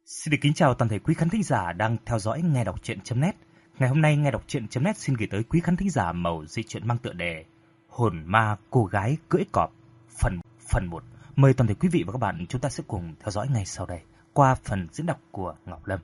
Xin được kính chào toàn thể quý khán thính giả đang theo dõi nghe đọc truyện.net. Ngày hôm nay nghe đọc truyện.net xin gửi tới quý khán thính giả mẩu dị truyện mang tựa đề Hồn ma cô gái cưỡi cọp phần 1. Mời toàn thể quý vị và các bạn chúng ta sẽ cùng theo dõi ngay sau đây qua phần diễn đọc của Ngọc Lâm.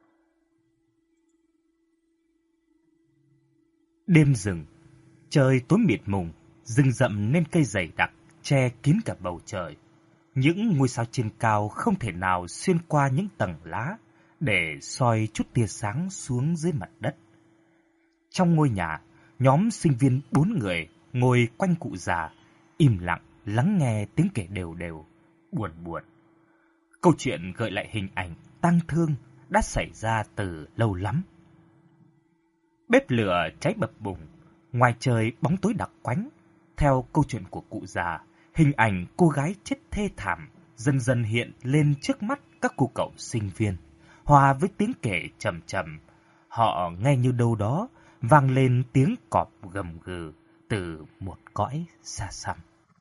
Đêm rừng, trời tối mịt mùng, rừng rậm nên cây dày đặc che kín cả bầu trời. Những ngôi sao trên cao không thể nào xuyên qua những tầng lá để soi chút tia sáng xuống dưới mặt đất. Trong ngôi nhà, nhóm sinh viên 4 người ngồi quanh cụ già, im lặng lắng nghe tiếng kể đều đều, buồn buồn. Câu chuyện gợi lại hình ảnh tang thương đã xảy ra từ lâu lắm. Bếp lửa cháy bập bùng, ngoài trời bóng tối đặc quánh. Theo câu chuyện của cụ già, hình ảnh cô gái chết thê thảm dần dần hiện lên trước mắt các cô cậu sinh viên, hòa với tiếng kể trầm trầm. Họ nghe như đâu đó vang lên tiếng cọp gầm gừ từ một cõi xa xăm.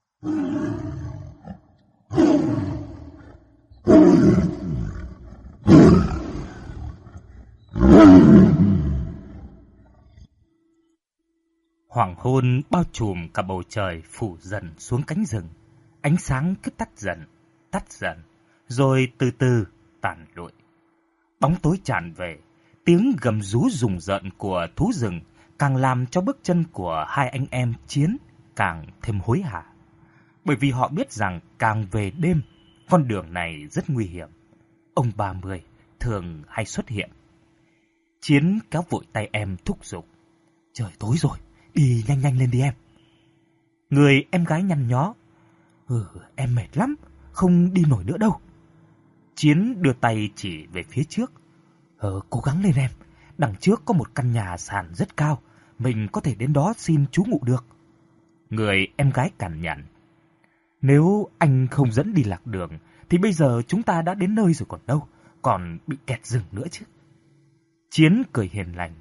Hoàng hôn bao trùm cả bầu trời phủ dần xuống cánh rừng. Ánh sáng cứ tắt dần, rồi từ từ tàn lụi. Bóng tối tràn về, tiếng gầm rú rùng rợn của thú rừng càng làm cho bước chân của hai anh em Chiến càng thêm hối hả. Bởi vì họ biết rằng càng về đêm, con đường này rất nguy hiểm. Ông 30 thường hay xuất hiện. Chiến kéo vội tay em thúc giục. Trời tối rồi, đi nhanh nhanh lên đi em. Người em gái nhăn nhó. Em mệt lắm, không đi nổi nữa đâu. Chiến đưa tay chỉ về phía trước. Cố gắng lên em, đằng trước có một căn nhà sàn rất cao, mình có thể đến đó xin trú ngụ được. Người em gái cằn nhằn. Nếu anh không dẫn đi lạc đường, thì bây giờ chúng ta đã đến nơi rồi còn đâu, còn bị kẹt rừng nữa chứ. Chiến cười hiền lành.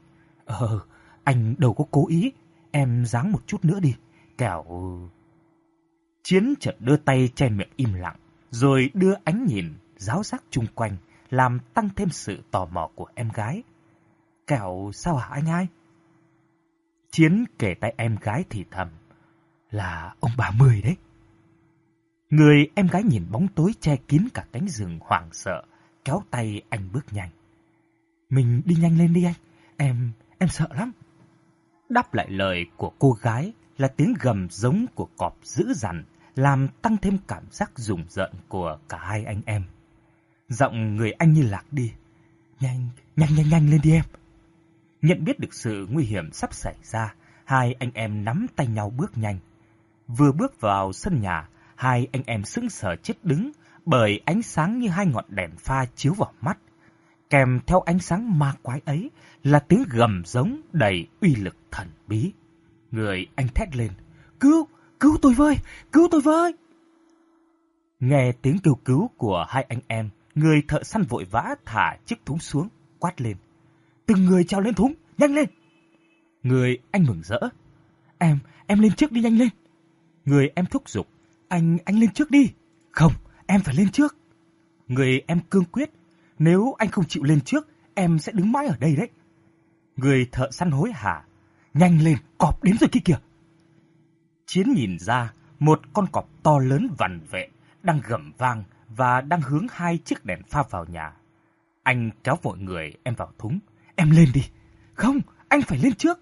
Anh đâu có cố ý, em ráng một chút nữa đi, kẻo... Chiến chợt đưa tay che miệng im lặng, rồi đưa ánh nhìn ráo rác chung quanh, làm tăng thêm sự tò mò của em gái. Kẻo sao hả anh hai? Chiến kể tay em gái thì thầm. Là ông 30 đấy. Người em gái nhìn bóng tối che kín cả cánh rừng hoảng sợ, kéo tay anh bước nhanh. Mình đi nhanh lên đi anh, em sợ lắm. Đáp lại lời của cô gái là tiếng gầm giống của cọp dữ dằn, làm tăng thêm cảm giác rùng rợn của cả hai anh em. Giọng người anh như lạc đi. Nhanh lên đi em. Nhận biết được sự nguy hiểm sắp xảy ra, hai anh em nắm tay nhau bước nhanh. Vừa bước vào sân nhà, hai anh em sững sờ chết đứng bởi ánh sáng như hai ngọn đèn pha chiếu vào mắt. Kèm theo ánh sáng ma quái ấy là tiếng gầm giống đầy uy lực thần bí. Người anh thét lên. Cứu tôi với! Nghe tiếng kêu cứu của hai anh em, người thợ săn vội vã thả chiếc thúng xuống, quát lên. Từng người trèo lên thúng, nhanh lên! Người anh mừng rỡ. Em lên trước đi, nhanh lên! Người em thúc giục. Anh lên trước đi! Không, em phải lên trước! Người em cương quyết. Nếu anh không chịu lên trước, em sẽ đứng mãi ở đây đấy. Người thợ săn hối hả. Nhanh lên, cọp đến rồi kia kìa! Chiến nhìn ra, một con cọp to lớn vằn vẹ đang gầm vang và đang hướng hai chiếc đèn pha vào nhà. Anh kéo vội người em vào thúng. Em lên đi! Không, anh phải lên trước!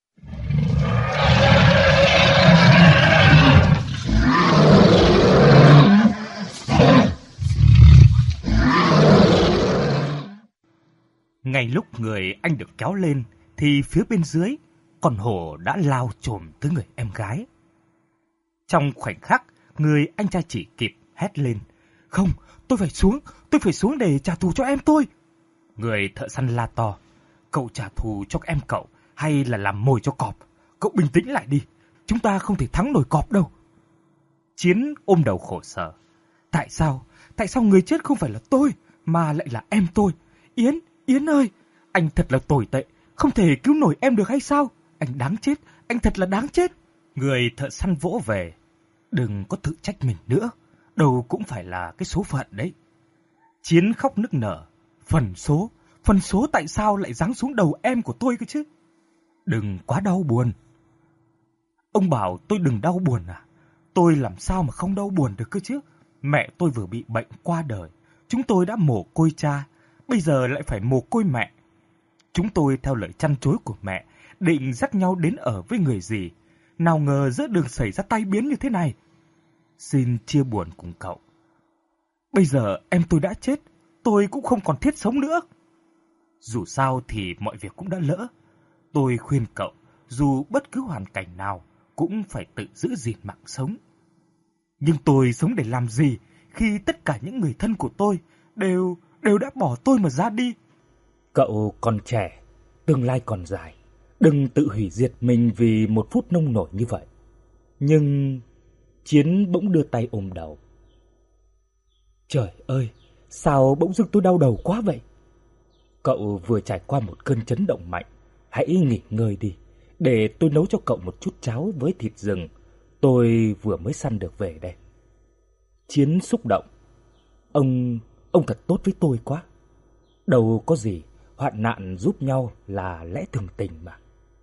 Ngay lúc người anh được kéo lên, thì phía bên dưới, con hổ đã lao chồm tới người em gái. Trong khoảnh khắc, người anh trai chỉ kịp hét lên. Không, tôi phải xuống để trả thù cho em tôi. Người thợ săn la to. Cậu trả thù cho em cậu hay là làm mồi cho cọp? Cậu bình tĩnh lại đi, chúng ta không thể thắng nổi cọp đâu. Chiến ôm đầu khổ sở. Tại sao người chết không phải là tôi, mà lại là em tôi? Yến ơi, anh thật là tồi tệ, không thể cứu nổi em được hay sao? Anh đáng chết, anh thật là đáng chết. Người thợ săn vỗ về. Đừng có tự trách mình nữa, đâu cũng phải là cái số phận đấy. Chiến khóc nức nở. Phần số tại sao lại giáng xuống đầu em của tôi cơ chứ? Đừng quá đau buồn. Ông bảo tôi đừng đau buồn à? Tôi làm sao mà không đau buồn được cơ chứ? Mẹ tôi vừa bị bệnh qua đời. Chúng tôi đã mồ côi cha, bây giờ lại phải mồ côi mẹ. Chúng tôi theo lời chăn chối của mẹ, định dắt nhau đến ở với người gì. Nào ngờ giữa đường xảy ra tai biến như thế này. Xin chia buồn cùng cậu. Bây giờ em tôi đã chết, tôi cũng không còn thiết sống nữa. Dù sao thì mọi việc cũng đã lỡ. Tôi khuyên cậu, dù bất cứ hoàn cảnh nào, cũng phải tự giữ gìn mạng sống. Nhưng tôi sống để làm gì khi tất cả những người thân của tôi đều đã bỏ tôi mà ra đi? Cậu còn trẻ, tương lai còn dài. Đừng tự hủy diệt mình vì một phút nông nổi như vậy. Nhưng Chiến bỗng đưa tay ôm đầu. Trời ơi, sao bỗng dưng tôi đau đầu quá vậy? Cậu vừa trải qua một cơn chấn động mạnh. Hãy nghỉ ngơi đi, để tôi nấu cho cậu một chút cháo với thịt rừng. Tôi vừa mới săn được về đây. Chiến xúc động. Ông thật tốt với tôi quá. Đâu có gì, hoạn nạn giúp nhau là lẽ thường tình mà.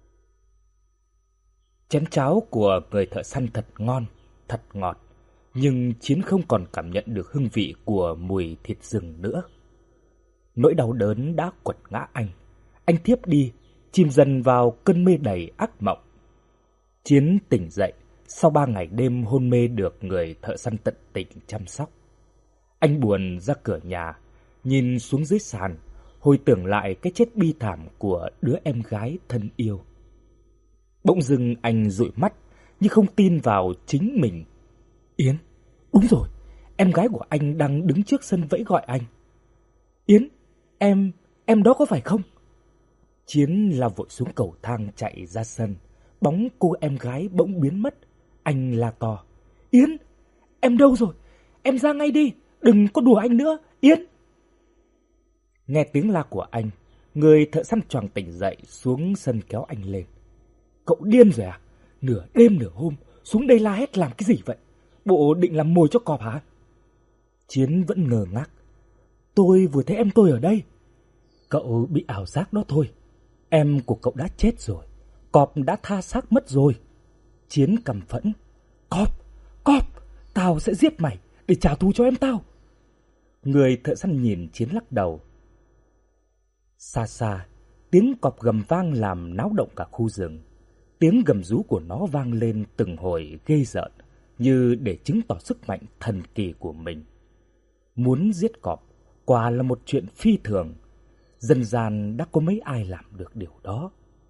Chén cháo của người thợ săn thật ngon, thật ngọt. Nhưng Chiến không còn cảm nhận được hương vị của mùi thịt rừng nữa. Nỗi đau đớn đã quật ngã anh. Anh thiếp đi, chìm dần vào cơn mê đầy ác mộng. Chiến tỉnh dậy sau 3 ngày đêm hôn mê được người thợ săn tận tình chăm sóc. Anh buồn ra cửa nhà, nhìn xuống dưới sàn, hồi tưởng lại cái chết bi thảm của đứa em gái thân yêu. Bỗng dưng anh dụi mắt như không tin vào chính mình. Yến, đúng rồi, em gái của anh đang đứng trước sân vẫy gọi anh. Yến, em đó có phải không? Chiến lao vội xuống cầu thang chạy ra sân. Bóng cô em gái bỗng biến mất. Anh la to. Yến, em đâu rồi? Em ra ngay đi, đừng có đùa anh nữa, Yến. Nghe tiếng la của anh, người thợ săn choàng tỉnh dậy xuống sân kéo anh lên. Cậu điên rồi à? Nửa đêm nửa hôm xuống đây la hét làm cái gì vậy? Bộ định làm mồi cho cọp hả? Chiến vẫn ngơ ngác. Tôi vừa thấy em tôi ở đây. Cậu bị ảo giác đó thôi. Em của cậu đã chết rồi. Cọp đã tha xác mất rồi. Chiến căm phẫn. Cọp, tao sẽ giết mày để trả thù cho em tao. Người thợ săn nhìn Chiến lắc đầu. Xa xa, tiếng cọp gầm vang làm náo động cả khu rừng. Tiếng gầm rú của nó vang lên từng hồi ghê rợn, như để chứng tỏ sức mạnh thần kỳ của mình. Muốn giết cọp quả là một chuyện phi thường. Dân gian đã có mấy ai làm được điều đó.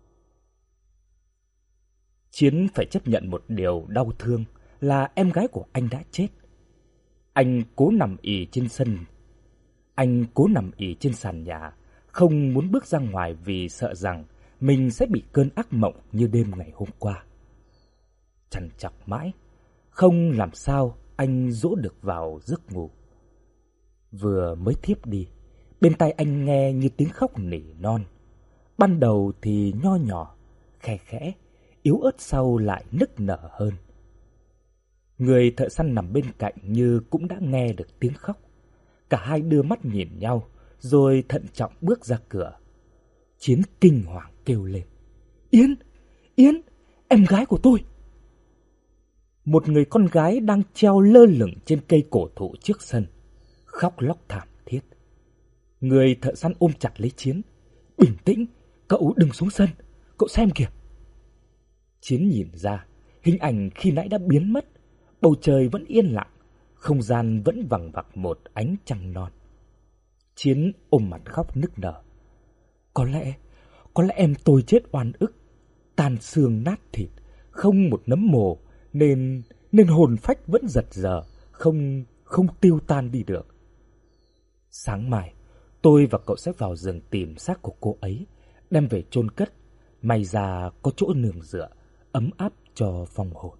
Chiến phải chấp nhận một điều đau thương là em gái của anh đã chết. Anh cố nằm ì trên sàn nhà, không muốn bước ra ngoài vì sợ rằng mình sẽ bị cơn ác mộng như đêm ngày hôm qua. Trằn trọc mãi, không làm sao anh dỗ được vào giấc ngủ. Vừa mới thiếp đi, bên tai anh nghe như tiếng khóc nỉ non. Ban đầu thì nho nhỏ, khe khẽ, yếu ớt, sau lại nức nở hơn. Người thợ săn nằm bên cạnh như cũng đã nghe được tiếng khóc. Cả hai đưa mắt nhìn nhau, rồi thận trọng bước ra cửa. Chiến kinh hoàng kêu lên. Yến, em gái của tôi. Một người con gái đang treo lơ lửng trên cây cổ thụ trước sân, khóc lóc thảm thiết. Người thợ săn ôm chặt lấy Chiến. Bình tĩnh, cậu đừng xuống sân, cậu xem kìa. Chiến nhìn ra, hình ảnh khi nãy đã biến mất. Bầu trời vẫn yên lặng, không gian vẫn vằng vặc một ánh trăng non. Chiến ôm mặt khóc nức nở. Có lẽ em tôi chết oan ức, tan xương nát thịt, không một nấm mồ, nên hồn phách vẫn giật giờ, không tiêu tan đi được. Sáng mai, tôi và cậu sẽ vào rừng tìm xác của cô ấy, đem về chôn cất, may ra có chỗ nương dựa, ấm áp cho vong hồn.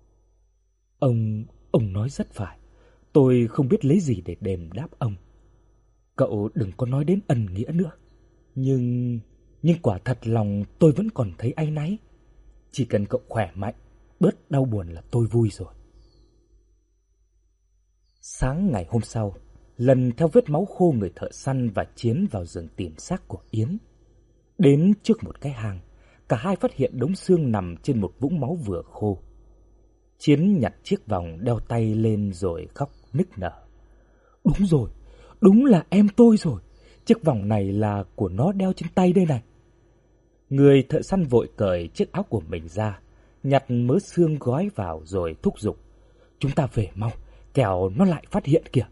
Ông nói rất phải, tôi không biết lấy gì để đền đáp ông. Cậu đừng có nói đến ân nghĩa nữa. Nhưng quả thật lòng tôi vẫn còn thấy áy náy. Chỉ cần cậu khỏe mạnh, bớt đau buồn là tôi vui rồi. Sáng ngày hôm sau, lần theo vết máu khô người thợ săn và Chiến vào rừng tìm xác của Yến. Đến trước một cái hang, cả hai phát hiện đống xương nằm trên một vũng máu vừa khô. Chiến nhặt chiếc vòng đeo tay lên rồi khóc nức nở. Đúng rồi, đúng là em tôi rồi. Chiếc vòng này là của nó đeo trên tay đây này. Người thợ săn vội cởi chiếc áo của mình ra, nhặt mớ xương gói vào rồi thúc giục. Chúng ta về mau, kẻo nó lại phát hiện kìa.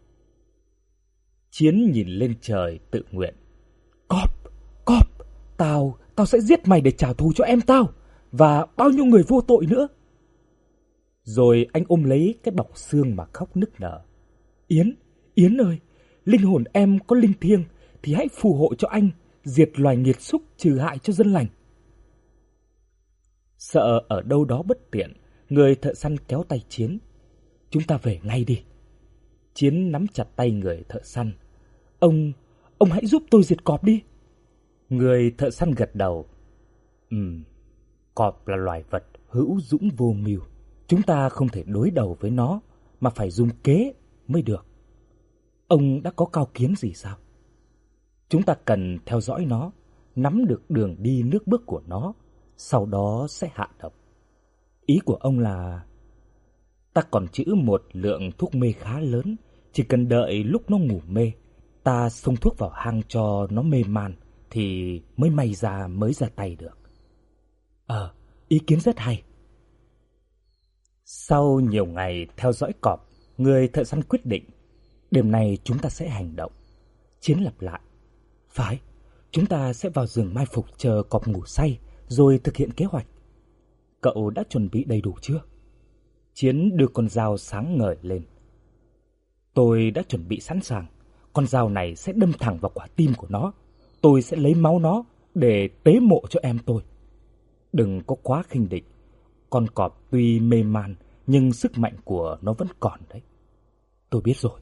Chiến nhìn lên trời tự nguyện. Cọp, tao sẽ giết mày để trả thù cho em tao và bao nhiêu người vô tội nữa. Rồi anh ôm lấy cái bọc xương mà khóc nức nở. Yến ơi, linh hồn em có linh thiêng thì hãy phù hộ cho anh diệt loài nghiệt xúc trừ hại cho dân lành. Sợ ở đâu đó bất tiện, người thợ săn kéo tay Chiến. Chúng ta về ngay đi. Chiến nắm chặt tay người thợ săn. Ông hãy giúp tôi diệt cọp đi. Người thợ săn gật đầu. Cọp là loài vật hữu dũng vô mưu. Chúng ta không thể đối đầu với nó, mà phải dùng kế mới được. Ông đã có cao kiến gì sao? Chúng ta cần theo dõi nó, nắm được đường đi nước bước của nó, sau đó sẽ hạ độc. Ý của ông là ta còn trữ một lượng thuốc mê khá lớn, chỉ cần đợi lúc nó ngủ mê, ta xông thuốc vào hang cho nó mê man thì mới ra tay được. Ý kiến rất hay. Sau nhiều ngày theo dõi cọp, người thợ săn quyết định đêm nay chúng ta sẽ hành động. Chiến lặp lại. Phải, chúng ta sẽ vào rừng mai phục chờ cọp ngủ say rồi thực hiện kế hoạch. Cậu đã chuẩn bị đầy đủ chưa? Chiến đưa con dao sáng ngời lên. Tôi đã chuẩn bị sẵn sàng. Con dao này sẽ đâm thẳng vào quả tim của nó. Tôi sẽ lấy máu nó để tế mộ cho em tôi. Đừng có quá khinh địch. Con cọp tuy mê man nhưng sức mạnh của nó vẫn còn đấy. Tôi biết rồi.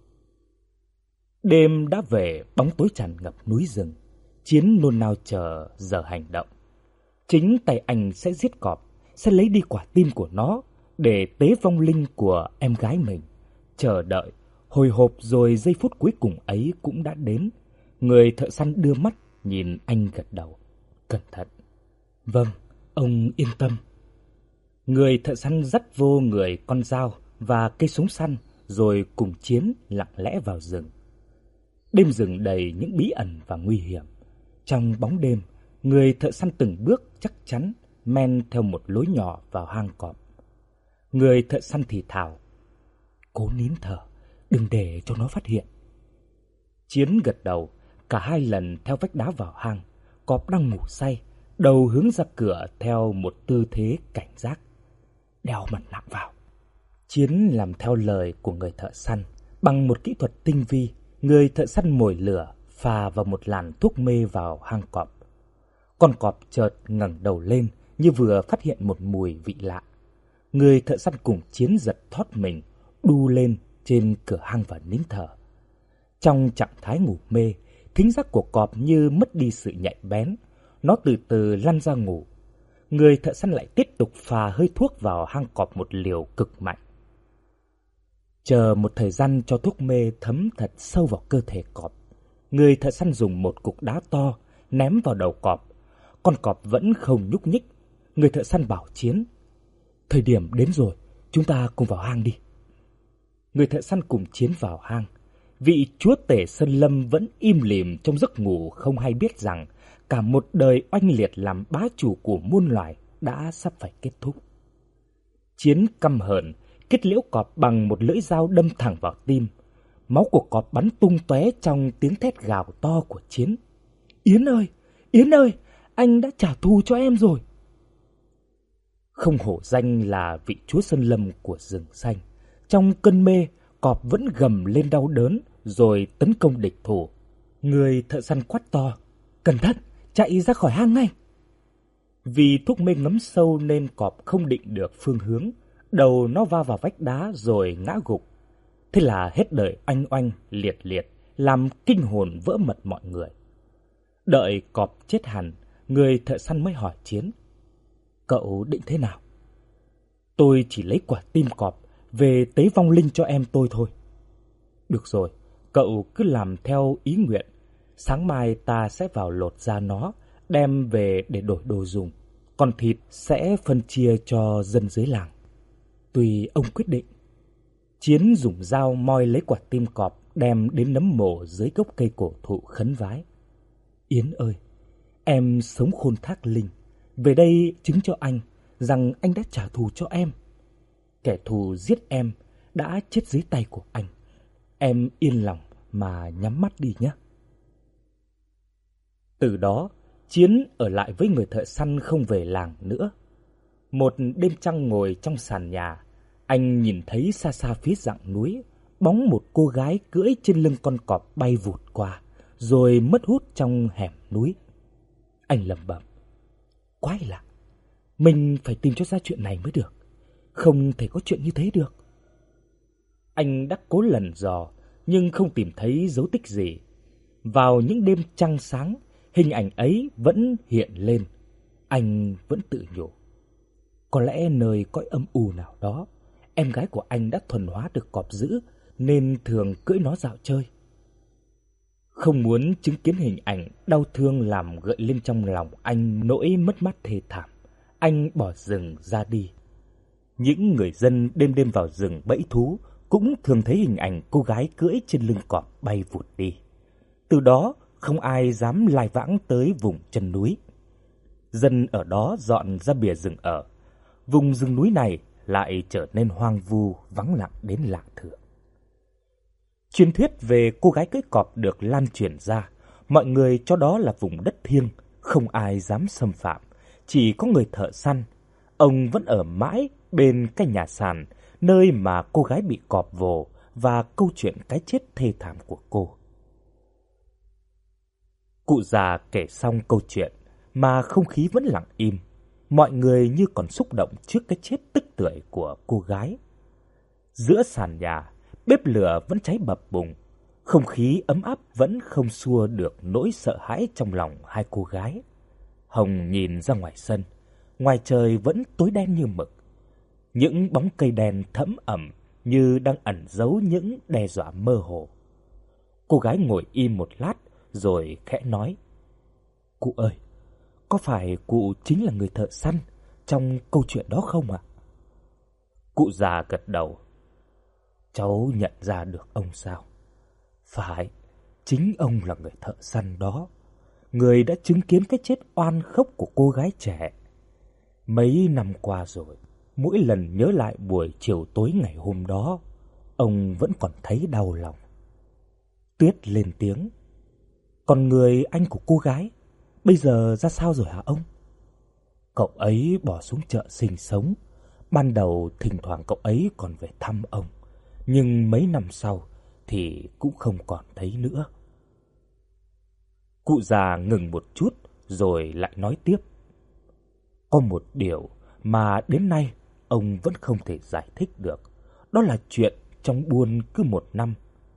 Đêm đã về, bóng tối tràn ngập núi rừng. Chiến nôn nao chờ giờ hành động. Chính tay anh sẽ giết cọp, sẽ lấy đi quả tim của nó để tế vong linh của em gái mình. Chờ đợi, hồi hộp rồi giây phút cuối cùng ấy cũng đã đến. Người thợ săn đưa mắt nhìn anh gật đầu. Cẩn thận. Vâng, ông yên tâm. Người thợ săn dắt vô người con dao và cây súng săn rồi cùng Chiến lặng lẽ vào rừng. Đêm rừng đầy những bí ẩn và nguy hiểm. Trong bóng đêm, người thợ săn từng bước chắc chắn men theo một lối nhỏ vào hang cọp. Người thợ săn thì thào. Cố nín thở, đừng để cho nó phát hiện. Chiến gật đầu, cả hai lần theo vách đá vào hang. Cọp đang ngủ say, đầu hướng ra cửa theo một tư thế cảnh giác. Đeo mặt nạ vào. Chiến làm theo lời của người thợ săn. Bằng một kỹ thuật tinh vi, người thợ săn mồi lửa phà vào một làn thuốc mê vào hang cọp. Con cọp chợt ngẩng đầu lên như vừa phát hiện một mùi vị lạ. Người thợ săn cùng Chiến giật thót mình, đu lên trên cửa hang và nín thở. Trong trạng thái ngủ mê, thính giác của cọp như mất đi sự nhạy bén. Nó từ từ lăn ra ngủ. Người thợ săn lại tiếp tục phà hơi thuốc vào hang cọp một liều cực mạnh. Chờ một thời gian cho thuốc mê thấm thật sâu vào cơ thể cọp, người thợ săn dùng một cục đá to ném vào đầu cọp. Con cọp vẫn không nhúc nhích. Người thợ săn bảo Chiến. Thời điểm đến rồi, chúng ta cùng vào hang đi. Người thợ săn cùng Chiến vào hang. Vị chúa tể Sơn Lâm vẫn im lìm trong giấc ngủ, không hay biết rằng cả một đời oanh liệt làm bá chủ của muôn loài đã sắp phải kết thúc. Chiến căm hờn kết liễu cọp bằng một lưỡi dao đâm thẳng vào tim. Máu của cọp bắn tung tóe trong tiếng thét gào to của Chiến. Yến ơi, anh đã trả thù cho em rồi. Không hổ danh là vị chúa Sơn Lâm của rừng xanh. Trong cơn mê, cọp vẫn gầm lên đau đớn rồi tấn công địch thủ. Người thợ săn quát to. Cẩn thận, chạy ra khỏi hang ngay. Vì thuốc mê ngấm sâu nên cọp không định được phương hướng. Đầu nó va vào vách đá rồi ngã gục. Thế là hết đời oanh oanh liệt liệt, làm kinh hồn vỡ mật mọi người. Đợi cọp chết hẳn, người thợ săn mới hỏi Chiến. Cậu định thế nào? Tôi chỉ lấy quả tim cọp về tế vong linh cho em tôi thôi. Được rồi, cậu cứ làm theo ý nguyện. Sáng mai ta sẽ vào lột da nó, đem về để đổi đồ dùng. Còn thịt sẽ phân chia cho dân dưới làng. Tùy ông quyết định. Chiến dùng dao moi lấy quả tim cọp, đem đến nấm mồ dưới gốc cây cổ thụ khấn vái. Yến ơi, em sống khôn thác linh, về đây chứng cho anh rằng anh đã trả thù cho em. Kẻ thù giết em đã chết dưới tay của anh. Em yên lòng mà nhắm mắt đi nhé. Từ đó, Chiến ở lại với người thợ săn không về làng nữa. Một đêm trăng ngồi trong sàn nhà, anh nhìn thấy xa xa phía rặng núi, bóng một cô gái cưỡi trên lưng con cọp bay vụt qua, rồi mất hút trong hẻm núi. Anh lẩm bẩm, quái lạ, mình phải tìm cho ra chuyện này mới được, không thể có chuyện như thế được. Anh đã cố lần dò, nhưng không tìm thấy dấu tích gì. Vào những đêm trăng sáng, hình ảnh ấy vẫn hiện lên. Anh vẫn tự nhủ, có lẽ nơi cõi âm u nào đó, em gái của anh đã thuần hóa được cọp dữ, nên thường cưỡi nó dạo chơi. Không muốn chứng kiến hình ảnh đau thương làm gợi lên trong lòng anh nỗi mất mát thê thảm, anh bỏ rừng ra đi. Những người dân đêm đêm vào rừng bẫy thú cũng thường thấy hình ảnh cô gái cưỡi trên lưng cọp bay vụt đi. Từ đó không ai dám lai vãng tới vùng chân núi. Dân ở đó dọn ra bìa rừng ở. Vùng rừng núi này lại trở nên hoang vu, vắng lặng đến lạ thường. Truyền thuyết về cô gái cưỡi cọp được lan truyền ra, mọi người cho đó là vùng đất thiêng, không ai dám xâm phạm, chỉ có người thợ săn. Ông vẫn ở mãi bên cái nhà sàn, nơi mà cô gái bị cọp vồ và câu chuyện cái chết thê thảm của cô. Cụ già kể xong câu chuyện mà không khí vẫn lặng im, mọi người như còn xúc động trước cái chết tức tưởi của cô gái. Giữa sàn nhà, bếp lửa vẫn cháy bập bùng, không khí ấm áp vẫn không xua được nỗi sợ hãi trong lòng hai cô gái. Hồng nhìn ra ngoài sân, ngoài trời vẫn tối đen như mực. Những bóng cây đen thẫm ẩm như đang ẩn giấu những đe dọa mơ hồ. Cô gái ngồi im một lát rồi khẽ nói, cụ ơi, có phải cụ chính là người thợ săn trong câu chuyện đó không ạ? Cụ già gật đầu. Cháu nhận ra được ông sao? Phải, chính ông là người thợ săn đó, người đã chứng kiến cái chết oan khốc của cô gái trẻ. Mấy năm qua rồi, mỗi lần nhớ lại buổi chiều tối ngày hôm đó, ông vẫn còn thấy đau lòng. Tuyết lên tiếng, còn người anh của cô gái, bây giờ ra sao rồi hả ông? Cậu ấy bỏ xuống chợ sinh sống. Ban đầu thỉnh thoảng cậu ấy còn về thăm ông, nhưng mấy năm sau thì cũng không còn thấy nữa. Cụ già ngừng một chút rồi lại nói tiếp. Có một điều mà đến nay ông vẫn không thể giải thích được, đó là chuyện trong buôn cứ một năm.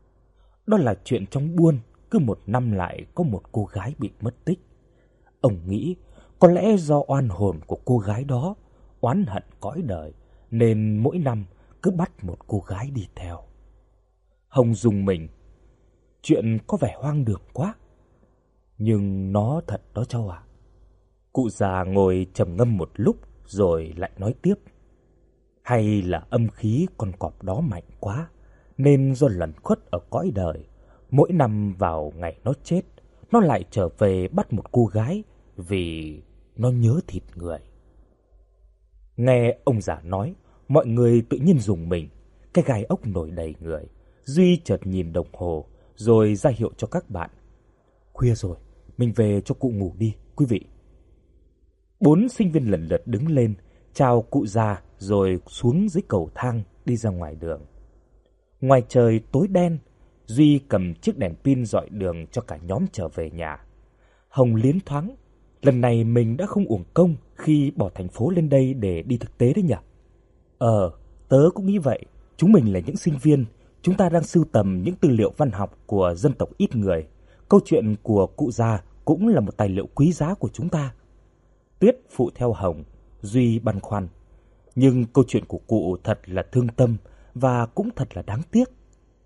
Lại có một cô gái bị mất tích. Ông nghĩ có lẽ do oan hồn của cô gái đó oán hận cõi đời, nên mỗi năm cứ bắt một cô gái đi theo. Hồng rùng mình. Chuyện có vẻ hoang đường quá, nhưng nó thật đó cháu ạ. Cụ già ngồi trầm ngâm một lúc rồi lại nói tiếp. Hay là âm khí con cọp đó mạnh quá, nên do lẩn khuất ở cõi đời, mỗi năm vào ngày nó chết, nó lại trở về bắt một cô gái vì nó nhớ thịt người. Nghe ông già nói, mọi người tự nhiên rùng mình, cái gai ốc nổi đầy người. Duy chợt nhìn đồng hồ rồi ra hiệu cho các bạn. Khuya rồi, mình về cho cụ ngủ đi, quý vị. 4 sinh viên lần lượt đứng lên, chào cụ già rồi xuống dưới cầu thang đi ra ngoài đường. Ngoài trời tối đen, Duy cầm chiếc đèn pin rọi đường cho cả nhóm trở về nhà. Hồng liến thoáng, lần này mình đã không uổng công khi bỏ thành phố lên đây để đi thực tế đấy nhỉ? Tớ cũng nghĩ vậy. Chúng mình là những sinh viên, chúng ta đang sưu tầm những tư liệu văn học của dân tộc ít người. Câu chuyện của cụ già cũng là một tài liệu quý giá của chúng ta. Tuyết phụ theo Hồng, Duy băn khoăn. Nhưng câu chuyện của cụ thật là thương tâm và cũng thật là đáng tiếc.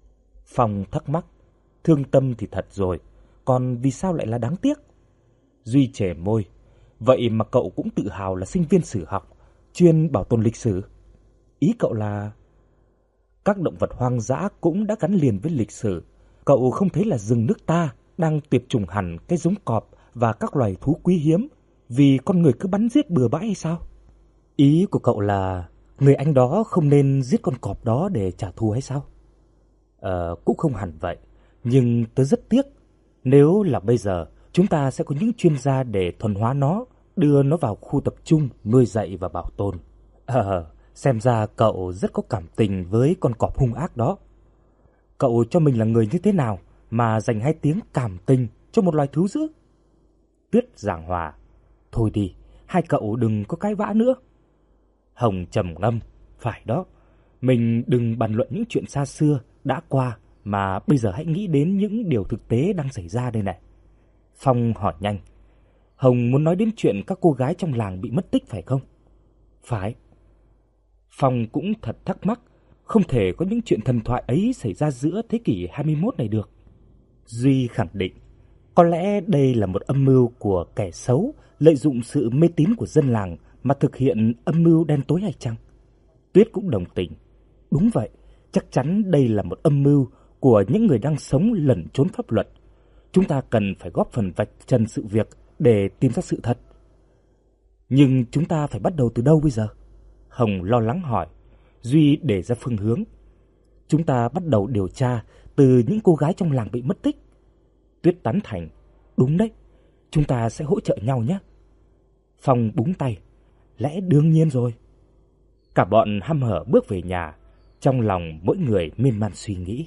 Phong thắc mắc, thương tâm thì thật rồi, còn vì sao lại là đáng tiếc? Duy chề môi, vậy mà cậu cũng tự hào là sinh viên sử học, chuyên bảo tồn lịch sử. Ý cậu là các động vật hoang dã cũng đã gắn liền với lịch sử. Cậu không thấy là rừng nước ta đang tuyệt chủng hẳn cái giống cọp và các loài thú quý hiếm vì con người cứ bắn giết bừa bãi hay sao? Ý của cậu là người anh đó không nên giết con cọp đó để trả thù hay sao? Cũng không hẳn vậy, nhưng tớ rất tiếc. Nếu là bây giờ, chúng ta sẽ có những chuyên gia để thuần hóa nó, đưa nó vào khu tập trung, nuôi dạy và bảo tồn. Xem ra cậu rất có cảm tình với con cọp hung ác đó. Cậu cho mình là người như thế nào mà dành 2 tiếng cảm tình cho một loài thú dữ? Tuyết giảng hòa, thôi đi, hai cậu đừng có cãi vã nữa. Hồng trầm ngâm, phải đó, mình đừng bàn luận những chuyện xa xưa đã qua, mà bây giờ hãy nghĩ đến những điều thực tế đang xảy ra đây này. Phong hỏi nhanh, Hồng muốn nói đến chuyện các cô gái trong làng bị mất tích phải không? Phải. Phong cũng thật thắc mắc, không thể có những chuyện thần thoại ấy xảy ra giữa thế kỷ 21 này được. Duy khẳng định, có lẽ đây là một âm mưu của kẻ xấu lợi dụng sự mê tín của dân làng mà thực hiện âm mưu đen tối hay chăng? Tuyết cũng đồng tình. Đúng vậy, chắc chắn đây là một âm mưu của những người đang sống lẩn trốn pháp luật. Chúng ta cần phải góp phần vạch trần sự việc để tìm ra sự thật. Nhưng chúng ta phải bắt đầu từ đâu bây giờ? Hồng lo lắng hỏi. Duy đề ra phương hướng. Chúng ta bắt đầu điều tra từ những cô gái trong làng bị mất tích. Tuyết tán thành. Đúng đấy, chúng ta sẽ hỗ trợ nhau nhé. Phong búng tay. Lẽ đương nhiên rồi. Cả bọn hăm hở bước về nhà, trong lòng mỗi người miên man suy nghĩ.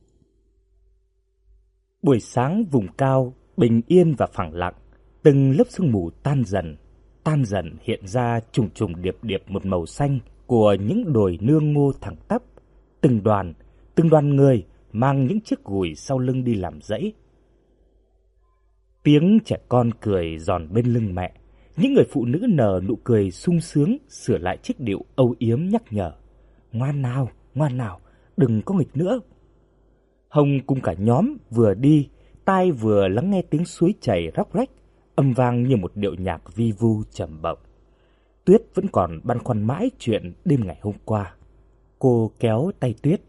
Buổi sáng vùng cao, bình yên và phẳng lặng, từng lớp sương mù tan dần hiện ra trùng trùng điệp điệp một màu xanh của những đồi nương ngô thẳng tắp, từng đoàn người mang những chiếc gùi sau lưng đi làm dãy. Tiếng trẻ con cười giòn bên lưng mẹ, những người phụ nữ nở nụ cười sung sướng sửa lại chiếc điệu âu yếm nhắc nhở. Ngoan nào, đừng có nghịch nữa. Hồng cùng cả nhóm vừa đi, tai vừa lắng nghe tiếng suối chảy róc rách, âm vang như một điệu nhạc vi vu trầm bổng. Tuyết vẫn còn băn khoăn mãi chuyện đêm ngày hôm qua. Cô kéo tay Tuyết.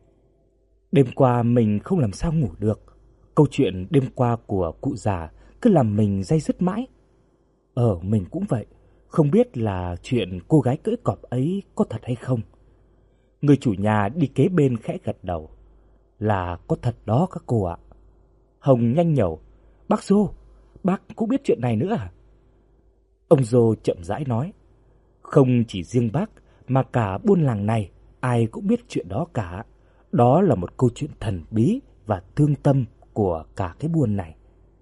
Đêm qua mình không làm sao ngủ được. Câu chuyện đêm qua của cụ già cứ làm mình day dứt mãi. Mình cũng vậy, không biết là chuyện cô gái cưỡi cọp ấy có thật hay không. Người chủ nhà đi kế bên khẽ gật đầu. Là có thật đó các cô ạ. Hồng nhanh nhẩu. Bác Dô, bác cũng biết chuyện này nữa à? Ông Dô chậm rãi nói. Không chỉ riêng bác, mà cả buôn làng này, ai cũng biết chuyện đó cả. Đó là một câu chuyện thần bí và thương tâm của cả cái buôn này.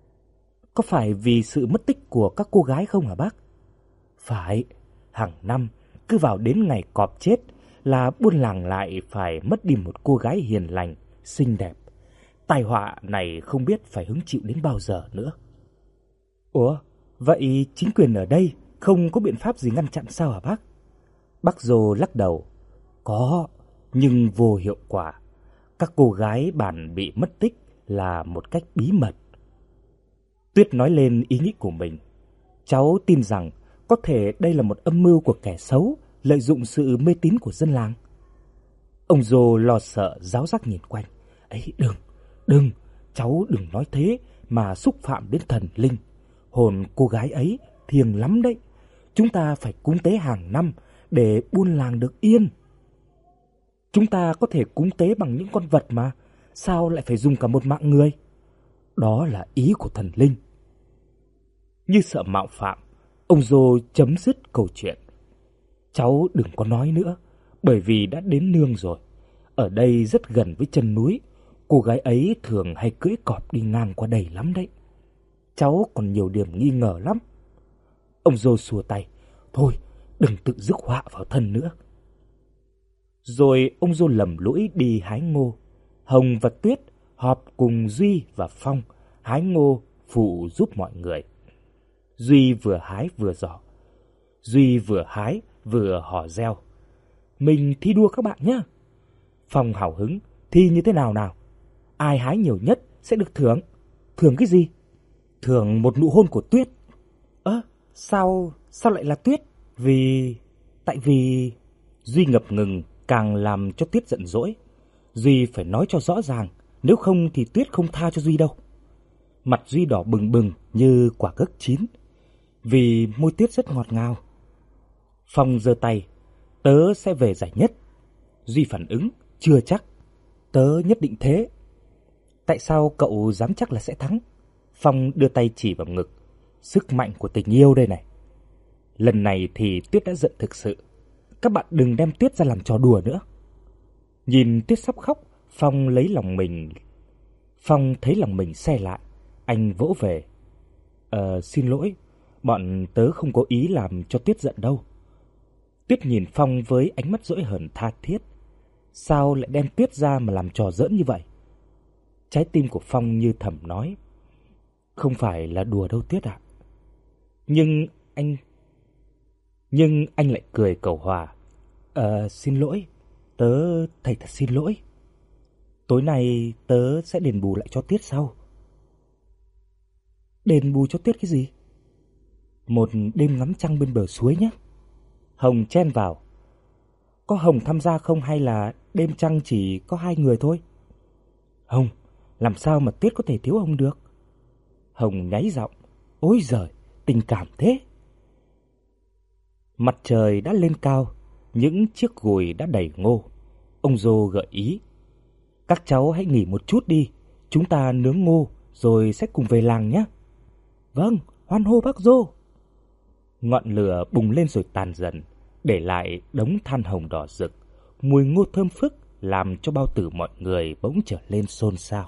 Có phải vì sự mất tích của các cô gái không hả bác? Phải, hàng năm, cứ vào đến ngày cọp chết là buôn làng lại phải mất đi một cô gái hiền lành, xinh đẹp. Tai họa này không biết phải hứng chịu đến bao giờ nữa. Ủa, vậy chính quyền ở đây không có biện pháp gì ngăn chặn sao hả bác? Bác Dô lắc đầu. Có, nhưng vô hiệu quả. Các cô gái bản bị mất tích là một cách bí mật. Tuyết nói lên ý nghĩ của mình. Cháu tin rằng có thể đây là một âm mưu của kẻ xấu lợi dụng sự mê tín của dân làng. Ông Dô lo sợ ráo rác nhìn quanh. Ấy đừng, cháu đừng nói thế mà xúc phạm đến thần linh. Hồn cô gái ấy thiêng lắm đấy. Chúng ta phải cúng tế hàng năm để buôn làng được yên. Chúng ta có thể cúng tế bằng những con vật mà, sao lại phải dùng cả một mạng người? Đó là ý của thần linh. Như sợ mạo phạm, ông Dô chấm dứt câu chuyện. Cháu đừng có nói nữa, bởi vì đã đến nương rồi. Ở đây rất gần với chân núi, cô gái ấy thường hay cưỡi cọp đi ngang qua đây lắm đấy. Cháu còn nhiều điểm nghi ngờ lắm. Ông Dô xua tay. Thôi, đừng tự rước họa vào thân nữa. Rồi ông Dô lầm lũi đi hái ngô. Hồng và Tuyết họp cùng Duy và Phong hái ngô phụ giúp mọi người. Duy vừa hái vừa giỏ. Duy vừa hái vừa hò reo. Mình thi đua các bạn nhé. Phong hào hứng. Thi như thế nào nào? Ai hái nhiều nhất sẽ được thưởng. Thưởng cái gì? Thưởng một nụ hôn của Tuyết. Sao lại là Tuyết? Tại vì Duy ngập ngừng càng làm cho Tuyết giận dỗi. Duy phải nói cho rõ ràng, nếu không thì Tuyết không tha cho Duy đâu. Mặt Duy đỏ bừng bừng như quả gấc chín, vì môi Tuyết rất ngọt ngào. Phong giơ tay, tớ sẽ về giải nhất. Duy phản ứng, chưa chắc, tớ nhất định thế. Tại sao cậu dám chắc là sẽ thắng? Phong đưa tay chỉ vào ngực. Sức mạnh của tình yêu đây này. Lần này thì Tuyết đã giận thực sự. Các bạn đừng đem Tuyết ra làm trò đùa nữa. Nhìn Tuyết sắp khóc, Phong thấy lòng mình se lại. Anh vỗ về. Xin lỗi, bọn tớ không có ý làm cho Tuyết giận đâu. Tuyết nhìn Phong với ánh mắt dỗi hờn tha thiết. Sao lại đem Tuyết ra mà làm trò giỡn như vậy? Trái tim của Phong như thầm nói, không phải là đùa đâu Tuyết ạ. Nhưng anh lại cười cầu hòa. Xin lỗi, thầy thật xin lỗi. Tối nay tớ sẽ đền bù lại cho Tuyết sau. Đền bù cho Tuyết cái gì? Một đêm ngắm trăng bên bờ suối nhé. Hồng chen vào. Có Hồng tham gia không hay là đêm trăng chỉ có 2 người thôi? Hồng, làm sao mà Tuyết có thể thiếu Hồng được? Hồng nháy giọng. Ôi giời, tình cảm thế. Mặt trời đã lên cao, những chiếc gùi đã đầy ngô. Ông Dô gợi ý, các cháu hãy nghỉ một chút đi, chúng ta nướng ngô rồi sẽ cùng về làng nhé. Vâng, hoan hô bác Dô. Ngọn lửa bùng lên rồi tàn dần, để lại đống than hồng đỏ rực. Mùi ngô thơm phức làm cho bao tử mọi người bỗng trở lên xôn xao.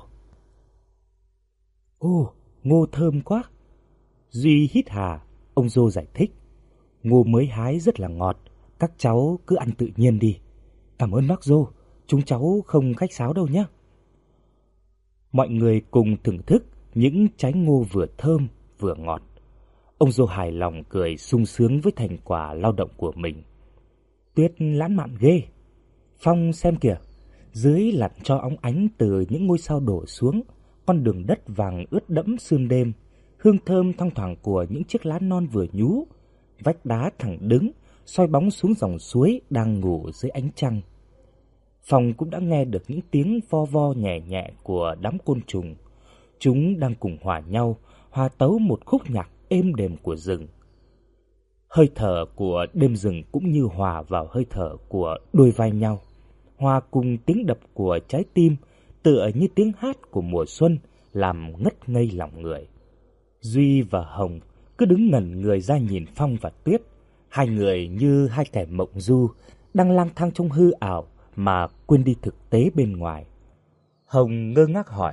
Ô, ngô thơm quá. Duy hít hà, ông Dô giải thích. Ngô mới hái rất là ngọt, các cháu cứ ăn tự nhiên đi. Cảm ơn bác Dô, chúng cháu không khách sáo đâu nhé. Mọi người cùng thưởng thức những trái ngô vừa thơm vừa ngọt. Ông Dô hài lòng cười sung sướng với thành quả lao động của mình. Tuyết lãng mạn ghê. Phong xem kìa, dưới lặn cho óng ánh từ những ngôi sao đổ xuống, con đường đất vàng ướt đẫm sương đêm, hương thơm thoang thoảng của những chiếc lá non vừa nhú, vách đá thẳng đứng, soi bóng xuống dòng suối đang ngủ dưới ánh trăng. Phong cũng đã nghe được những tiếng vo vo nhẹ nhẹ của đám côn trùng. Chúng đang cùng hòa nhau, hòa tấu một khúc nhạc êm đềm của rừng. Hơi thở của đêm rừng cũng như hòa vào hơi thở của đôi vai nhau, hòa cùng tiếng đập của trái tim, tựa như tiếng hát của mùa xuân, làm ngất ngây lòng người. Duy và Hồng cứ đứng ngẩn người ra nhìn Phong và Tuyết. Hai người như hai kẻ mộng du, đang lang thang trong hư ảo mà quên đi thực tế bên ngoài. Hồng ngơ ngác hỏi,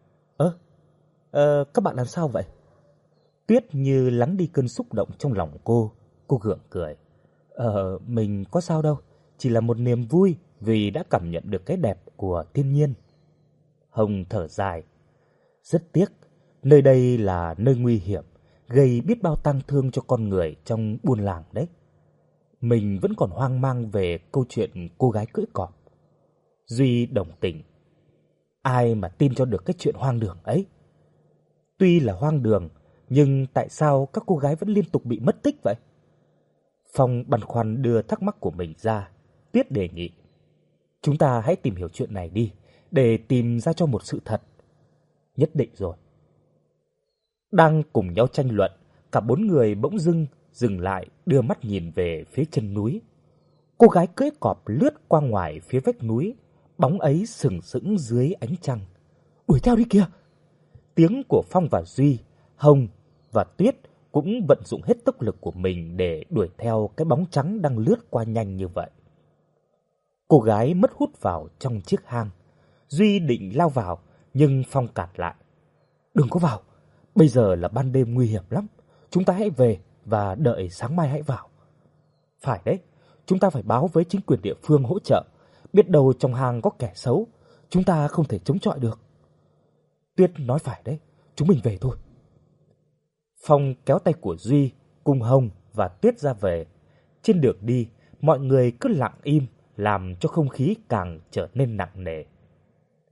các bạn làm sao vậy? Tuyết như lắng đi cơn xúc động trong lòng cô gượng cười. Mình có sao đâu, chỉ là một niềm vui vì đã cảm nhận được cái đẹp của thiên nhiên. Hồng thở dài, rất tiếc, nơi đây là nơi nguy hiểm, gây biết bao tang thương cho con người trong buôn làng đấy. Mình vẫn còn hoang mang về câu chuyện cô gái cưỡi cọp. Duy đồng tình. Ai mà tin cho được cái chuyện hoang đường ấy? Tuy là hoang đường, nhưng tại sao các cô gái vẫn liên tục bị mất tích vậy? Phong băn khoăn đưa thắc mắc của mình ra. Tuyết đề nghị, chúng ta hãy tìm hiểu chuyện này đi, để tìm ra cho một sự thật. Nhất định rồi. Đang cùng nhau tranh luận, cả 4 người bỗng dừng lại, đưa mắt nhìn về phía chân núi. Cô gái cưỡi cọp lướt qua ngoài phía vách núi, bóng ấy sừng sững dưới ánh trăng. Đuổi theo đi kìa! Tiếng của Phong và Duy, Hồng và Tuyết cũng vận dụng hết tốc lực của mình để đuổi theo cái bóng trắng đang lướt qua nhanh như vậy. Cô gái mất hút vào trong chiếc hang. Duy định lao vào, nhưng Phong cản lại. Đừng có vào, bây giờ là ban đêm nguy hiểm lắm. Chúng ta hãy về và đợi sáng mai hãy vào. Phải đấy, chúng ta phải báo với chính quyền địa phương hỗ trợ. Biết đâu trong hang có kẻ xấu, chúng ta không thể chống chọi được. Tuyết nói phải đấy, chúng mình về thôi. Phong kéo tay của Duy cùng Hồng và Tuyết ra về. Trên đường đi, mọi người cứ lặng im, làm cho không khí càng trở nên nặng nề.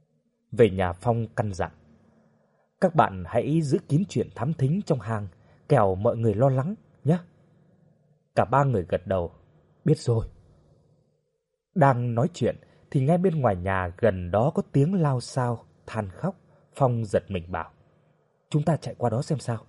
Về nhà, Phong căn dặn: các bạn hãy giữ kín chuyện thám thính trong hang, kẻo mọi người lo lắng nhé. Cả ba người gật đầu: biết rồi. Đang nói chuyện thì nghe bên ngoài nhà gần đó có tiếng lao xao, than khóc. Phong giật mình bảo: chúng ta chạy qua đó xem sao.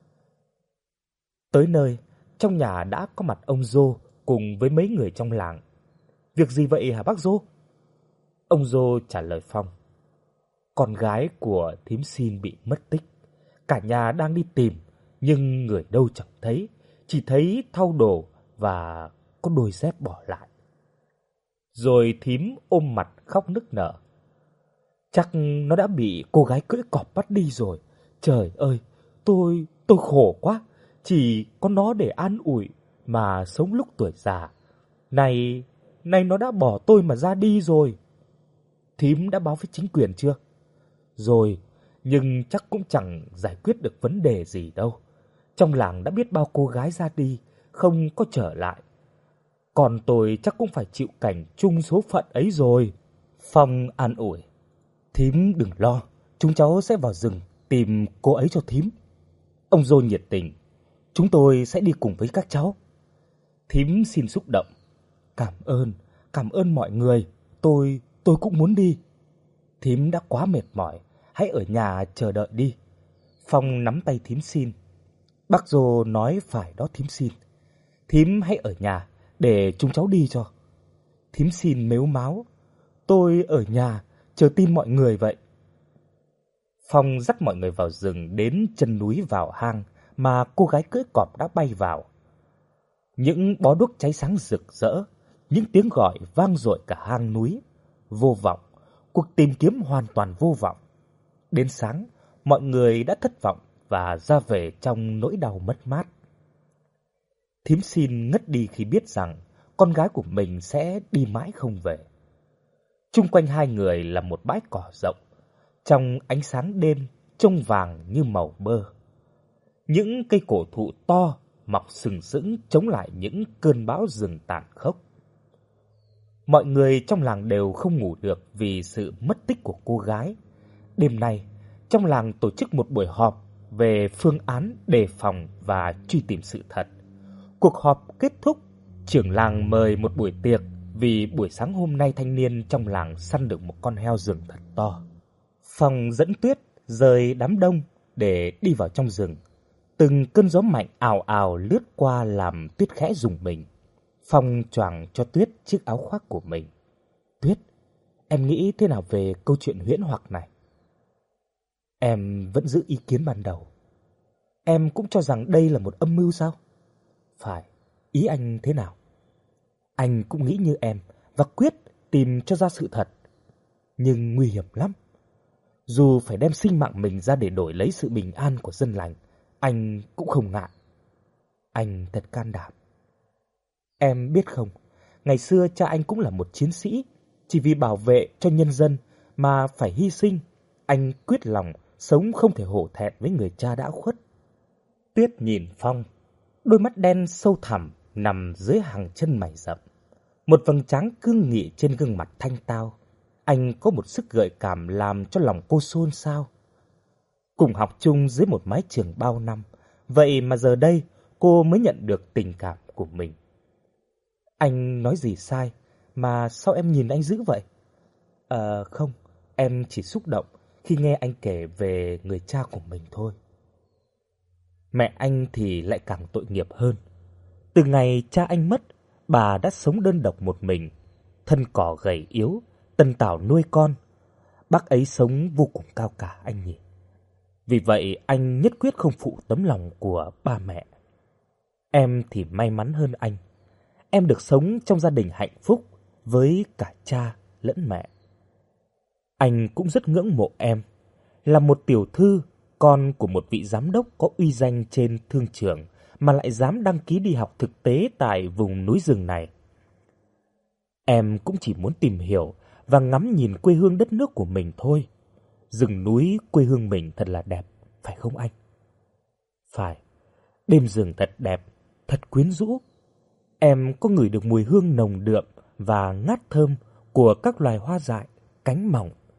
Tới nơi, trong nhà đã có mặt ông Dô cùng với mấy người trong làng. Việc gì vậy hả bác Dô? Ông Dô trả lời Phong: con gái của thím Xin bị mất tích. Cả nhà đang đi tìm, nhưng người đâu chẳng thấy, chỉ thấy thau đồ và có đôi dép bỏ lại. Rồi thím ôm mặt khóc nức nở: chắc nó đã bị cô gái cưỡi cọp bắt đi rồi. Trời ơi, tôi khổ quá, chỉ có nó để an ủi mà sống lúc tuổi già. Này nó đã bỏ tôi mà ra đi rồi. Thím đã báo với chính quyền chưa? Rồi, nhưng chắc cũng chẳng giải quyết được vấn đề gì đâu. Trong làng đã biết bao cô gái ra đi, không có trở lại. Còn tôi chắc cũng phải chịu cảnh chung số phận ấy rồi. Phong an ủi: thím đừng lo, chúng cháu sẽ vào rừng tìm cô ấy cho thím. Ông Dô nhiệt tình: chúng tôi sẽ đi cùng với các cháu. Thím Xin xúc động: cảm ơn mọi người, tôi cũng muốn đi. Thím đã quá mệt mỏi, hãy ở nhà chờ đợi đi. Phong nắm tay thím Xin: bác Dô nói phải đó thím Xin. Thím hãy ở nhà để chúng cháu đi cho. Thím Xin mếu máo: tôi ở nhà chờ tin mọi người vậy. Phong dắt mọi người vào rừng, đến chân núi vào hang mà cô gái cưỡi cọp đã bay vào. Những bó đuốc cháy sáng rực rỡ, những tiếng gọi vang dội cả hang núi. Vô vọng, cuộc tìm kiếm hoàn toàn vô vọng. Đến sáng, mọi người đã thất vọng và ra về trong nỗi đau mất mát. Thím Xin ngất đi khi biết rằng con gái của mình sẽ đi mãi không về. Chung quanh hai người là một bãi cỏ rộng, trong ánh sáng đêm trông vàng như màu bơ. Những cây cổ thụ to mọc sừng sững chống lại những cơn bão rừng tàn khốc. Mọi người trong làng đều không ngủ được vì sự mất tích của cô gái. Đêm nay, trong làng tổ chức một buổi họp về phương án đề phòng và truy tìm sự thật. Cuộc họp kết thúc, trưởng làng mời một buổi tiệc vì buổi sáng hôm nay thanh niên trong làng săn được một con heo rừng thật to. Phong dẫn Tuyết rời đám đông để đi vào trong rừng. Từng cơn gió mạnh ào ào lướt qua làm Tuyết khẽ rùng mình. Phong choàng cho Tuyết chiếc áo khoác của mình. Tuyết, em nghĩ thế nào về câu chuyện huyễn hoặc này? Em vẫn giữ ý kiến ban đầu. Em cũng cho rằng đây là một âm mưu sao? Phải, ý anh thế nào? Anh cũng nghĩ như em và quyết tìm cho ra sự thật. Nhưng nguy hiểm lắm. Dù phải đem sinh mạng mình ra để đổi lấy sự bình an của dân lành, anh cũng không ngại. Anh thật can đảm. Em biết không, ngày xưa cha anh cũng là một chiến sĩ, chỉ vì bảo vệ cho nhân dân mà phải hy sinh. Anh quyết lòng sống không thể hổ thẹn với người cha đã khuất. Tuyết nhìn Phong, đôi mắt đen sâu thẳm nằm dưới hàng chân mày rậm. Một vầng trán cương nghị trên gương mặt thanh tao. Anh có một sức gợi cảm làm cho lòng cô xôn xao. Cùng học chung dưới một mái trường bao năm, vậy mà giờ đây cô mới nhận được tình cảm của mình. Anh nói gì sai mà sao em nhìn anh dữ vậy? Không, em chỉ xúc động khi nghe anh kể về người cha của mình thôi. Mẹ anh thì lại càng tội nghiệp hơn. Từ ngày cha anh mất, bà đã sống đơn độc một mình, thân cỏ gầy yếu, tần tảo nuôi con. Bác ấy sống vô cùng cao cả anh nhỉ. Vì vậy anh nhất quyết không phụ tấm lòng của ba mẹ. Em thì may mắn hơn anh. Em được sống trong gia đình hạnh phúc với cả cha lẫn mẹ. Anh cũng rất ngưỡng mộ em, là một tiểu thư, con của một vị giám đốc có uy danh trên thương trường mà lại dám đăng ký đi học thực tế tại vùng núi rừng này. Em cũng chỉ muốn tìm hiểu và ngắm nhìn quê hương đất nước của mình thôi. Rừng núi quê hương mình thật là đẹp, phải không anh? Phải, đêm rừng thật đẹp, thật quyến rũ. Em có ngửi được mùi hương nồng đượm và ngát thơm của các loài hoa dại, cánh mỏng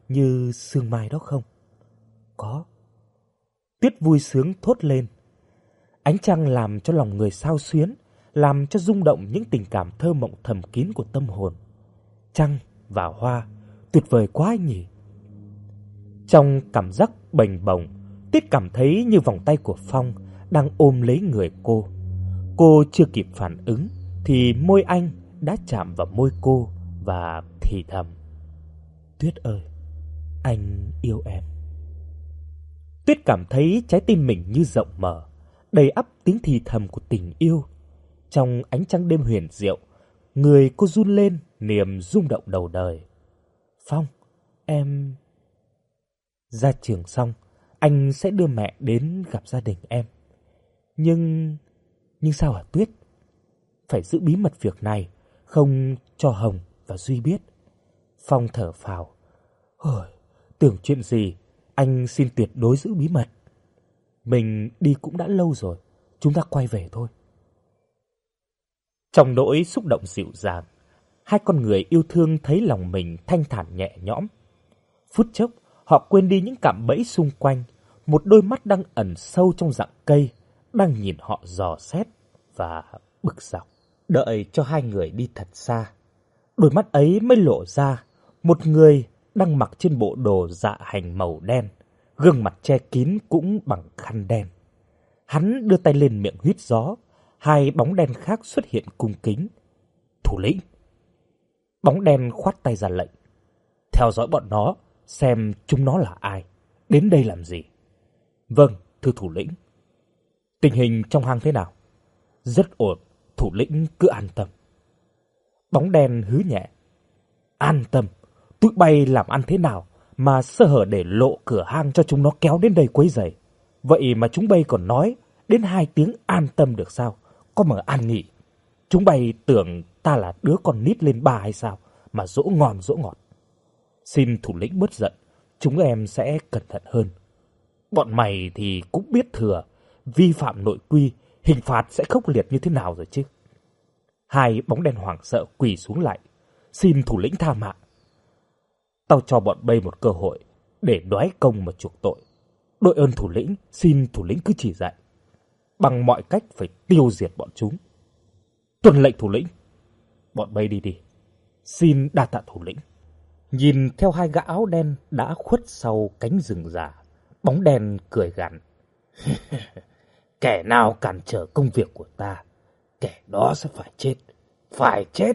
như sương mai đó không? Có. Tuyết vui sướng thốt lên. Ánh trăng làm cho lòng người xao xuyến, làm cho rung động những tình cảm thơ mộng thầm kín của tâm hồn. Trăng và hoa, tuyệt vời quá anh nhỉ. Trong cảm giác bềnh bồng, Tuyết cảm thấy như vòng tay của Phong đang ôm lấy người cô. Cô chưa kịp phản ứng thì môi anh đã chạm vào môi cô và thì thầm: Tuyết ơi, anh yêu em. Tuyết cảm thấy trái tim mình như rộng mở, đầy ắp tiếng thì thầm của tình yêu. Trong ánh trăng đêm huyền diệu, người cô run lên niềm rung động đầu đời. Phong, em... Ra trường xong, anh sẽ đưa mẹ đến gặp gia đình em. Nhưng sao hả Tuyết? Phải giữ bí mật việc này, không cho Hồng và Duy biết. Phong thở phào. Tưởng chuyện gì, anh xin tuyệt đối giữ bí mật. Mình đi cũng đã lâu rồi, chúng ta quay về thôi. Trong nỗi xúc động dịu dàng, hai con người yêu thương thấy lòng mình thanh thản nhẹ nhõm. Phút chốc, họ quên đi những cạm bẫy xung quanh. Một đôi mắt đang ẩn sâu trong rặng cây đang nhìn họ dò xét và bực dọc. Đợi cho hai người đi thật xa, đôi mắt ấy mới lộ ra một người đang mặc trên bộ đồ dạ hành màu đen, gương mặt che kín cũng bằng khăn đen. Hắn đưa tay lên miệng huýt gió, hai bóng đen khác xuất hiện cung kính. Thủ lĩnh. Bóng đen khoát tay ra lệnh. Theo dõi bọn nó, xem chúng nó là ai, đến đây làm gì. Vâng, thưa thủ lĩnh. Tình hình trong hang thế nào? Rất ổn, thủ lĩnh cứ an tâm. Bóng đen hứ nhẹ. An tâm? Tụi bay làm ăn thế nào mà sơ hở để lộ cửa hang cho chúng nó kéo đến đây quấy rầy? Vậy mà chúng bay còn nói đến 2 tiếng an tâm được sao? Có mở an nghỉ. Chúng bay tưởng ta là đứa con nít lên 3 hay sao mà dỗ ngon dỗ ngọt. Xin thủ lĩnh bớt giận, chúng em sẽ cẩn thận hơn. Bọn mày thì cũng biết thừa, vi phạm nội quy, hình phạt sẽ khốc liệt như thế nào rồi chứ. Hai bóng đen hoảng sợ quỳ xuống lại. Xin thủ lĩnh tha mạng. Tao cho bọn bay một cơ hội để đoái công mà chuộc tội. Đội ơn thủ lĩnh, xin thủ lĩnh cứ chỉ dạy. Bằng mọi cách phải tiêu diệt bọn chúng. Tuân lệnh thủ lĩnh. Bọn bay đi đi. Xin đa tạ thủ lĩnh. Nhìn theo hai gã áo đen đã khuất sau cánh rừng già, bóng đen cười gằn. Kẻ nào cản trở công việc của ta, kẻ đó sẽ phải chết. Phải chết.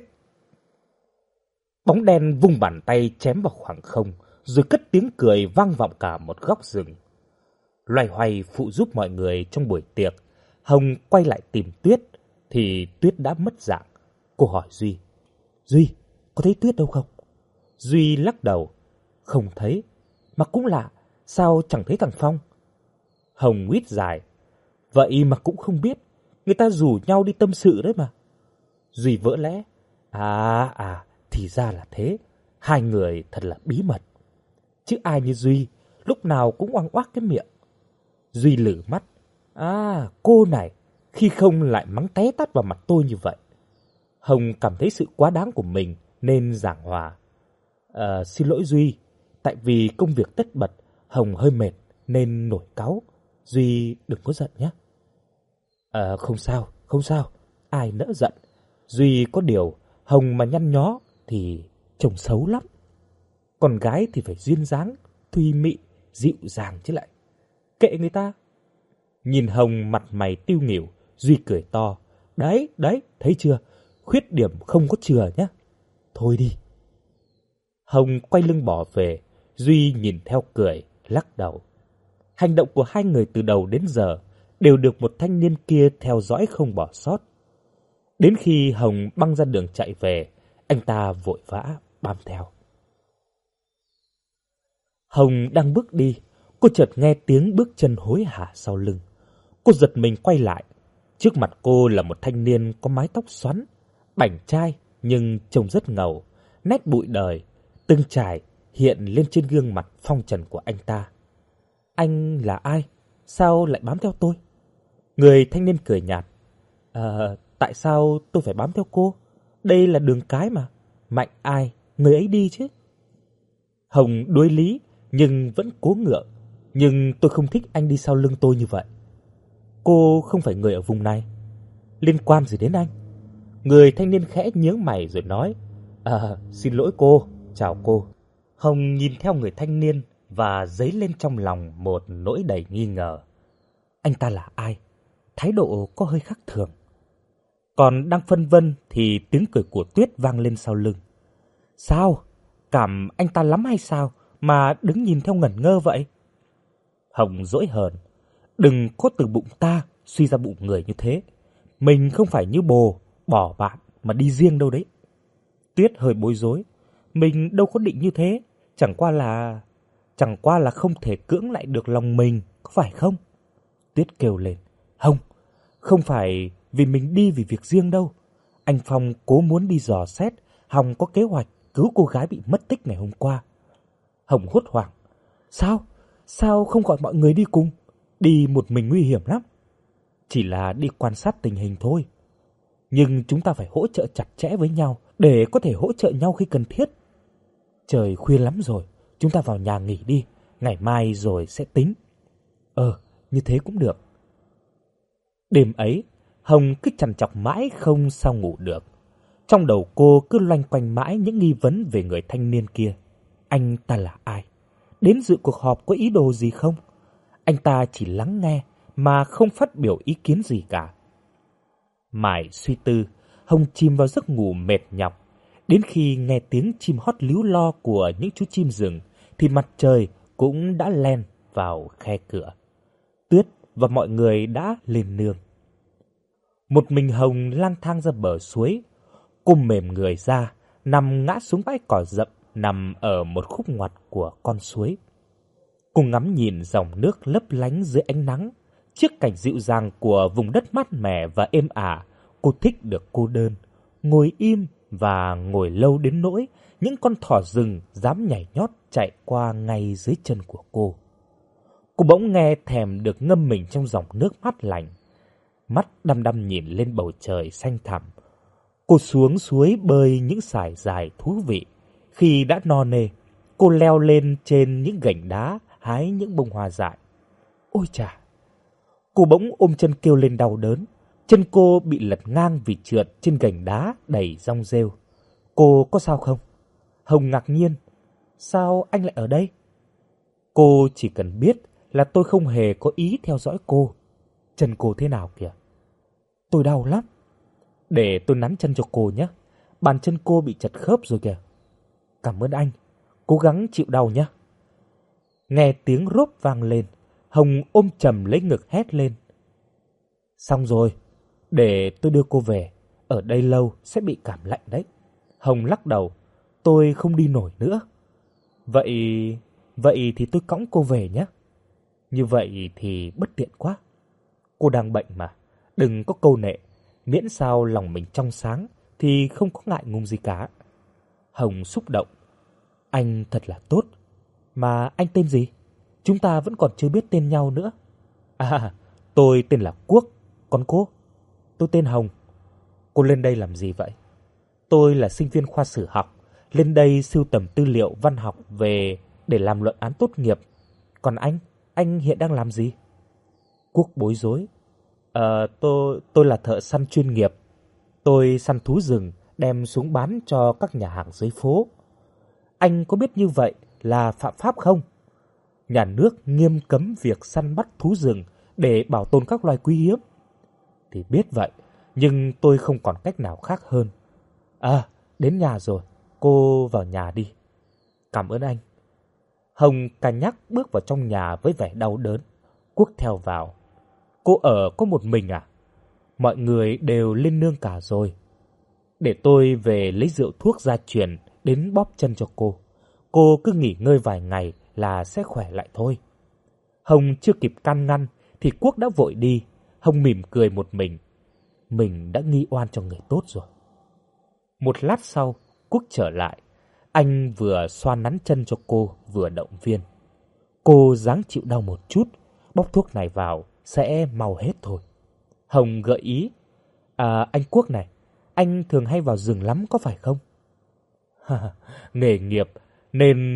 Bóng đen vung bàn tay chém vào khoảng không, rồi cất tiếng cười vang vọng cả một góc rừng. Loay hoay phụ giúp mọi người trong buổi tiệc, Hồng quay lại tìm Tuyết, thì Tuyết đã mất dạng. Cô hỏi Duy. Duy, có thấy Tuyết đâu không? Duy lắc đầu. Không thấy. Mà cũng lạ, sao chẳng thấy thằng Phong? Hồng huýt dài. Vậy mà cũng không biết, người ta rủ nhau đi tâm sự đấy mà. Duy vỡ lẽ. Thì ra là thế. Hai người thật là bí mật. Chứ ai như Duy, lúc nào cũng oang oác cái miệng. Duy lử mắt. Cô này, khi không lại mắng té tát vào mặt tôi như vậy. Hồng cảm thấy sự quá đáng của mình nên giảng hòa. Xin lỗi Duy, tại vì công việc tất bật, Hồng hơi mệt nên nổi cáu. Duy đừng có giận nhé. Không sao, ai nỡ giận. Duy có điều, Hồng mà nhăn nhó thì trông xấu lắm. Con gái thì phải duyên dáng, thùy mị, dịu dàng chứ lại. Kệ người ta. Nhìn Hồng mặt mày tiêu nghỉu, Duy cười to. Đấy, thấy chưa? Khuyết điểm không có chừa nhé. Thôi đi. Hồng quay lưng bỏ về, Duy nhìn theo cười, lắc đầu. Hành động của hai người từ đầu đến giờ đều được một thanh niên kia theo dõi không bỏ sót. Đến khi Hồng băng ra đường chạy về, anh ta vội vã bám theo. Hồng đang bước đi, cô chợt nghe tiếng bước chân hối hả sau lưng. Cô giật mình quay lại. Trước mặt cô là một thanh niên có mái tóc xoắn, bảnh trai nhưng trông rất ngầu, nét bụi đời, từng trải hiện lên trên gương mặt phong trần của anh ta. Anh là ai? Sao lại bám theo tôi? Người thanh niên cười nhạt. Tại sao tôi phải bám theo cô? Đây là đường cái mà. Mạnh ai, người ấy đi chứ. Hồng đối lý nhưng vẫn cố ngượng. Nhưng tôi không thích anh đi sau lưng tôi như vậy. Cô không phải người ở vùng này. Liên quan gì đến anh? Người thanh niên khẽ nhướng mày rồi nói, xin lỗi cô, chào cô. Hồng nhìn theo người thanh niên và dấy lên trong lòng một nỗi đầy nghi ngờ. Anh ta là ai? Thái độ có hơi khác thường. Còn đang phân vân thì tiếng cười của Tuyết vang lên sau lưng. Sao? Cảm anh ta lắm hay sao mà đứng nhìn theo ngẩn ngơ vậy? Hồng dỗi hờn. Đừng có từ bụng ta suy ra bụng người như thế. Mình không phải như bồ, bỏ bạn mà đi riêng đâu đấy. Tuyết hơi bối rối. Mình đâu có định như thế. Chẳng qua là không thể cưỡng lại được lòng mình, có phải không? Tuyết kêu lên. Hồng, không phải vì mình đi vì việc riêng đâu. Anh Phong cố muốn đi dò xét, Hồng có kế hoạch cứu cô gái bị mất tích ngày hôm qua. Hồng hốt hoảng. Sao? Sao không gọi mọi người đi cùng? Đi một mình nguy hiểm lắm. Chỉ là đi quan sát tình hình thôi. Nhưng chúng ta phải hỗ trợ chặt chẽ với nhau để có thể hỗ trợ nhau khi cần thiết. Trời khuya lắm rồi, chúng ta vào nhà nghỉ đi, ngày mai rồi sẽ tính. Như thế cũng được. Đêm ấy, Hồng cứ trằn trọc mãi không sao ngủ được. Trong đầu cô cứ loanh quanh mãi những nghi vấn về người thanh niên kia. Anh ta là ai? Đến dự cuộc họp có ý đồ gì không? Anh ta chỉ lắng nghe mà không phát biểu ý kiến gì cả. Mãi suy tư, Hồng chìm vào giấc ngủ mệt nhọc. Đến khi nghe tiếng chim hót líu lo của những chú chim rừng thì mặt trời cũng đã len vào khe cửa. Tuyết và mọi người đã lên nương. Một mình Hồng lang thang ra bờ suối. Cô mềm người ra, nằm ngã xuống bãi cỏ rậm nằm ở một khúc ngoặt của con suối. Cô ngắm nhìn dòng nước lấp lánh dưới ánh nắng. Trước cảnh dịu dàng của vùng đất mát mẻ và êm ả, cô thích được cô đơn, ngồi im và ngồi lâu đến nỗi những con thỏ rừng dám nhảy nhót chạy qua ngay dưới chân của cô. Cô bỗng nghe thèm được ngâm mình trong dòng nước mát lành. Mắt đăm đăm nhìn lên bầu trời xanh thẳm. Cô xuống suối bơi những sải dài thú vị. Khi đã no nê, cô leo lên trên những gành đá hái những bông hoa dại. Ôi chà! Cô bỗng ôm chân kêu lên đau đớn. Chân cô bị lật ngang vì trượt trên gành đá đầy rong rêu. Cô có sao không? Hồng ngạc nhiên. Sao anh lại ở đây? Cô chỉ cần biết là tôi không hề có ý theo dõi cô. Chân cô thế nào kìa? Tôi đau lắm. Để tôi nắn chân cho cô nhé. Bàn chân cô bị chật khớp rồi kìa. Cảm ơn anh. Cố gắng chịu đau nhé. Nghe tiếng rốp vang lên, Hồng ôm chầm lấy ngực hét lên. Xong rồi, để tôi đưa cô về. Ở đây lâu sẽ bị cảm lạnh đấy. Hồng lắc đầu. Tôi không đi nổi nữa. Vậy thì tôi cõng cô về nhé. Như vậy thì bất tiện quá. Cô đang bệnh mà. Đừng có câu nệ. Miễn sao lòng mình trong sáng thì không có ngại ngùng gì cả. Hồng xúc động. Anh thật là tốt. Mà anh tên gì? Chúng ta vẫn còn chưa biết tên nhau nữa. Tôi tên là Quốc. Còn cô? Tôi tên Hồng. Cô lên đây làm gì vậy? Tôi là sinh viên khoa sử học. Lên đây sưu tầm tư liệu văn học về để làm luận án tốt nghiệp. Còn anh hiện đang làm gì? Quốc bối rối. Tôi là thợ săn chuyên nghiệp. Tôi săn thú rừng đem xuống bán cho các nhà hàng dưới phố. Anh có biết như vậy là phạm pháp không? Nhà nước nghiêm cấm việc săn bắt thú rừng để bảo tồn các loài quý hiếm. Thì biết vậy, nhưng tôi không còn cách nào khác hơn. Đến nhà rồi, cô vào nhà đi. Cảm ơn anh. Hồng cà nhắc bước vào trong nhà với vẻ đau đớn. Quốc theo vào. Cô ở có một mình à? Mọi người đều lên nương cả rồi. Để tôi về lấy rượu thuốc gia truyền đến bóp chân cho cô. Cô cứ nghỉ ngơi vài ngày là sẽ khỏe lại thôi. Hồng chưa kịp can ngăn thì Quốc đã vội đi. Hồng mỉm cười một mình. Mình đã nghi oan cho người tốt rồi. Một lát sau, Quốc trở lại. Anh vừa xoa nắn chân cho cô vừa động viên. Cô ráng chịu đau một chút, bóp thuốc này vào sẽ mau hết thôi. Hồng gợi ý. Anh Quốc này, anh thường hay vào rừng lắm có phải không? Nghề nghiệp nên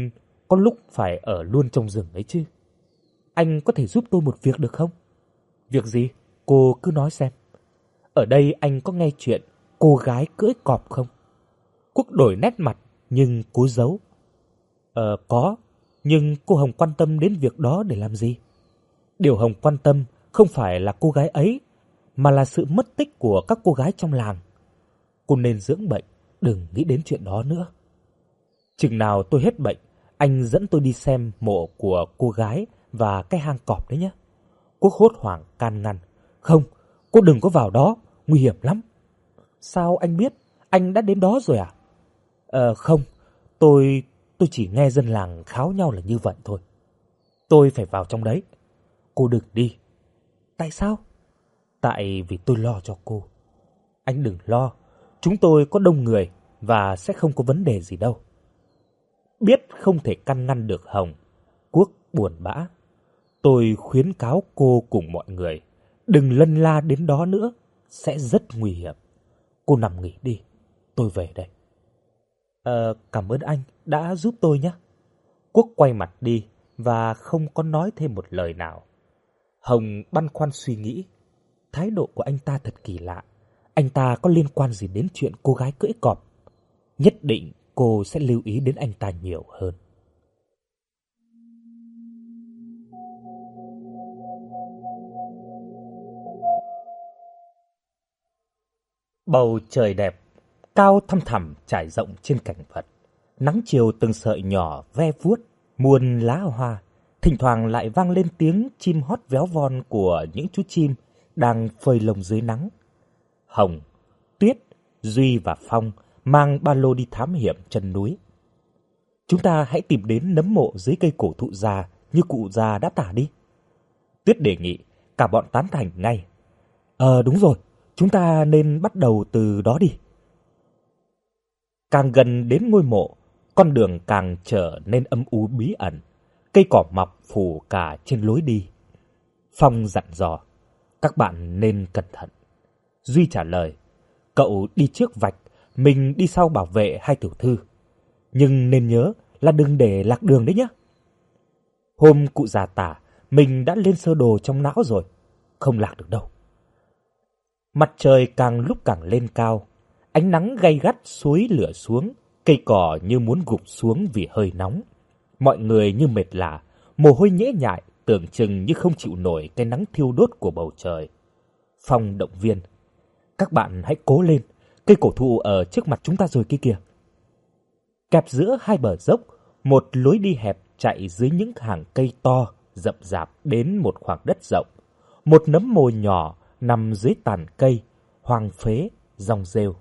có lúc phải ở luôn trong rừng đấy chứ. Anh có thể giúp tôi một việc được không? Việc gì? Cô cứ nói xem. Ở đây anh có nghe chuyện cô gái cưỡi cọp không? Quốc đổi nét mặt nhưng cố giấu. Có, nhưng cô Hồng quan tâm đến việc đó để làm gì? Điều Hồng quan tâm không phải là cô gái ấy, mà là sự mất tích của các cô gái trong làng. Cô nên dưỡng bệnh, đừng nghĩ đến chuyện đó nữa. Chừng nào tôi hết bệnh, anh dẫn tôi đi xem mộ của cô gái và cái hang cọp đấy nhé. Quốc hốt hoảng can ngăn. Không, cô đừng có vào đó, nguy hiểm lắm. Sao anh biết? Anh đã đến đó rồi à? Không, tôi chỉ nghe dân làng kháo nhau là như vậy thôi. Tôi phải vào trong đấy. Cô đừng đi. Tại sao? Tại vì tôi lo cho cô. Anh đừng lo, chúng tôi có đông người và sẽ không có vấn đề gì đâu. Biết không thể can ngăn được Hồng, Quốc buồn bã. Tôi khuyến cáo cô cùng mọi người đừng lân la đến đó nữa, sẽ rất nguy hiểm. Cô nằm nghỉ đi, tôi về đây. Cảm ơn anh đã giúp tôi nhé. Quốc quay mặt đi và không có nói thêm một lời nào. Hồng băn khoăn suy nghĩ. Thái độ của anh ta thật kỳ lạ. Anh ta có liên quan gì đến chuyện cô gái cưỡi cọp? Nhất định cô sẽ lưu ý đến anh ta nhiều hơn. Bầu trời đẹp, cao thăm thẳm trải rộng trên cảnh vật. Nắng chiều từng sợi nhỏ ve vuốt, muôn lá hoa. Thỉnh thoảng lại vang lên tiếng chim hót véo von của những chú chim đang phơi lông dưới nắng. Hồng, Tuyết, Duy và Phong mang ba lô đi thám hiểm chân núi. Chúng ta hãy tìm đến nấm mộ dưới cây cổ thụ già như cụ già đã tả đi. Tuyết đề nghị, cả bọn tán thành ngay. Đúng rồi, chúng ta nên bắt đầu từ đó đi. Càng gần đến ngôi mộ, con đường càng trở nên âm u bí ẩn. Cây cỏ mọc phủ cả trên lối đi. Phong dặn dò, các bạn nên cẩn thận. Duy trả lời, cậu đi trước vạch, mình đi sau bảo vệ hai tiểu thư. Nhưng nên nhớ là đừng để lạc đường đấy nhé. Hôm cụ già tả, mình đã lên sơ đồ trong não rồi, không lạc được đâu. Mặt trời càng lúc càng lên cao, ánh nắng gay gắt xối lửa xuống, cây cỏ như muốn gục xuống vì hơi nóng. Mọi người như mệt lả, mồ hôi nhễ nhại, tưởng chừng như không chịu nổi cái nắng thiêu đốt của bầu trời. Phong động viên, các bạn hãy cố lên, cây cổ thụ ở trước mặt chúng ta rồi kia kìa. Kẹp giữa hai bờ dốc, một lối đi hẹp chạy dưới những hàng cây to, rậm rạp đến một khoảng đất rộng. Một nấm mồ nhỏ nằm dưới tàn cây, hoang phế, rong rêu.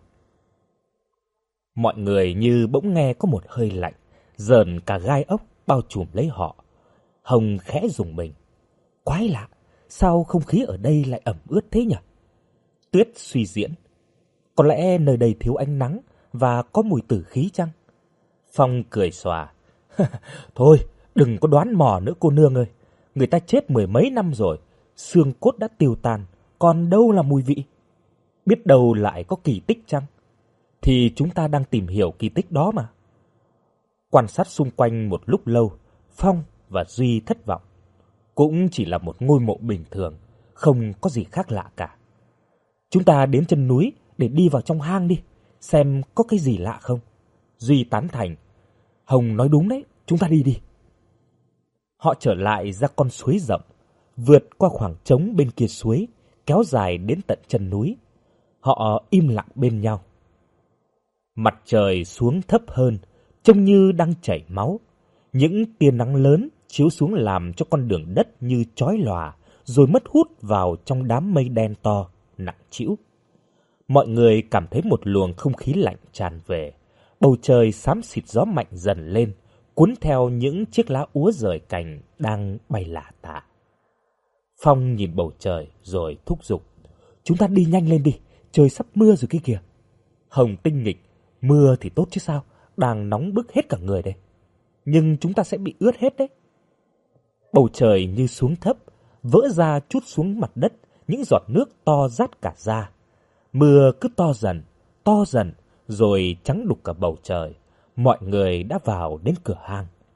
Mọi người như bỗng nghe có một hơi lạnh, dờn cả gai ốc bao trùm lấy họ. Hồng khẽ rùng mình. Quái lạ, sao không khí ở đây lại ẩm ướt thế nhỉ? Tuyết suy diễn. Có lẽ nơi đây thiếu ánh nắng và có mùi tử khí chăng? Phong cười xòa. Thôi, đừng có đoán mò nữa cô nương ơi. Người ta chết mười mấy năm rồi, xương cốt đã tiêu tan, còn đâu là mùi vị? Biết đâu lại có kỳ tích chăng? Thì chúng ta đang tìm hiểu kỳ tích đó mà. Quan sát xung quanh một lúc lâu, Phong và Duy thất vọng. Cũng chỉ là một ngôi mộ bình thường, không có gì khác lạ cả. Chúng ta đến chân núi để đi vào trong hang đi, xem có cái gì lạ không. Duy tán thành. Hồng nói đúng đấy, chúng ta đi đi. Họ trở lại ra con suối rộng, vượt qua khoảng trống bên kia suối, kéo dài đến tận chân núi. Họ im lặng bên nhau. Mặt trời xuống thấp hơn, trông như đang chảy máu. Những tia nắng lớn chiếu xuống làm cho con đường đất như chói lòa, rồi mất hút vào trong đám mây đen to, nặng trĩu. Mọi người cảm thấy một luồng không khí lạnh tràn về. Bầu trời xám xịt gió mạnh dần lên, cuốn theo những chiếc lá úa rời cành đang bay lả tả. Phong nhìn bầu trời rồi thúc giục. Chúng ta đi nhanh lên đi, trời sắp mưa rồi kia kìa. Hồng tinh nghịch. Mưa thì tốt chứ sao, đang nóng bức hết cả người đây. Nhưng chúng ta sẽ bị ướt hết đấy. Bầu trời như xuống thấp, vỡ ra trút xuống mặt đất những giọt nước to rát cả da. Mưa cứ to dần, rồi trắng đục cả bầu trời. Mọi người đã vào đến cửa hang.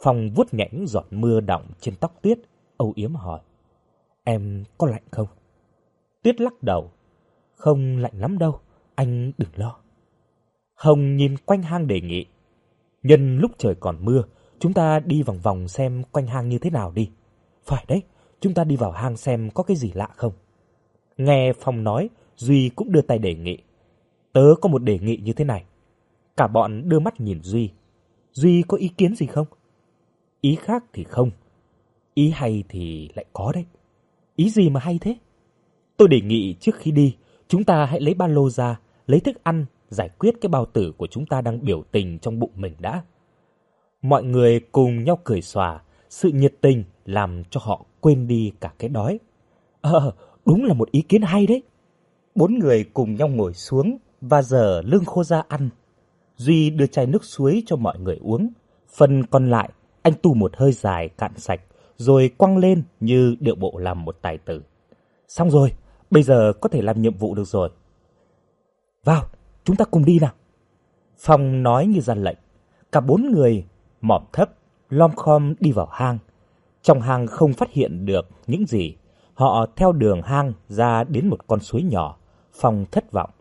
Phong vuốt nhẹ những giọt mưa đọng trên tóc Tuyết, âu yếm hỏi: "Em có lạnh không?" Tuyết lắc đầu: "Không lạnh lắm đâu, anh đừng lo." Hồng nhìn quanh hang đề nghị: "Nhân lúc trời còn mưa, chúng ta đi vòng vòng xem quanh hang như thế nào đi." "Phải đấy, chúng ta đi vào hang xem có cái gì lạ không." Nghe Phong nói, Duy cũng đưa tay đề nghị: "Tớ có một đề nghị như thế này." Cả bọn đưa mắt nhìn Duy. "Duy có ý kiến gì không?" "Ý khác thì không, ý hay thì lại có đấy." "Ý gì mà hay thế?" "Tôi đề nghị trước khi đi, chúng ta hãy lấy ba lô ra, lấy thức ăn, giải quyết cái bao tử của chúng ta đang biểu tình trong bụng mình đã." Mọi người cùng nhau cười xòa, sự nhiệt tình làm cho họ quên đi cả cái đói. Đúng là một ý kiến hay đấy." 4 người cùng nhau ngồi xuống và giở lưng khô ra ăn. Duy đưa chai nước suối cho mọi người uống. Phần còn lại, anh tu một hơi dài cạn sạch, rồi quăng lên như điệu bộ làm một tài tử. "Xong rồi, bây giờ có thể làm nhiệm vụ được rồi." "Vào, chúng ta cùng đi nào." Phong nói như ra lệnh. Cả 4 người mỏm thấp, lom khom đi vào hang. Trong hang không phát hiện được những gì. Họ theo đường hang ra đến một con suối nhỏ. Phong thất vọng.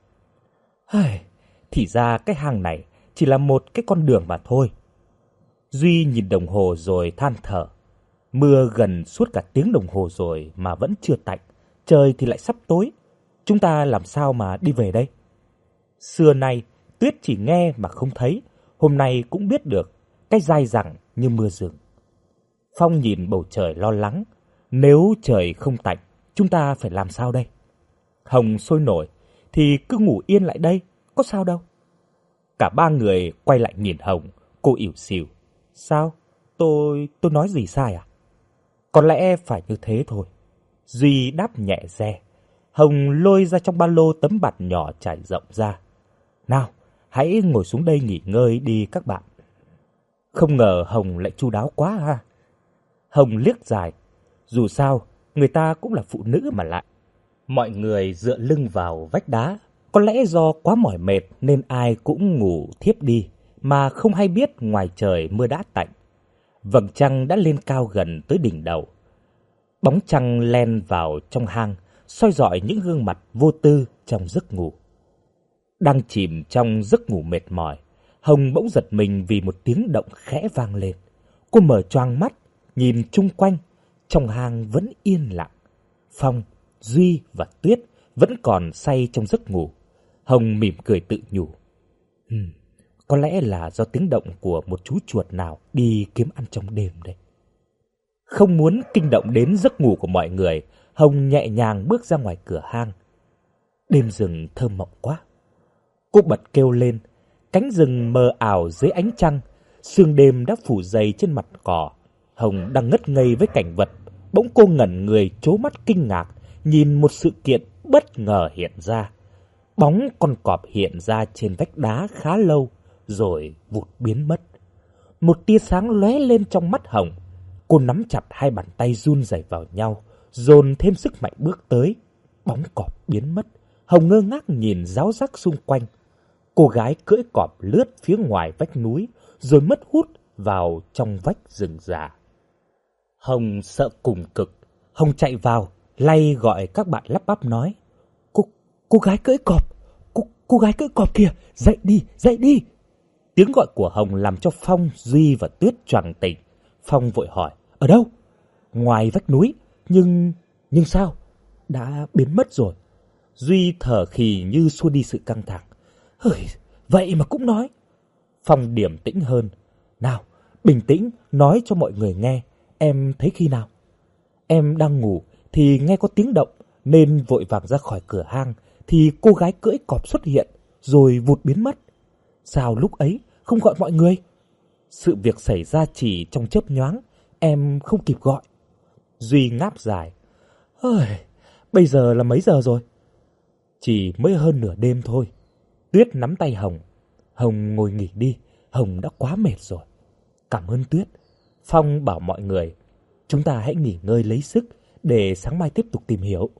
Thì ra cái hang này chỉ là một cái con đường mà thôi. Duy nhìn đồng hồ rồi than thở. Mưa gần suốt cả tiếng đồng hồ rồi mà vẫn chưa tạnh. Trời thì lại sắp tối. Chúng ta làm sao mà đi về đây? Xưa nay, Tuyết chỉ nghe mà không thấy. Hôm nay cũng biết được cái dai dẳng như mưa rừng. Phong nhìn bầu trời lo lắng. Nếu trời không tạnh, chúng ta phải làm sao đây? Hồng sôi nổi, thì cứ ngủ yên lại đây, có sao đâu. Cả 3 người quay lại nhìn Hồng, cô ỉu xìu. "Sao? Tôi nói gì sai à?" "Có lẽ phải như thế thôi." Duy đáp nhẹ dè. Hồng lôi ra trong ba lô tấm bạt nhỏ trải rộng ra. "Nào, hãy ngồi xuống đây nghỉ ngơi đi các bạn." Không ngờ Hồng lại chu đáo quá ha. Hồng liếc dài. Dù sao, người ta cũng là phụ nữ mà lại. Mọi người dựa lưng vào vách đá. Có lẽ do quá mỏi mệt nên ai cũng ngủ thiếp đi, mà không hay biết ngoài trời mưa đã tạnh. Vầng trăng đã lên cao gần tới đỉnh đầu. Bóng trăng len vào trong hang, soi rọi những gương mặt vô tư trong giấc ngủ. Đang chìm trong giấc ngủ mệt mỏi, Hồng bỗng giật mình vì một tiếng động khẽ vang lên. Cô mở choàng mắt, nhìn chung quanh, trong hang vẫn yên lặng. Phong, Duy và Tuyết vẫn còn say trong giấc ngủ. Hồng mỉm cười tự nhủ. Có lẽ là do tiếng động của một chú chuột nào đi kiếm ăn trong đêm đấy. Không muốn kinh động đến giấc ngủ của mọi người, Hồng nhẹ nhàng bước ra ngoài cửa hang. Đêm rừng thơm mộng quá. Cô bật kêu lên. Cánh rừng mờ ảo dưới ánh trăng, sương đêm đã phủ dày trên mặt cỏ. Hồng đang ngất ngây với cảnh vật, bỗng cô ngẩn người trố mắt kinh ngạc, nhìn một sự kiện bất ngờ hiện ra. Bóng con cọp hiện ra trên vách đá khá lâu, rồi vụt biến mất. Một tia sáng lóe lên trong mắt Hồng. Cô nắm chặt hai bàn tay run rẩy vào nhau, dồn thêm sức mạnh bước tới. Bóng cọp biến mất. Hồng ngơ ngác nhìn ráo rác xung quanh. Cô gái cưỡi cọp lướt phía ngoài vách núi, rồi mất hút vào trong vách rừng già. Hồng sợ cùng cực. Hồng chạy vào, lay gọi các bạn lắp bắp nói. Cô gái cưỡi cọp, cô gái cưỡi cọp kìa, dậy đi, dậy đi. Tiếng gọi của Hồng làm cho Phong, Duy và Tuyết choàng tỉnh. Phong vội hỏi, ở đâu? Ngoài vách núi, nhưng sao? Đã biến mất rồi. Duy thở khì như xua đi sự căng thẳng. Vậy mà cũng nói. Phong điềm tĩnh hơn. Nào, bình tĩnh, nói cho mọi người nghe. Em thấy khi nào? Em đang ngủ thì nghe có tiếng động, nên vội vàng ra khỏi cửa hang, thì cô gái cưỡi cọp xuất hiện, rồi vụt biến mất. Sao lúc ấy không gọi mọi người? Sự việc xảy ra chỉ trong chớp nhoáng, em không kịp gọi. Duy ngáp dài. Bây giờ là mấy giờ rồi? Chỉ mới hơn nửa đêm thôi. Tuyết nắm tay Hồng. Hồng ngồi nghỉ đi, Hồng đã quá mệt rồi. Cảm ơn Tuyết. Phong bảo mọi người, chúng ta hãy nghỉ ngơi lấy sức để sáng mai tiếp tục tìm hiểu.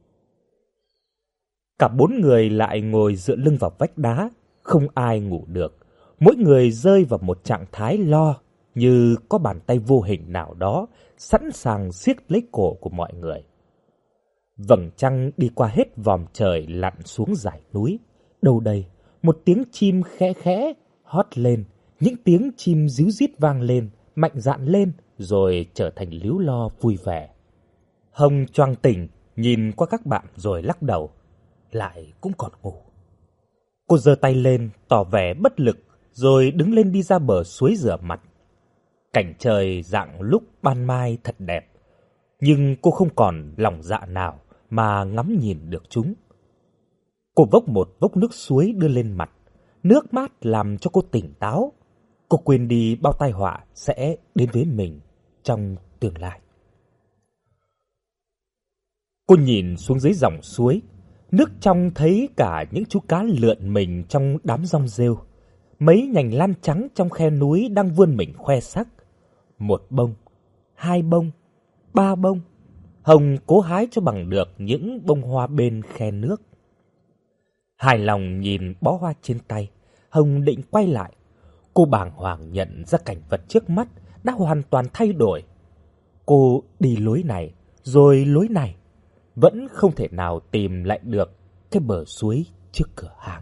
Cả 4 người lại ngồi dựa lưng vào vách đá, không ai ngủ được. Mỗi người rơi vào một trạng thái lo, như có bàn tay vô hình nào đó sẵn sàng siết lấy cổ của mọi người. Vầng trăng đi qua hết vòm trời lặn xuống dải núi. Đâu đây, một tiếng chim khẽ khẽ hót lên, những tiếng chim ríu rít vang lên, mạnh dạn lên rồi trở thành líu lo vui vẻ. Hồng choàng tỉnh, nhìn qua các bạn rồi lắc đầu, lại cũng còn ngủ. Cô giơ tay lên tỏ vẻ bất lực rồi đứng lên đi ra bờ suối rửa mặt. Cảnh trời rạng lúc ban mai thật đẹp, nhưng cô không còn lòng dạ nào mà ngắm nhìn được chúng. Cô vốc một vốc nước suối đưa lên mặt, nước mát làm cho cô tỉnh táo. Cô quên đi bao tai họa sẽ đến với mình trong tương lai. Cô nhìn xuống dưới dòng suối, nước trong thấy cả những chú cá lượn mình trong đám rong rêu. Mấy nhành lan trắng trong khe núi đang vươn mình khoe sắc. 1 bông, 2 bông, 3 bông. Hồng cố hái cho bằng được những bông hoa bên khe nước. Hài lòng nhìn bó hoa trên tay, Hồng định quay lại. Cô bàng hoàng nhận ra cảnh vật trước mắt đã hoàn toàn thay đổi. Cô đi lối này, rồi lối này, vẫn không thể nào tìm lại được cái bờ suối trước cửa hàng.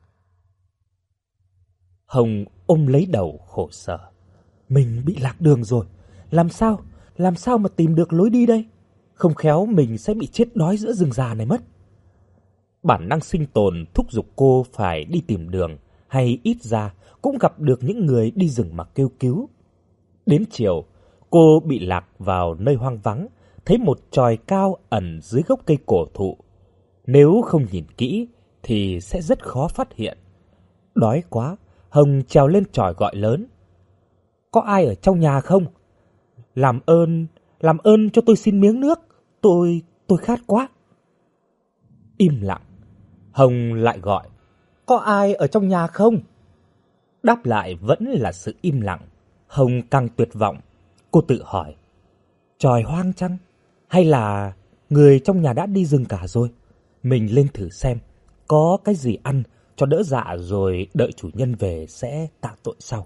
Hồng ôm lấy đầu khổ sở. Mình bị lạc đường rồi, làm sao mà tìm được lối đi đây? Không khéo mình sẽ bị chết đói giữa rừng già này mất. Bản năng sinh tồn thúc giục cô phải đi tìm đường, hay ít ra cũng gặp được những người đi rừng mà kêu cứu. Đến chiều, cô bị lạc vào nơi hoang vắng, thấy một chòi cao ẩn dưới gốc cây cổ thụ. Nếu không nhìn kỹ thì sẽ rất khó phát hiện. Đói quá, Hồng trèo lên chòi gọi lớn. Có ai ở trong nhà không? Làm ơn cho tôi xin miếng nước, tôi khát quá. Im lặng, Hồng lại gọi. Có ai ở trong nhà không? Đáp lại vẫn là sự im lặng. Hồng càng tuyệt vọng. Cô tự hỏi, chòi hoang chăng? Hay là người trong nhà đã đi rừng cả rồi? Mình lên thử xem, có cái gì ăn cho đỡ dạ rồi đợi chủ nhân về sẽ tạ tội sau.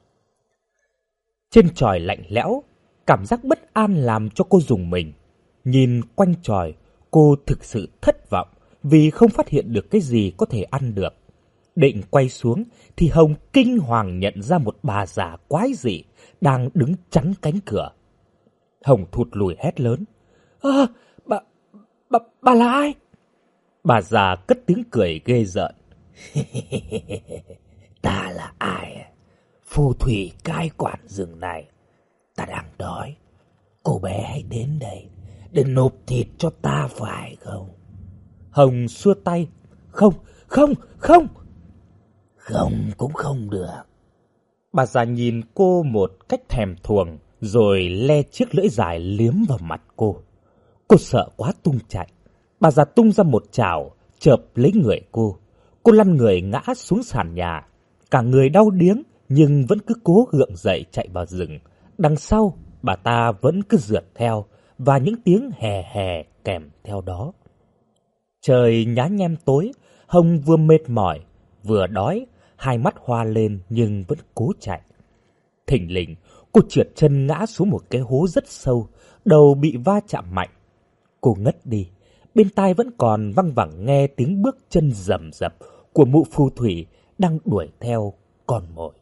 Trên chòi lạnh lẽo, cảm giác bất an làm cho cô rùng mình. Nhìn quanh chòi, cô thực sự thất vọng vì không phát hiện được cái gì có thể ăn được. Định quay xuống thì Hồng kinh hoàng nhận ra một bà già quái dị đang đứng chắn cánh cửa. Hồng thụt lùi hét lớn. Bà là ai? Bà già cất tiếng cười ghê rợn. Ta là ai? Phù thủy cai quản rừng này. Ta đang đói. Cô bé hãy đến đây để nộp thịt cho ta phải không? Hồng xua tay. Không. Không cũng không được. Bà già nhìn cô một cách thèm thuồng rồi le chiếc lưỡi dài liếm vào mặt cô. Cô sợ quá tung chạy. Bà già tung ra một chảo chộp lấy người cô. Cô lăn người ngã xuống sàn nhà. Cả người đau điếng nhưng vẫn cứ cố gượng dậy chạy vào rừng. Đằng sau bà ta vẫn cứ rượt theo và những tiếng hè hè kèm theo đó. Trời nhá nhem tối, Hồng vừa mệt mỏi vừa đói, hai mắt hoa lên nhưng vẫn cố chạy. Thình lình, cô trượt chân ngã xuống một cái hố rất sâu, đầu bị va chạm mạnh. Cô ngất đi, bên tai vẫn còn văng vẳng nghe tiếng bước chân rầm rập của mụ phù thủy đang đuổi theo con mồi.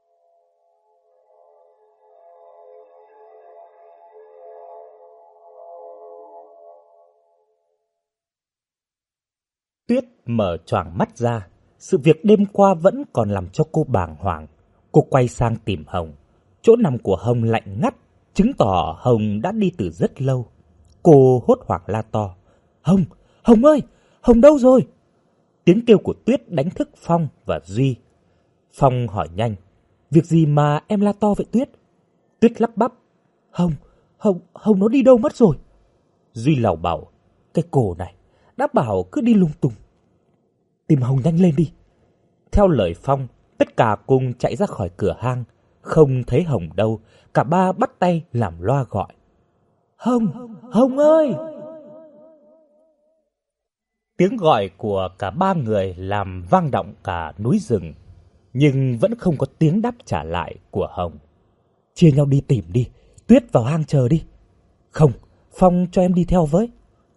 Tuyết mở choàng mắt ra, sự việc đêm qua vẫn còn làm cho cô bàng hoàng. Cô quay sang tìm Hồng. Chỗ nằm của Hồng lạnh ngắt, chứng tỏ Hồng đã đi từ rất lâu. Cô hốt hoảng la to. Hồng ơi, Hồng đâu rồi? Tiếng kêu của Tuyết đánh thức Phong và Duy. Phong hỏi nhanh. Việc gì mà em la to vậy Tuyết? Tuyết lắp bắp. Hồng nó đi đâu mất rồi? Duy lảo bảo. Cái cô này, đã bảo cứ đi lung tung. Tìm Hồng nhanh lên đi. Theo lời Phong, tất cả cùng chạy ra khỏi cửa hang. Không thấy Hồng đâu, cả ba bắt tay làm loa gọi. Hồng ơi! Tiếng gọi của cả ba người làm vang động cả núi rừng, nhưng vẫn không có tiếng đáp trả lại của Hồng. chia nhau đi tìm đi. Tuyết vào hang chờ đi. Không, Phong cho em đi theo với.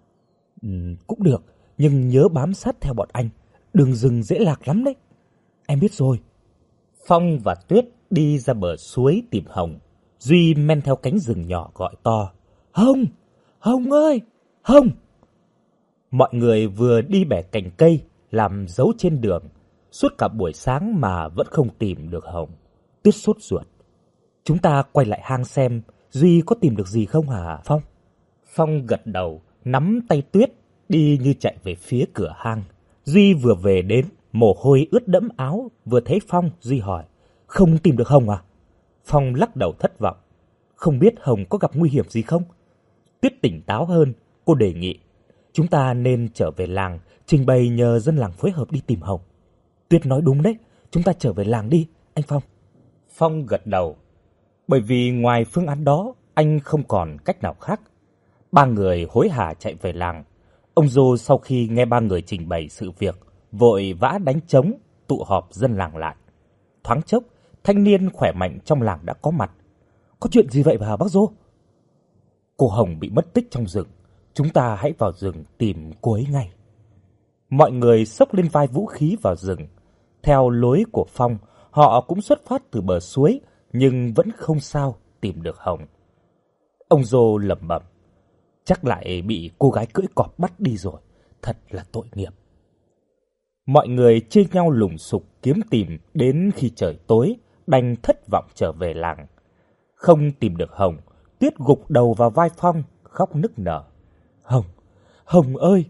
Cũng được, nhưng nhớ bám sát theo bọn anh. Đường rừng dễ lạc lắm đấy. Em biết rồi. Phong và Tuyết đi ra bờ suối tìm Hồng. Duy men theo cánh rừng nhỏ gọi to. Hồng! Hồng ơi! Hồng! Mọi người vừa đi bẻ cành cây làm dấu trên đường. Suốt cả buổi sáng mà vẫn không tìm được Hồng. Tuyết sốt ruột. Chúng ta quay lại hang xem Duy có tìm được gì không hả Phong? Phong gật đầu, nắm tay Tuyết, đi như chạy về phía cửa hang. Duy vừa về đến, mồ hôi ướt đẫm áo, vừa thấy Phong, Duy hỏi, không tìm được Hồng à? Phong lắc đầu thất vọng, không biết Hồng có gặp nguy hiểm gì không? Tuyết tỉnh táo hơn, cô đề nghị, chúng ta nên trở về làng, trình bày nhờ dân làng phối hợp đi tìm Hồng. Tuyết nói đúng đấy, chúng ta trở về làng đi, anh Phong. Phong gật đầu, bởi vì ngoài phương án đó, anh không còn cách nào khác. Ba người hối hả chạy về làng. Ông Dô sau khi nghe ba người trình bày sự việc, vội vã đánh trống, tụ họp dân làng lại. Thoáng chốc, thanh niên khỏe mạnh trong làng đã có mặt. Có chuyện gì vậy hả bác Dô? Cô Hồng bị mất tích trong rừng. Chúng ta hãy vào rừng tìm cô ấy ngay. Mọi người xốc lên vai vũ khí vào rừng. Theo lối của Phong, họ cũng xuất phát từ bờ suối, nhưng vẫn không sao tìm được Hồng. Ông Dô lẩm bẩm, chắc lại bị cô gái cưỡi cọp bắt đi rồi, thật là tội nghiệp. Mọi người chia nhau lùng sục kiếm tìm đến khi trời tối, đành thất vọng trở về làng. Không tìm được Hồng, Tuyết gục đầu vào vai Phong, khóc nức nở. Hồng, Hồng ơi!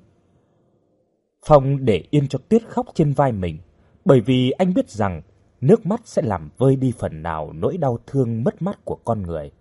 Phong để yên cho Tuyết khóc trên vai mình, bởi vì anh biết rằng nước mắt sẽ làm vơi đi phần nào nỗi đau thương mất mát của con người.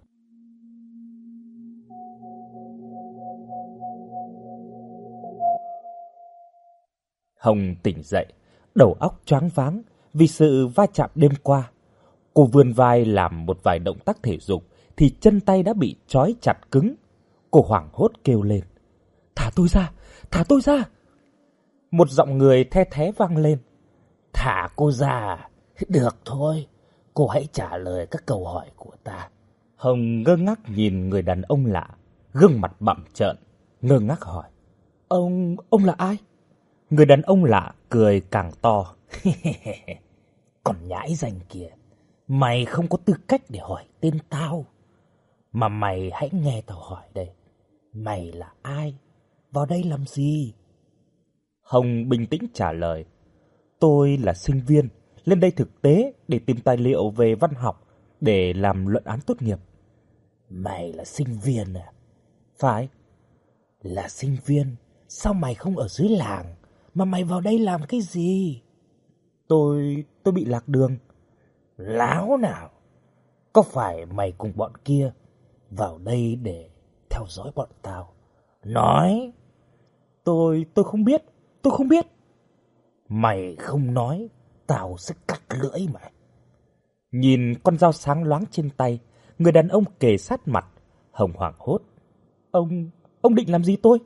Hồng tỉnh dậy, đầu óc choáng váng vì sự va chạm đêm qua. Cô vươn vai làm một vài động tác thể dục thì chân tay đã bị trói chặt cứng. Cô hoảng hốt kêu lên, thả tôi ra, thả tôi ra. Một giọng người the thé vang lên, thả cô ra, được thôi, cô hãy trả lời các câu hỏi của ta. Hồng ngơ ngác nhìn người đàn ông lạ, gương mặt bặm trợn, ngơ ngác hỏi, ông là ai? Người đàn ông lạ cười càng to. Còn nhãi danh kìa, mày không có tư cách để hỏi tên tao. Mà mày hãy nghe tao hỏi đây, mày là ai? Vào đây làm gì? Hồng bình tĩnh trả lời, tôi là sinh viên, lên đây thực tế để tìm tài liệu về văn học để làm luận án tốt nghiệp. Mày là sinh viên à? Phải. Là sinh viên, sao mày không ở dưới làng? Mà mày vào đây làm cái gì? Tôi bị lạc đường. Láo nào? Có phải mày cùng bọn kia vào đây để theo dõi bọn tao? Nói. Tôi không biết. Tôi không biết. Mày không nói, tao sẽ cắt lưỡi mày. Nhìn con dao sáng loáng trên tay, người đàn ông kề sát mặt. Hồng hoảng hốt. Ông định làm gì tôi?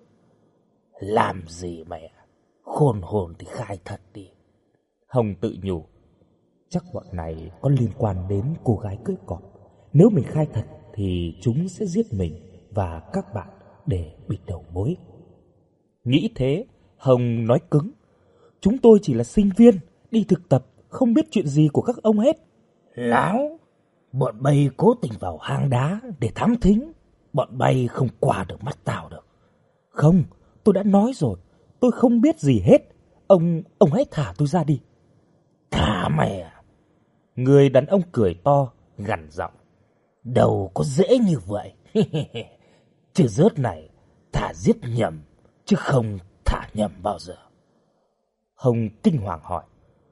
Làm gì mày à? Khôn hồn thì khai thật đi. Hồng tự nhủ, chắc bọn này có liên quan đến cô gái cưỡi cọp. Nếu mình khai thật thì chúng sẽ giết mình và các bạn để bịt đầu mối. Nghĩ thế, Hồng nói cứng, chúng tôi chỉ là sinh viên, đi thực tập, không biết chuyện gì của các ông hết. Láo, bọn bay cố tình vào hang đá để thám thính. Bọn bay không qua được mắt tao được. Không, tôi đã nói rồi, tôi không biết gì hết. Ông hãy thả tôi ra đi. Thả mày à? Người đàn ông cười to, gằn giọng. Đâu có dễ như vậy. Chữ rớt này thả giết nhầm, chứ không thả nhầm bao giờ. Hồng kinh hoàng hỏi.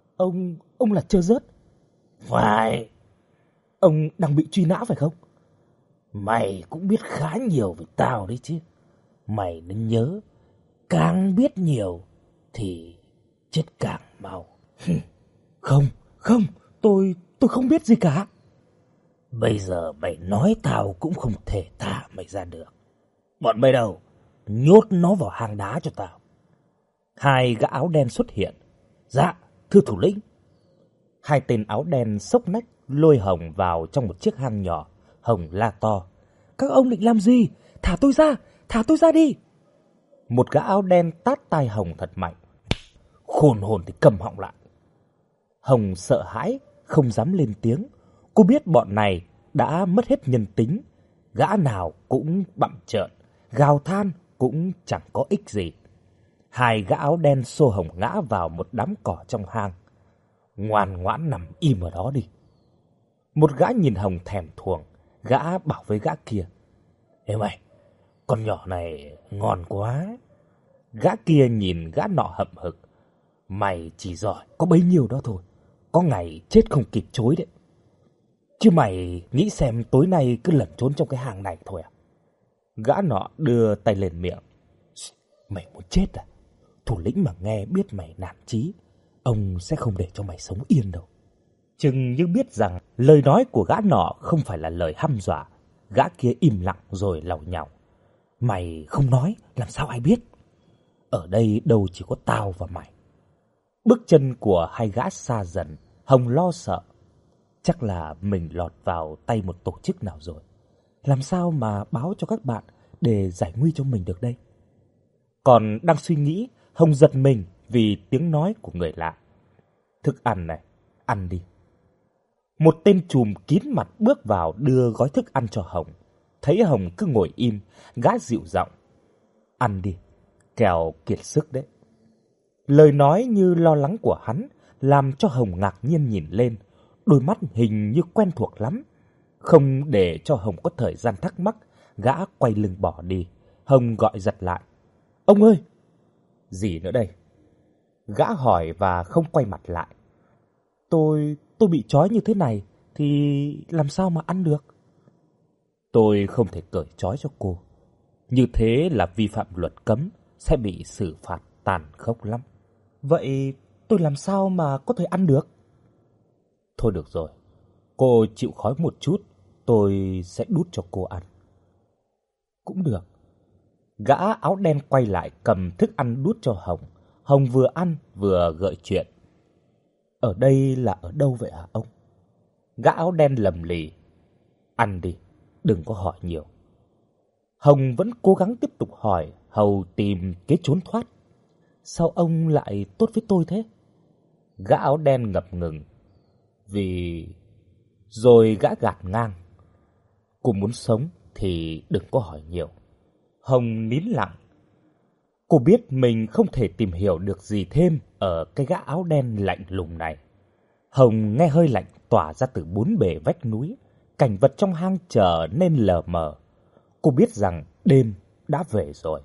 Ông là Chơ Rớt? Phải. Ông đang bị truy nã phải không? Mày cũng biết khá nhiều về tao đấy chứ. Mày nên nhớ, càng biết nhiều thì chết càng mau. Không, tôi không biết gì cả. Bây giờ mày nói tao cũng không thể thả mày ra được. Bọn mày đâu? Nhốt nó vào hang đá cho tao. Hai gã áo đen xuất hiện. Dạ, thưa thủ lĩnh. Hai tên áo đen xốc nách lôi Hồng vào trong một chiếc hang nhỏ. Hồng la to: "Các ông định làm gì? Thả tôi ra đi!" Một gã áo đen tát tai Hồng thật mạnh. "Khôn hồn thì câm họng lại." Hồng sợ hãi, không dám lên tiếng. Cô biết bọn này đã mất hết nhân tính, gã nào cũng bặm trợn, gào than cũng chẳng có ích gì. Hai gã áo đen xô Hồng ngã vào một đám cỏ trong hang. "Ngoan ngoãn nằm im ở đó đi." Một gã nhìn Hồng thèm thuồng, gã bảo với gã kia: "Ê mày, con nhỏ này ngon quá." Gã kia nhìn gã nọ hậm hực: "Mày chỉ giỏi có bấy nhiêu đó thôi, có ngày chết không kịp chối đấy. Chứ mày nghĩ xem tối nay cứ lẩn trốn trong cái hang này thôi à?" Gã nọ đưa tay lên miệng: "Mày muốn chết à? Thủ lĩnh mà nghe biết mày nản chí, ông sẽ không để cho mày sống yên đâu." Chừng như biết rằng lời nói của gã nọ không phải là lời hăm dọa, gã kia im lặng rồi lầu nhầu: "Mày không nói, làm sao ai biết? Ở đây đâu chỉ có tao và mày." Bước chân của hai gã xa dần, Hồng lo sợ. Chắc là mình lọt vào tay một tổ chức nào rồi. Làm sao mà báo cho các bạn để giải nguy cho mình được đây? Còn đang suy nghĩ, Hồng giật mình vì tiếng nói của người lạ: "Thức ăn này, ăn đi." Một tên trùm kín mặt bước vào đưa gói thức ăn cho Hồng. Thấy Hồng cứ ngồi im, gã dịu giọng: "Ăn đi, kẻo kiệt sức đấy." Lời nói như lo lắng của hắn làm cho Hồng ngạc nhiên nhìn lên, đôi mắt hình như quen thuộc lắm. Không để cho Hồng có thời gian thắc mắc, gã quay lưng bỏ đi. Hồng gọi giật lại: "Ông ơi!" "Gì nữa đây?" Gã hỏi và không quay mặt lại. Tôi bị trói như thế này thì làm sao mà ăn được?" "Tôi không thể cởi trói cho cô. Như thế là vi phạm luật cấm, sẽ bị xử phạt tàn khốc lắm." "Vậy tôi làm sao mà có thể ăn được?" "Thôi được rồi, cô chịu khói một chút, tôi sẽ đút cho cô ăn." "Cũng được." Gã áo đen quay lại cầm thức ăn đút cho Hồng. Hồng vừa ăn vừa gợi chuyện: "Ở đây là ở đâu vậy hả ông?" Gã áo đen lầm lì: "Ăn đi, đừng có hỏi nhiều." Hồng vẫn cố gắng tiếp tục hỏi, hầu tìm kế trốn thoát: "Sao ông lại tốt với tôi thế?" Gã áo đen ngập ngừng: "Vì..." Rồi gã gạt ngang: "Cô muốn sống thì đừng có hỏi nhiều." Hồng nín lặng. Cô biết mình không thể tìm hiểu được gì thêm ở cái gã áo đen lạnh lùng này. Hồng nghe hơi lạnh tỏa ra từ bốn bề vách núi, cảnh vật trong hang trở nên lờ mờ. Cô biết rằng đêm đã về rồi.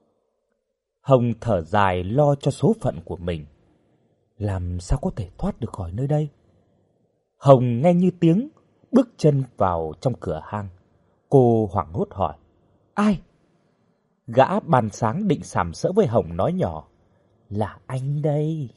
Hồng thở dài lo cho số phận của mình. Làm sao có thể thoát được khỏi nơi đây? Hồng nghe như tiếng bước chân vào trong cửa hang. Cô hoảng hốt hỏi: "Ai?" Gã ban sáng định sàm sỡ với Hồng nói nhỏ: "Là anh đây."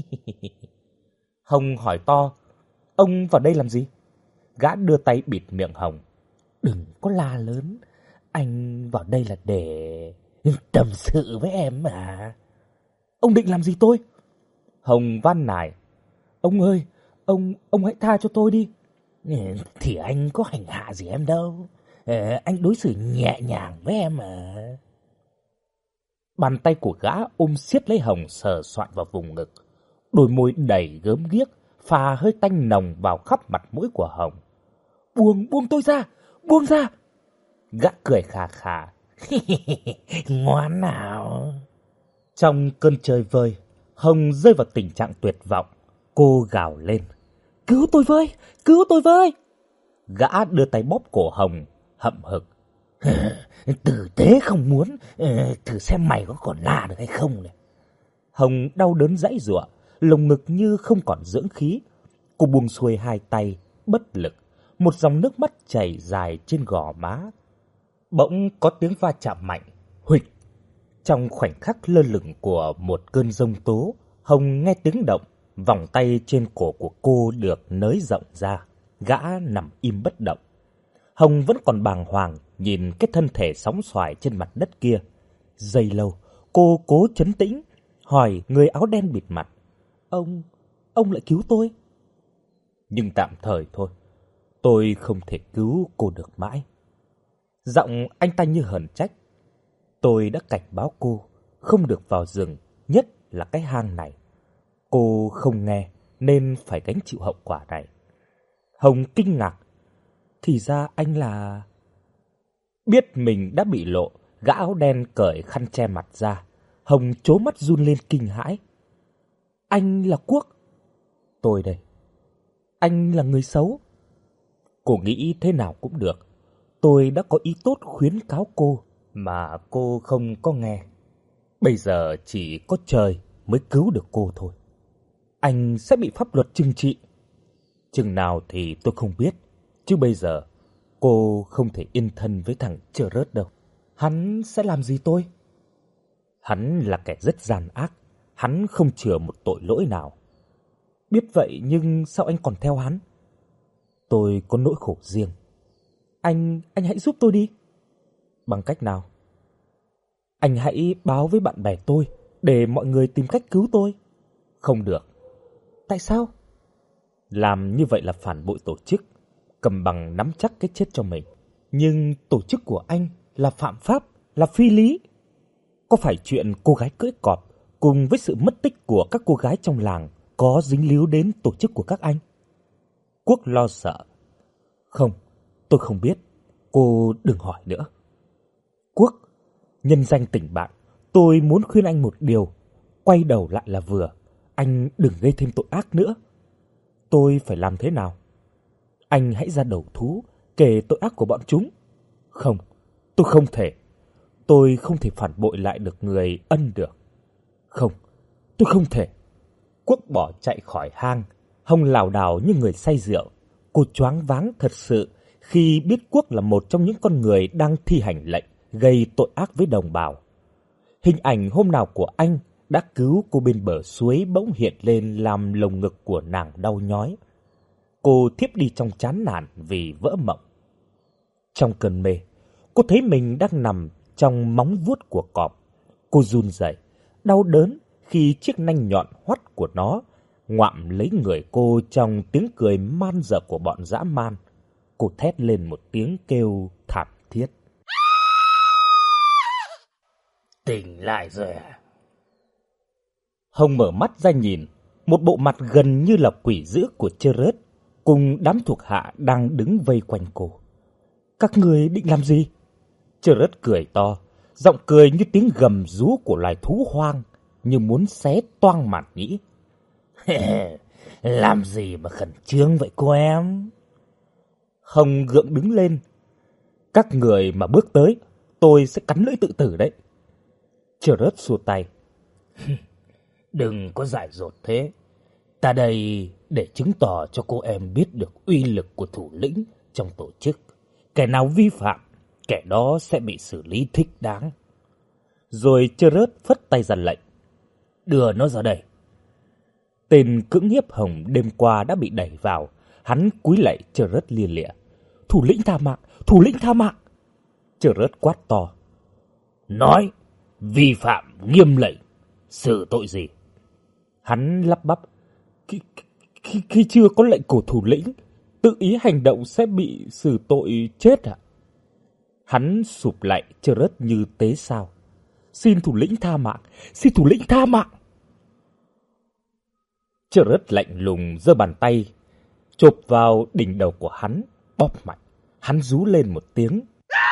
Hồng hỏi to: "Ông vào đây làm gì?" Gã đưa tay bịt miệng Hồng: "Đừng có la lớn, anh vào đây là để tâm sự với em mà." "Ông định làm gì tôi?" Hồng van nài: "Ông ơi, ông hãy tha cho tôi đi." Thì anh có hành hạ gì em đâu. Anh đối xử nhẹ nhàng với em mà." Bàn tay của gã ôm siết lấy Hồng sờ soạn vào vùng ngực. Đôi môi đầy gớm ghiếc, phà hơi tanh nồng vào khắp mặt mũi của Hồng. Buông tôi ra, buông ra." Gã cười khà khà: "Ngoan nào." Trong cơn chơi vơi, Hồng rơi vào tình trạng tuyệt vọng. Cô gào lên: Cứu tôi với, cứu tôi với." Gã đưa tay bóp cổ Hồng, hậm hực: "Tử tế không muốn, thử xem mày có còn la được hay không này." Hồng đau đớn giãy giụa, lồng ngực như không còn dưỡng khí. Cô buông xuôi hai tay, bất lực, một dòng nước mắt chảy dài trên gò má. Bỗng có tiếng va chạm mạnh, huỵch. Trong khoảnh khắc lơ lửng của một cơn giông tố, Hồng nghe tiếng động, vòng tay trên cổ của cô được nới rộng ra. Gã nằm im bất động. Hồng vẫn còn bàng hoàng nhìn cái thân thể sóng xoài trên mặt đất kia. Giây lâu, cô cố trấn tĩnh, hỏi người áo đen bịt mặt: Ông lại cứu tôi?" "Nhưng tạm thời thôi. Tôi không thể cứu cô được mãi. Giọng anh ta như hờn trách. Tôi đã cảnh báo cô không được vào rừng, nhất là cái hang này. Cô không nghe nên phải gánh chịu hậu quả này. Hồng kinh ngạc. Thì ra anh là... Biết mình đã bị lộ, gã áo đen cởi khăn che mặt ra. Hồng trố mắt run lên kinh hãi. Anh là Quốc. Tôi đây. Anh là người xấu. Cô nghĩ thế nào cũng được. Tôi đã có ý tốt khuyến cáo cô mà cô không có nghe. Bây giờ chỉ có trời mới cứu được cô thôi. Anh sẽ bị pháp luật trừng trị. Chừng nào thì tôi không biết. Chứ bây giờ cô không thể yên thân với thằng Chơ Rớt đâu. Hắn sẽ làm gì tôi? Hắn là kẻ rất gian ác. Hắn không chừa một tội lỗi nào. Biết vậy nhưng sao anh còn theo hắn? Tôi có nỗi khổ riêng. Anh hãy giúp tôi đi. Bằng cách nào? Anh hãy báo với bạn bè tôi để mọi người tìm cách cứu tôi. Không được. Tại sao? Làm như vậy là phản bội tổ chức, cầm bằng nắm chắc cái chết cho mình. Nhưng tổ chức của anh là phạm pháp, là phi lý. Có phải chuyện cô gái cưỡi cọp cùng với sự mất tích của các cô gái trong làng có dính líu đến tổ chức của các anh? Quốc lo sợ. Không, tôi không biết. Cô đừng hỏi nữa. Quốc, nhân danh tình bạn, tôi muốn khuyên anh một điều. Quay đầu lại là vừa. Anh đừng gây thêm tội ác nữa. Tôi phải làm thế nào? Anh hãy ra đầu thú, kể tội ác của bọn chúng. Không, tôi không thể. Tôi không thể phản bội lại được người ân được. Không, tôi không thể. Quốc bỏ chạy khỏi hang. Hồng lảo đảo như người say rượu. Cô choáng váng thật sự khi biết Quốc là một trong những con người đang thi hành lệnh gây tội ác với đồng bào. Hình ảnh hôm nào của anh đã cứu cô bên bờ suối bỗng hiện lên làm lồng ngực của nàng đau nhói. Cô thiếp đi trong chán nản vì vỡ mộng. Trong cơn mê, cô thấy mình đang nằm trong móng vuốt của cọp. Cô run rẩy, đau đớn khi chiếc nanh nhọn hoắt của nó ngoạm lấy người cô trong tiếng cười man dợ của bọn dã man. Cô thét lên một tiếng kêu thảm thiết. Tỉnh lại rồi à? Hồng mở mắt ra nhìn, một bộ mặt gần như là quỷ dữ của Chơ Rớt cùng đám thuộc hạ đang đứng vây quanh cô. Các người định làm gì? Chơ Rớt cười to, giọng cười như tiếng gầm rú của loài thú hoang, như muốn xé toang màn nhĩ. Làm gì mà khẩn trương vậy cô em? Hồng gượng đứng lên. Các người mà bước tới, tôi sẽ cắn lưỡi tự tử đấy. Chơ Rớt xua tay. Đừng có dại dột thế. Ta đây để chứng tỏ cho cô em biết được uy lực của thủ lĩnh trong tổ chức. Kẻ nào vi phạm, kẻ đó sẽ bị xử lý thích đáng. Rồi Chơ Rớt phất tay ra lệnh. Đưa nó ra đây. Tên cưỡng hiếp Hồng đêm qua đã bị đẩy vào. Hắn cúi lạy Chơ Rớt lia lịa. Thủ lĩnh tha mạng, thủ lĩnh tha mạng. Chơ Rớt quát to. Nói, vi phạm nghiêm lệnh. Xử tội gì? Hắn lắp bắp. Khi chưa có lệnh của thủ lĩnh, tự ý hành động sẽ bị xử tội chết ạ. Hắn sụp lại Chơ Rớt như tế sao. Xin thủ lĩnh tha mạng, xin thủ lĩnh tha mạng. Chơ Rớt lạnh lùng giơ bàn tay chộp vào đỉnh đầu của hắn, bóp mạnh. Hắn rú lên một tiếng.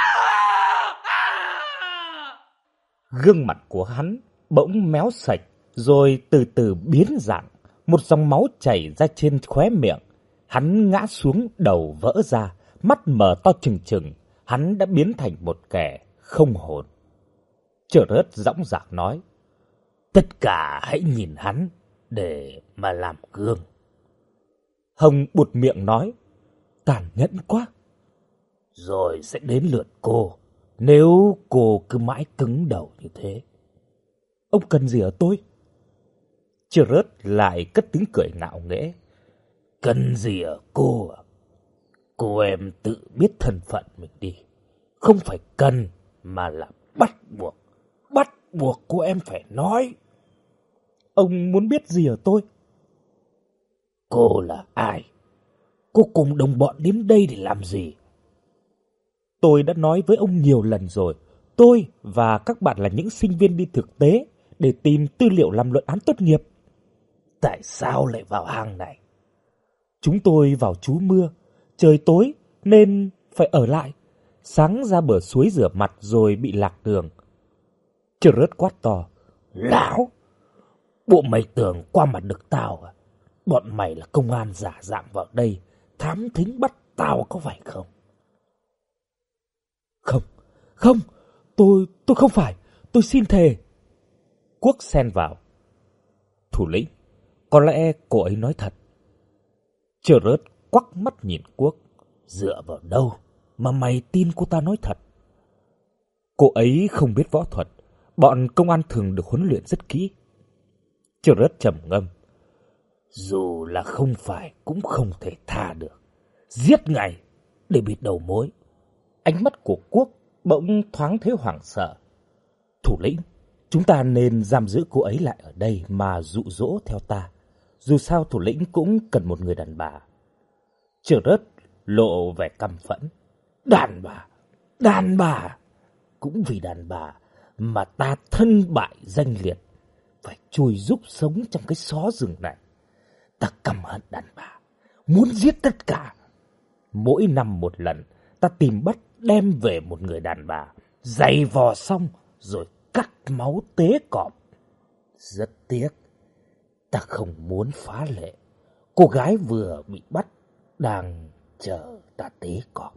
Gương mặt của hắn bỗng méo sạch, rồi từ từ biến dạng. Một dòng máu chảy ra trên khóe miệng. Hắn ngã xuống, đầu vỡ ra, mắt mở to trừng trừng. Hắn đã biến thành một kẻ không hồn. Chơ Rớt dõng dạc nói. Tất cả hãy nhìn hắn để mà làm gương. Hồng buột miệng nói. Tàn nhẫn quá. Rồi sẽ đến lượt cô, nếu cô cứ mãi cứng đầu như thế. Ông cần gì ở tôi? Chơ Rớt lại cất tiếng cười ngạo nghễ. Cần gì ở cô à? Cô em tự biết thân phận mình đi. Không phải cần, mà là bắt buộc. Bắt buộc cô em phải nói. Ông muốn biết gì ở tôi? Cô là ai? cô cùng đồng bọn đến đây để làm gì? Tôi đã nói với ông nhiều lần rồi, tôi và các bạn là những sinh viên đi thực tế để tìm tư liệu làm luận án tốt nghiệp. Tại sao lại vào hang này? Chúng tôi vào trú mưa, trời tối nên phải ở lại. Sáng ra bờ suối rửa mặt rồi bị lạc đường. Chợt rớt quát to. Lão! Bộ mày tưởng qua mặt được tao à? Bọn mày là công an giả dạng vào đây, thám thính bắt tao có phải không? Không, tôi không phải, tôi xin thề. Quốc xen vào. Thủ lĩnh, có lẽ cô ấy nói thật. Chợt rớt quắc mắt nhìn Quốc. Dựa vào đâu mà mày tin cô ta nói thật? Cô ấy không biết võ thuật, bọn công an thường được huấn luyện rất kỹ. Chợt rớt trầm ngâm. Dù là không phải cũng không thể tha được. Giết ngay để bịt đầu mối. Ánh mắt của Quốc bỗng thoáng thấy hoảng sợ. Thủ lĩnh, chúng ta nên giam giữ cô ấy lại ở đây mà dụ dỗ theo ta. Dù sao thủ lĩnh cũng cần một người đàn bà. Chợt rớt lộ vẻ căm phẫn. Đàn bà. Cũng vì đàn bà mà ta thân bại danh liệt, phải chui rúc sống trong cái xó rừng này. Ta căm hận đàn bà, muốn giết tất cả. Mỗi năm một lần, ta tìm bắt đem về một người đàn bà, giày vò xong rồi cắt máu tế cọp. Rất tiếc, ta không muốn phá lệ. Cô gái vừa bị bắt đang chờ ta tế cọp.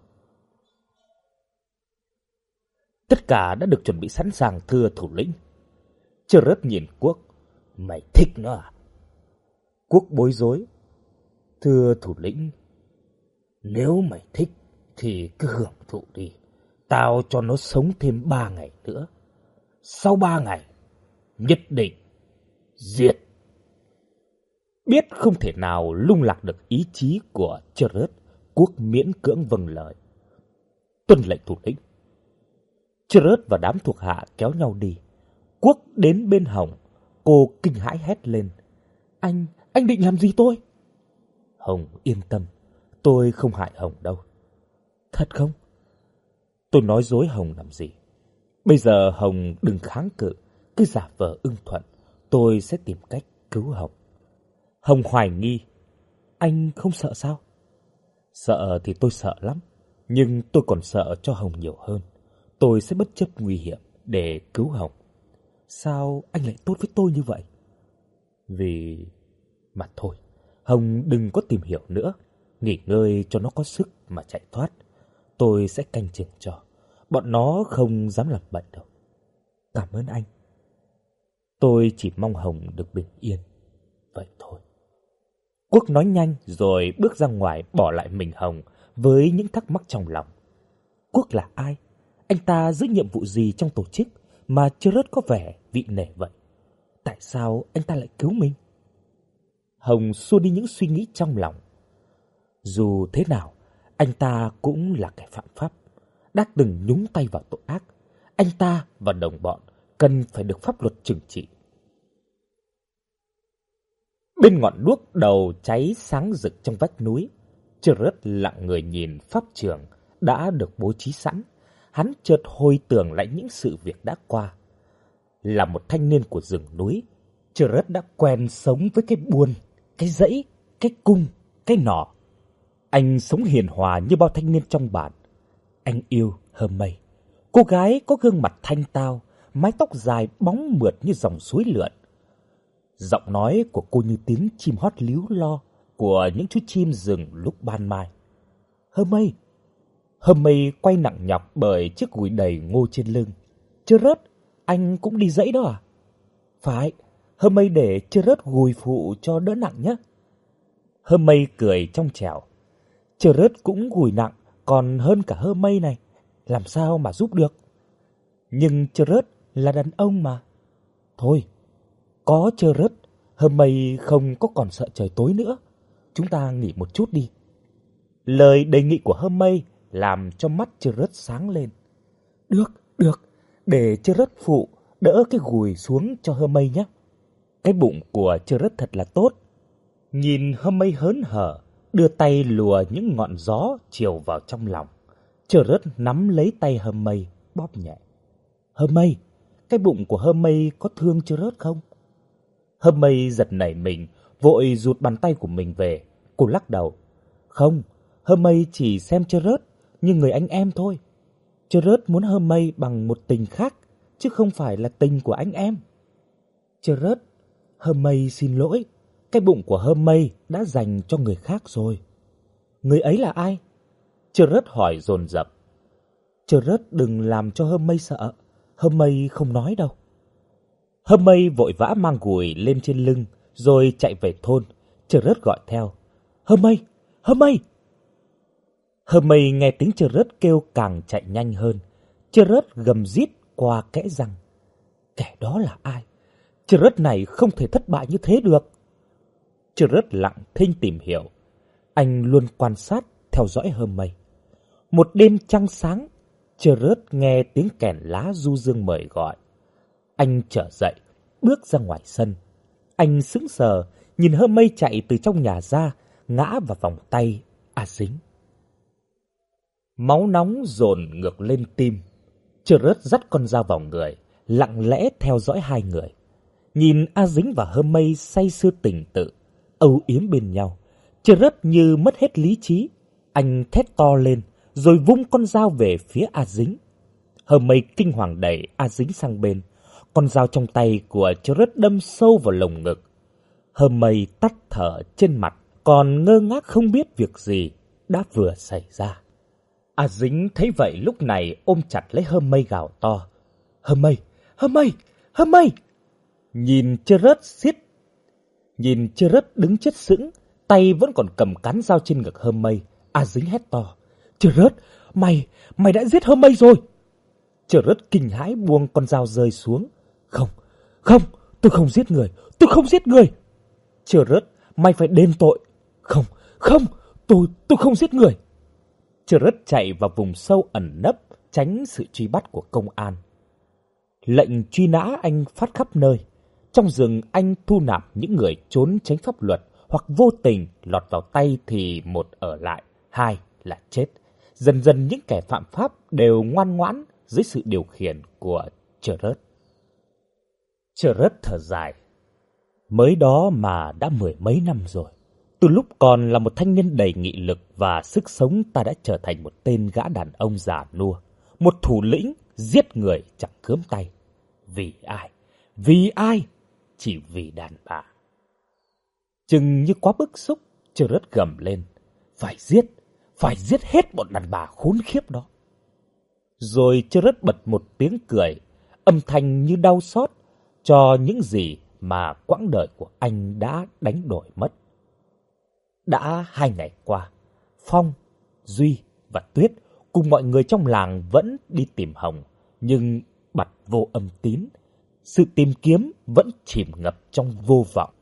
Tất cả đã được chuẩn bị sẵn sàng, thưa thủ lĩnh. Chợt rớt nhìn Quốc. Mày thích nó à? Quốc bối rối. Thưa thủ lĩnh, nếu mày thích thì cứ hưởng thụ đi. Tao cho nó sống thêm 3 ngày nữa. Sau 3 ngày, nhất định diệt. Biết không thể nào lung lạc được ý chí của Chợt rớt, Quốc miễn cưỡng vâng lời. Tuân lệnh thủ lĩnh. Chợt rớt và đám thuộc hạ kéo nhau đi. Quốc đến bên Hồng, cô kinh hãi hét lên. Anh định làm gì tôi? Hồng yên tâm, tôi không hại Hồng đâu. Thật không? Tôi nói dối Hồng làm gì? Bây giờ Hồng đừng kháng cự, cứ giả vờ ưng thuận, tôi sẽ tìm cách cứu Hồng. Hồng hoài nghi. Anh không sợ sao? Sợ thì tôi sợ lắm, nhưng tôi còn sợ cho Hồng nhiều hơn. Tôi sẽ bất chấp nguy hiểm để cứu Hồng. Sao anh lại tốt với tôi như vậy? Vì... Mà thôi, Hồng đừng có tìm hiểu nữa. Nghỉ ngơi cho nó có sức mà chạy thoát. Tôi sẽ canh chừng cho. Bọn nó không dám làm bậy đâu. Cảm ơn anh. Tôi chỉ mong Hồng được bình yên. Vậy thôi. Quốc nói nhanh rồi bước ra ngoài, bỏ lại mình Hồng với những thắc mắc trong lòng. Quốc là ai? Anh ta giữ nhiệm vụ gì trong tổ chức mà Chợt rớt có vẻ vị nể vậy? Tại sao anh ta lại cứu mình? Hồng xua đi những suy nghĩ trong lòng. Dù thế nào, anh ta cũng là kẻ phạm pháp, đã từng nhúng tay vào tội ác. Anh ta và đồng bọn cần phải được pháp luật trừng trị. Bên ngọn đuốc đầu cháy sáng rực trong vách núi, Chợt rớt lặng người nhìn pháp trường đã được bố trí sẵn. Hắn chợt hồi tưởng lại những sự việc đã qua. Là một thanh niên của rừng núi, Chợt rớt đã quen sống với cái buôn, cái dãy, cái cung, cái nỏ. Anh sống hiền hòa như bao thanh niên trong bản. Anh yêu Hermay, cô gái có gương mặt thanh tao, mái tóc dài bóng mượt như dòng suối lượn. Giọng nói của cô như tiếng chim hót líu lo của những chú chim rừng lúc ban mai. Hermay. Hermay quay nặng nhọc bởi chiếc gùi đầy ngô trên lưng. Chợt rớt, anh cũng đi dãy đó à? Phải, Hermay để Chợt rớt gùi phụ cho đỡ nặng nhé. Hermay cười trong trẻo. Chợt rớt cũng gùi nặng, còn hơn cả Hermay này, làm sao mà giúp được? Nhưng Chợt rớt là đàn ông mà. Thôi, có Chợt rớt, Hermay không có còn sợ trời tối nữa. Chúng ta nghỉ một chút đi. Lời đề nghị của Hermay làm cho mắt Chợt rớt sáng lên. Được, để Chợt rớt phụ đỡ cái gùi xuống cho Hermay nhé. Cái bụng của Chợt rớt thật là tốt. Nhìn Hermay hớn hở, đưa tay lùa những ngọn gió chiều vào trong lòng. Trớt nắm lấy tay Hermione bóp nhẹ. Hermione, cái bụng của Hermione có thương Trớt không? Hermione giật nảy mình, vội rụt bàn tay của mình về. Cô lắc đầu. Không, Hermione chỉ xem Trớt như người anh em thôi. Trớt muốn Hermione bằng một tình khác, chứ không phải là tình của anh em. Trớt, Hermione xin lỗi, cái bụng của Hermione đã dành cho người khác rồi. Người ấy là ai? Trớt hỏi dồn dập. Trớt đừng làm cho Hermione sợ, Hermione không nói đâu. Hermione vội vã mang gùi lên trên lưng rồi chạy về thôn. Trớt gọi theo. Hermione, Hermione. Hermione nghe tiếng Trớt kêu càng chạy nhanh hơn. Trớt gầm rít qua kẽ răng. Kẻ đó là ai? Trớt này không thể thất bại như thế được. Trớt lặng thinh tìm hiểu. Anh luôn quan sát, theo dõi Hermione. Một đêm trăng sáng, Trớt nghe tiếng kèn lá du dương mời gọi. Anh trở dậy, bước ra ngoài sân. Anh sững sờ, nhìn Hermione chạy từ trong nhà ra, ngã vào vòng tay A Dính. Máu nóng dồn ngược lên tim. Trớt dắt con dao vào người, lặng lẽ theo dõi hai người. Nhìn A Dính và Hermione say sưa tình tự, âu yếm bên nhau, Trớt như mất hết lý trí. Anh thét to lên, rồi vung con dao về phía A Dính. Hermione kinh hoàng đẩy A Dính sang bên. Con dao trong tay của Trớt đâm sâu vào lồng ngực. Hermione tắt thở trên mặt, còn ngơ ngác không biết việc gì đã vừa xảy ra. A Dính thấy vậy lúc này ôm chặt lấy Hermione gào to. Hermione, Hermione, Hermione! Nhìn Trớt đứng chết sững, tay vẫn còn cầm cán dao trên ngực Hermione. A Dính hét to. Trớt, mày đã giết Hermione rồi! Trớt kinh hãi buông con dao rơi xuống. Không, tôi không giết người. Trớt, mày phải đền tội. Không, tôi không giết người. Trớt chạy vào vùng sâu ẩn nấp, tránh sự truy bắt của công an. Lệnh truy nã anh phát khắp nơi. Trong rừng anh thu nạp những người trốn tránh pháp luật hoặc vô tình lọt vào tay thì một ở lại, hai là chết. Dần dần những kẻ phạm pháp đều ngoan ngoãn dưới sự điều khiển của Trớt. Trớt thở dài. Mới đó mà đã 10 mấy năm rồi. Từ lúc còn là một thanh niên đầy nghị lực và sức sống, ta đã trở thành một tên gã đàn ông già nua, một thủ lĩnh giết người chẳng cướm tay. Vì ai? Vì ai? Chỉ vì đàn bà. Chừng như quá bức xúc, Trớt gầm lên. Phải giết hết bọn đàn bà khốn khiếp đó. Rồi Trớt bật một tiếng cười, âm thanh như đau xót cho những gì mà quãng đời của anh đã đánh đổi mất. Đã 2 ngày qua, Phong, Duy và Tuyết cùng mọi người trong làng vẫn đi tìm Hồng, nhưng bặt vô âm tín. Sự tìm kiếm vẫn chìm ngập trong vô vọng.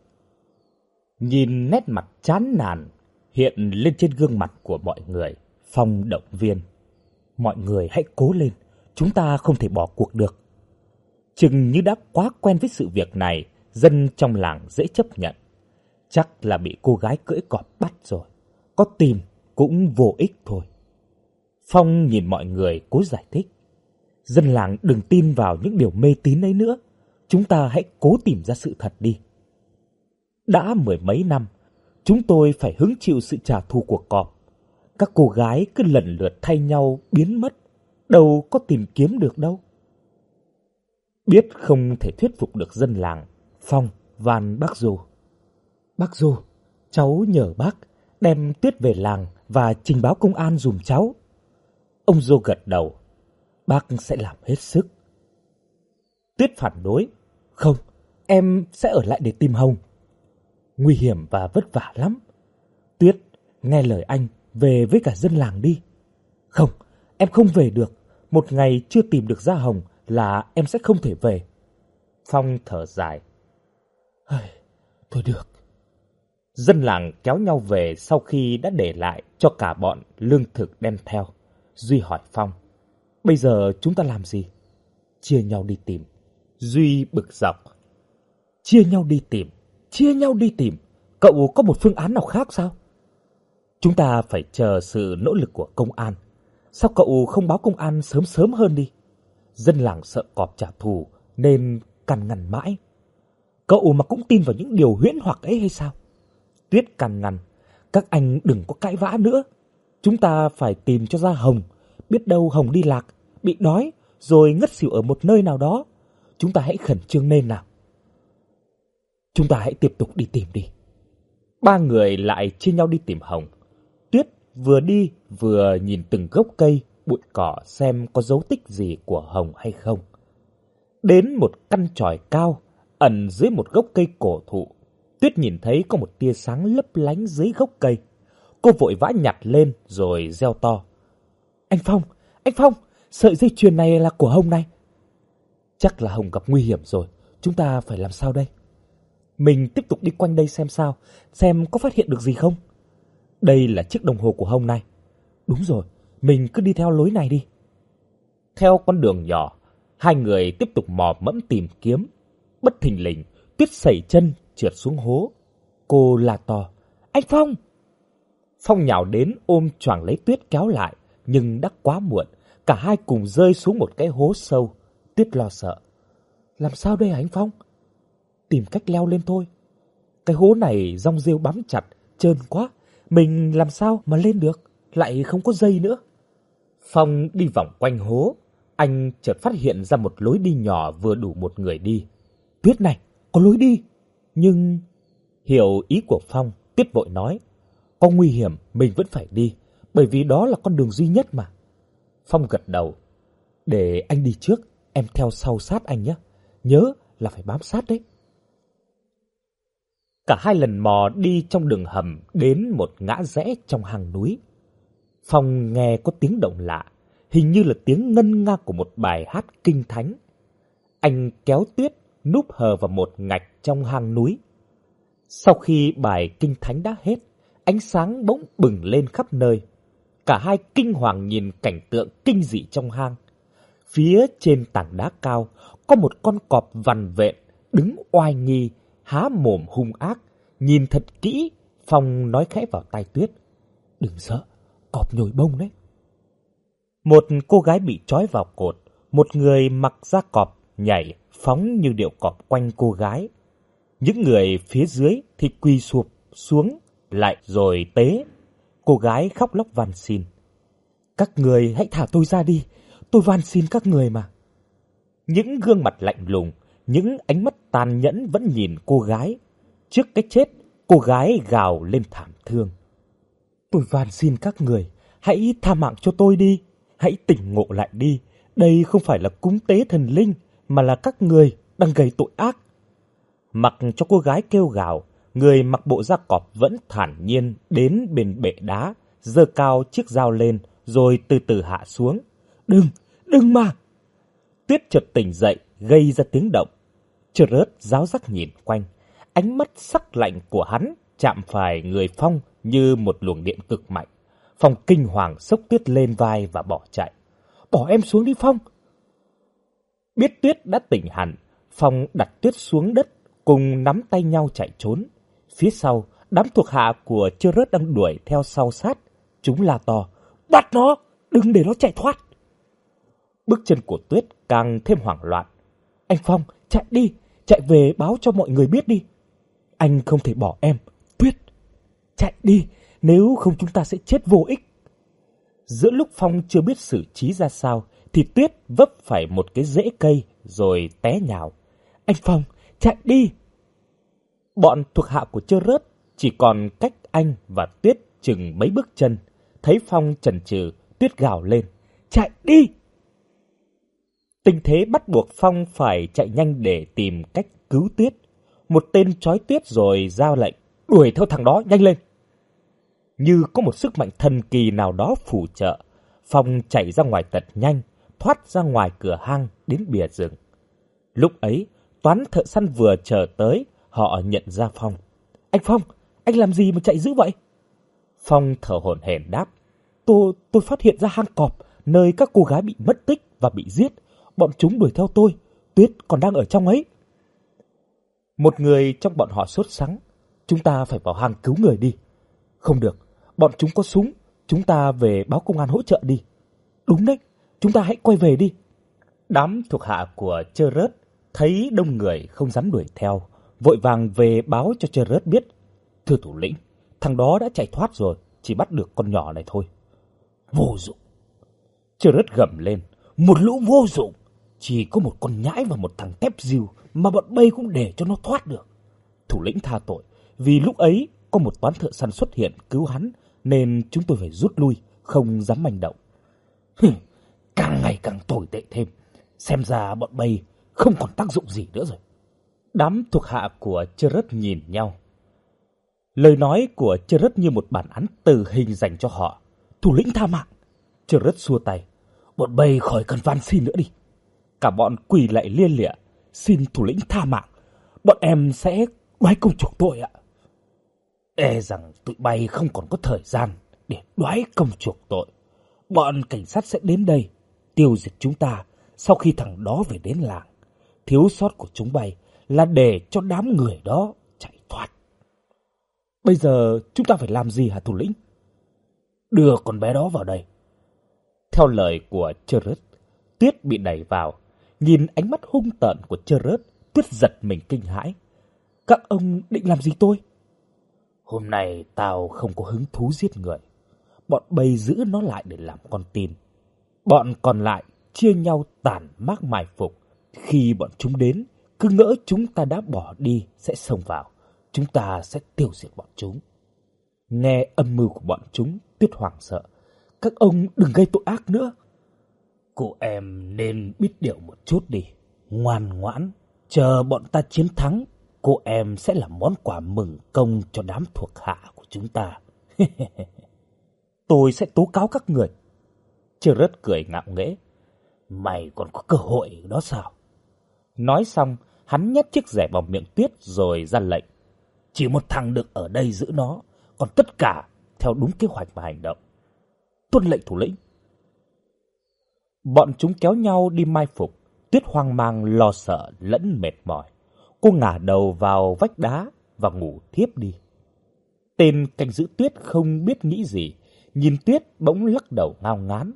Nhìn nét mặt chán nản hiện lên trên gương mặt của mọi người, Phong động viên. Mọi người hãy cố lên, chúng ta không thể bỏ cuộc được. Chừng như đã quá quen với sự việc này, dân trong làng dễ chấp nhận. Chắc là bị cô gái cưỡi cọp bắt rồi, có tìm cũng vô ích thôi. Phong nhìn mọi người cố giải thích. Dân làng đừng tin vào những điều mê tín ấy nữa. Chúng ta hãy cố tìm ra sự thật đi. Đã 10 mấy năm, chúng tôi phải hứng chịu sự trả thù của cọp. Các cô gái cứ lần lượt thay nhau biến mất, đâu có tìm kiếm được đâu. Biết không thể thuyết phục được dân làng, Phong van bác Du. Bác Du, cháu nhờ bác đem Tuyết về làng và trình báo công an giùm cháu. Ông Du gật đầu. Bác sẽ làm hết sức. Tuyết phản đối. Không, em sẽ ở lại để tìm Hồng. Nguy hiểm và vất vả lắm. Tuyết, nghe lời anh, về với cả dân làng đi. Không, em không về được. Một ngày chưa tìm được ra Hồng là em sẽ không thể về. Phong thở dài. Thôi được. Dân làng kéo nhau về sau khi đã để lại cho cả bọn lương thực đem theo. Duy hỏi Phong. Bây giờ chúng ta làm gì? Chia nhau đi tìm. Duy bực dọc. Chia nhau đi tìm. Cậu có một phương án nào khác sao? Chúng ta phải chờ sự nỗ lực của công an. Sao cậu không báo công an sớm sớm hơn đi? Dân làng sợ cọp trả thù nên cằn nhằn mãi. Cậu mà cũng tin vào những điều huyễn hoặc ấy hay sao? Tuyết cằn nhằn, các anh đừng có cãi vã nữa. Chúng ta phải tìm cho ra Hồng. Biết đâu Hồng đi lạc, bị đói, rồi ngất xỉu ở một nơi nào đó. Chúng ta hãy khẩn trương lên nào. Chúng ta hãy tiếp tục đi tìm đi. Ba người lại chia nhau đi tìm Hồng. Tuyết vừa đi vừa nhìn từng gốc cây, bụi cỏ xem có dấu tích gì của Hồng hay không. Đến một căn chòi cao, ẩn dưới một gốc cây cổ thụ, Tuyết nhìn thấy có một tia sáng lấp lánh dưới gốc cây. Cô vội vã nhặt lên rồi reo to. Anh Phong, sợi dây chuyền này là của Hồng này. Chắc là Hồng gặp nguy hiểm rồi, chúng ta phải làm sao đây? Mình tiếp tục đi quanh đây xem sao, xem có phát hiện được gì không. Đây là chiếc đồng hồ của Hồng này. Đúng rồi, mình cứ đi theo lối này đi. Theo con đường nhỏ, hai người tiếp tục mò mẫm tìm kiếm. Bất thình lình, Tuyết sẩy chân trượt xuống hố. Cô la to. Anh Phong! Phong nhào đến ôm choàng lấy Tuyết kéo lại, nhưng đã quá muộn. Cả hai cùng rơi xuống một cái hố sâu. Tuyết lo sợ. Làm sao đây hả anh Phong? Tìm cách leo lên thôi. Cái hố này rong rêu bám chặt, trơn quá. Mình làm sao mà lên được, lại không có dây nữa. Phong đi vòng quanh hố. Anh chợt phát hiện ra một lối đi nhỏ vừa đủ một người đi. Tuyết này, có lối đi. Nhưng... Hiểu ý của Phong, Tuyết vội nói. Có nguy hiểm mình vẫn phải đi, bởi vì đó là con đường duy nhất mà. Phong gật đầu. Để anh đi trước, em theo sau sát anh nhé. Nhớ là phải bám sát đấy. Cả hai lần mò đi trong đường hầm đến một ngã rẽ trong hang núi. Phong nghe có tiếng động lạ, hình như là tiếng ngân nga của một bài hát kinh thánh. Anh kéo Tuyết núp hờ vào một ngạch trong hang núi. Sau khi bài kinh thánh đã hết, ánh sáng bỗng bừng lên khắp nơi. Cả hai kinh hoàng nhìn cảnh tượng kinh dị trong hang. Phía trên tảng đá cao có một con cọp vằn vện đứng oai nghi, há mồm hung ác. Nhìn thật kỹ, Phong nói khẽ vào tai Tuyết. Đừng sợ, cọp nhồi bông đấy. Một cô gái bị trói vào cột, một người mặc da cọp nhảy phóng như điệu cọp quanh cô gái. Những người phía dưới thì quỳ sụp xuống lại rồi tế. Cô gái khóc lóc van xin. Các người hãy thả tôi ra đi, tôi van xin các người mà. Những gương mặt lạnh lùng, những ánh mắt tàn nhẫn vẫn nhìn cô gái. Trước cái chết, cô gái gào lên thảm thương. Tôi van xin các người, hãy tha mạng cho tôi đi, hãy tỉnh ngộ lại đi. Đây không phải là cúng tế thần linh, mà là các người đang gây tội ác. Mặc cho cô gái kêu gào, người mặc bộ da cọp vẫn thản nhiên đến bên bệ đá, giơ cao chiếc dao lên rồi từ từ hạ xuống. Đừng mà! Tuyết chợt tỉnh dậy, gây ra tiếng động. Chợt rớt ráo rắc nhìn quanh. Ánh mắt sắc lạnh của hắn chạm phải người Phong như một luồng điện cực mạnh. Phong kinh hoàng xốc Tuyết lên vai và bỏ chạy. Bỏ em xuống đi Phong! Biết Tuyết đã tỉnh hẳn, Phong đặt Tuyết xuống đất, cùng nắm tay nhau chạy trốn. Phía sau, đám thuộc hạ của Chơ Rớt đang đuổi theo sau sát. Chúng la to. Bắt nó! Đừng để nó chạy thoát! Bước chân của Tuyết càng thêm hoảng loạn. Anh Phong, chạy đi! Chạy về báo cho mọi người biết đi! Anh không thể bỏ em, Tuyết! Chạy đi! Nếu không chúng ta sẽ chết vô ích! Giữa lúc Phong chưa biết xử trí ra sao, thì Tuyết vấp phải một cái rễ cây rồi té nhào. Anh Phong, chạy đi! Bọn thuộc hạ của Chơ Rớt chỉ còn cách anh và Tuyết chừng mấy bước chân. Thấy Phong chần chừ, Tuyết gào lên. Chạy đi! Tình thế bắt buộc Phong phải chạy nhanh để tìm cách cứu Tuyết. Một tên trói Tuyết rồi ra lệnh. Đuổi theo thằng đó, nhanh lên! Như có một sức mạnh thần kỳ nào đó phù trợ, Phong chạy ra ngoài thật nhanh, thoát ra ngoài cửa hang đến bìa rừng. Lúc ấy, toán thợ săn vừa chờ tới, họ nhận ra Phong. Anh Phong, anh làm gì mà chạy dữ vậy? Phong thở hổn hển đáp. Tôi phát hiện ra hang cọp, nơi các cô gái bị mất tích và bị giết. Bọn chúng đuổi theo tôi, Tuyết còn đang ở trong ấy. Một người trong bọn họ sốt sắng. Chúng ta phải vào hang cứu người đi. Không được, bọn chúng có súng, chúng ta về báo công an hỗ trợ đi. Đúng đấy, chúng ta hãy quay về đi. Đám thuộc hạ của Chớrớt thấy đông người không dám đuổi theo, vội vàng về báo cho Chớrớt biết. Thưa thủ lĩnh, thằng đó đã chạy thoát rồi, chỉ bắt được con nhỏ này thôi. Vô dụng. Chớrớt gầm lên. Một lũ vô dụng. Chỉ có một con nhãi và một thằng tép diêu mà bọn bay cũng để cho nó thoát được. Thủ lĩnh tha tội, vì lúc ấy có một toán thợ săn xuất hiện cứu hắn, nên chúng tôi phải rút lui, không dám manh động. Càng ngày càng tồi tệ thêm. Xem ra bọn bay không còn tác dụng gì nữa rồi. Đám thuộc hạ của Chớrớt nhìn nhau. Lời nói của Chớrớt như một bản án tử hình dành cho họ. Thủ lĩnh tha mạng. Chớrớt xua tay. Bọn bay khỏi cần van xin nữa đi. Cả bọn quỳ lại lia lịa. Xin thủ lĩnh tha mạng. Bọn em sẽ đoái công chuộc tội ạ. E rằng tụi bay không còn có thời gian để đoái công chuộc tội. Bọn cảnh sát sẽ đến đây tiêu diệt chúng ta sau khi thằng đó về đến làng. Thiếu sót của chúng bay là để cho đám người đó chạy thoát. Bây giờ chúng ta phải làm gì hả thủ lĩnh? Đưa con bé đó vào đây. Theo lời của Chớrớt, Tuyết bị đẩy vào. Nhìn ánh mắt hung tợn của Chớrớt, Tuyết giật mình kinh hãi. Các ông định làm gì tôi? Hôm nay tao không có hứng thú giết người. Bọn bay giữ nó lại để làm con tin. Bọn còn lại chia nhau tản mác mai phục. Khi bọn chúng đến, cứ ngỡ chúng ta đã bỏ đi sẽ xông vào. Chúng ta sẽ tiêu diệt bọn chúng. Nghe âm mưu của bọn chúng, Tuyết hoảng sợ. Các ông đừng gây tội ác nữa. Cô em nên biết điều một chút đi. Ngoan ngoãn, chờ bọn ta chiến thắng, cô em sẽ là món quà mừng công cho đám thuộc hạ của chúng ta. Tôi sẽ tố cáo các người. Chớrớt cười ngạo nghễ. Mày còn có cơ hội đó sao? Nói xong, hắn nhét chiếc rẻ vào miệng Tuyết rồi ra lệnh. Chỉ một thằng được ở đây giữ nó, còn tất cả theo đúng kế hoạch mà hành động. Tuân lệnh thủ lĩnh. Bọn chúng kéo nhau đi mai phục. Tuyết hoang mang lo sợ lẫn mệt mỏi. Cô ngả đầu vào vách đá và ngủ thiếp đi. Tên canh giữ Tuyết không biết nghĩ gì, nhìn Tuyết bỗng lắc đầu ngao ngán.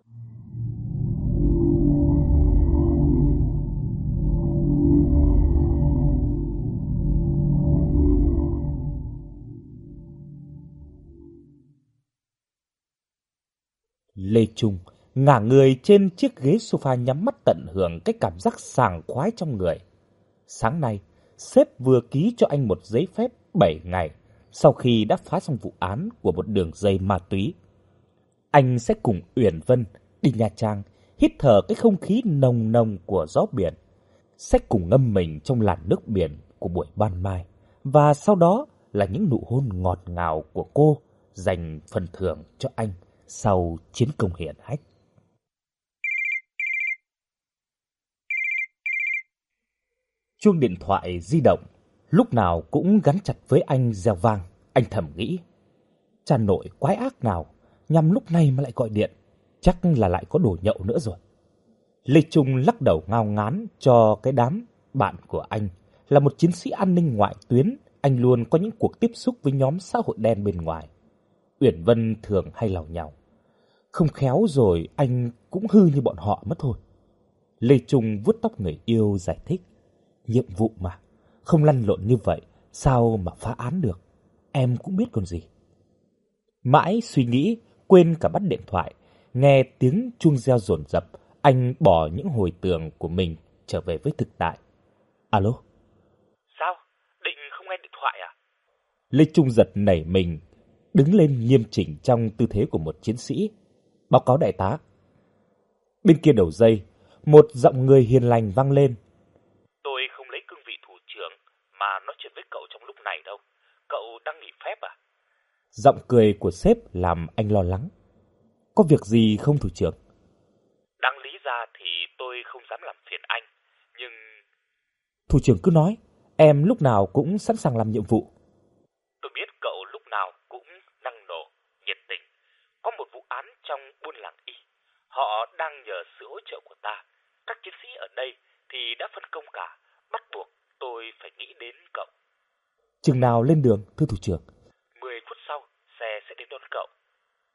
Lê Trung ngả người trên chiếc ghế sofa nhắm mắt tận hưởng cái cảm giác sảng khoái trong người. Sáng nay, sếp vừa ký cho anh một giấy phép 7 ngày sau khi đã phá xong vụ án của một đường dây ma túy. Anh sẽ cùng Uyển Vân đi Nha Trang, hít thở cái không khí nồng nồng của gió biển, sẽ cùng ngâm mình trong làn nước biển của buổi ban mai, và sau đó là những nụ hôn ngọt ngào của cô dành phần thưởng cho anh sau chiến công hiển hách. Chuông điện thoại di động lúc nào cũng gắn chặt với anh reo vang. Anh thầm nghĩ, cha nội quái ác nào nhằm lúc này mà lại gọi điện, chắc là lại có đồ nhậu nữa rồi. Lê Trung lắc đầu ngao ngán cho cái đám bạn của anh. Là một chiến sĩ an ninh ngoại tuyến, anh luôn có những cuộc tiếp xúc với nhóm xã hội đen bên ngoài. Uyển Vân thường hay lằng nhằng, không khéo rồi anh cũng hư như bọn họ mất thôi. Lê Trung vuốt tóc người yêu giải thích, nhiệm vụ mà, không lăn lộn như vậy sao mà phá án được, em cũng biết còn gì. Mãi suy nghĩ, quên cả bắt điện thoại, nghe tiếng chuông reo dồn dập, anh bỏ những hồi tưởng của mình trở về với thực tại. Alo? Sao? Định không nghe điện thoại à? Lê Trung giật nảy mình, đứng lên nghiêm chỉnh trong tư thế của một chiến sĩ. Báo cáo đại tá. Bên kia đầu dây, một giọng người hiền lành vang lên. Tôi không lấy cương vị thủ trưởng mà nói chuyện với cậu trong lúc này đâu. Cậu đang nghỉ phép à? Giọng cười của sếp làm anh lo lắng. Có việc gì không thủ trưởng? Đáng lý ra thì tôi không dám làm phiền anh, nhưng... Thủ trưởng cứ nói, em lúc nào cũng sẵn sàng làm nhiệm vụ. Tôi biết cậu lúc nào cũng năng nổ, nhiệt tình. Có một vụ án trong buôn làng Y. Họ đang nhờ sự hỗ trợ của ta. Các chiến sĩ ở đây thì đã phân công cả. Bắt buộc tôi phải nghĩ đến cậu. Chừng nào lên đường, thưa thủ trưởng? 10 phút sau, xe sẽ đến đón cậu.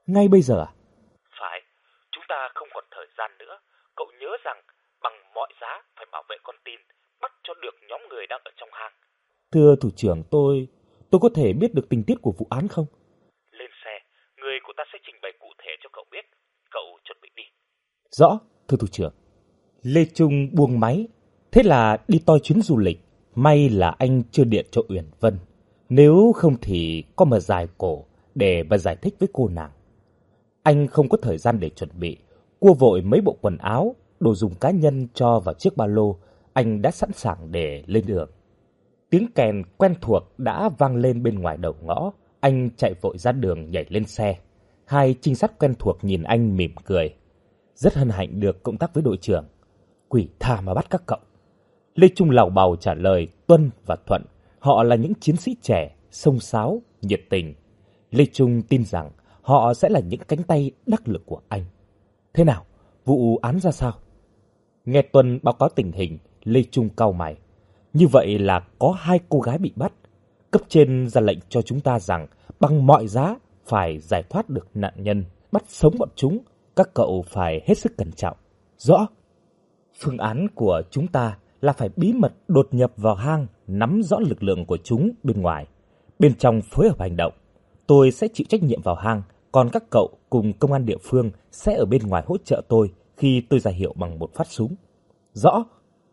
Ngay bây giờ à? Phải, chúng ta không còn thời gian nữa. Cậu nhớ rằng bằng mọi giá phải bảo vệ con tin, bắt cho được nhóm người đang ở trong hang. Thưa thủ trưởng, tôi có thể biết được tình tiết của vụ án không? Lên xe, người của ta sẽ trình bày cụ thể cho cậu biết. Cậu chuẩn bị đi. Rõ, thưa thủ trưởng. Lê Trung buông máy. Thế là đi toi chuyến du lịch. May là anh chưa điện cho Uyển Vân. Nếu không thì có mà dài cổ để mà giải thích với cô nàng. Anh không có thời gian để chuẩn bị. Cua vội mấy bộ quần áo, đồ dùng cá nhân cho vào chiếc ba lô. Anh đã sẵn sàng để lên đường. Tiếng kèn quen thuộc đã vang lên bên ngoài đầu ngõ. Anh chạy vội ra đường nhảy lên xe. Hai trinh sát quen thuộc nhìn anh mỉm cười. Rất hân hạnh được cộng tác với đội trưởng. Quỷ tha mà bắt các cậu. Lê Trung lào bào trả lời Tuân và Thuận. Họ là những chiến sĩ trẻ, xông xáo, nhiệt tình. Lê Trung tin rằng họ sẽ là những cánh tay đắc lực của anh. Thế nào? Vụ án ra sao? Nghe Tuân báo cáo tình hình, Lê Trung cau mày. Như vậy là có 2 cô gái bị bắt. Cấp trên ra lệnh cho chúng ta rằng bằng mọi giá phải giải thoát được nạn nhân, bắt sống bọn chúng. Các cậu phải hết sức cẩn trọng. Rõ. Phương án của chúng ta là phải bí mật đột nhập vào hang, nắm rõ lực lượng của chúng bên ngoài. Bên trong phối hợp hành động. Tôi sẽ chịu trách nhiệm vào hang, còn các cậu cùng công an địa phương sẽ ở bên ngoài hỗ trợ tôi khi tôi ra hiệu bằng một phát súng. Rõ.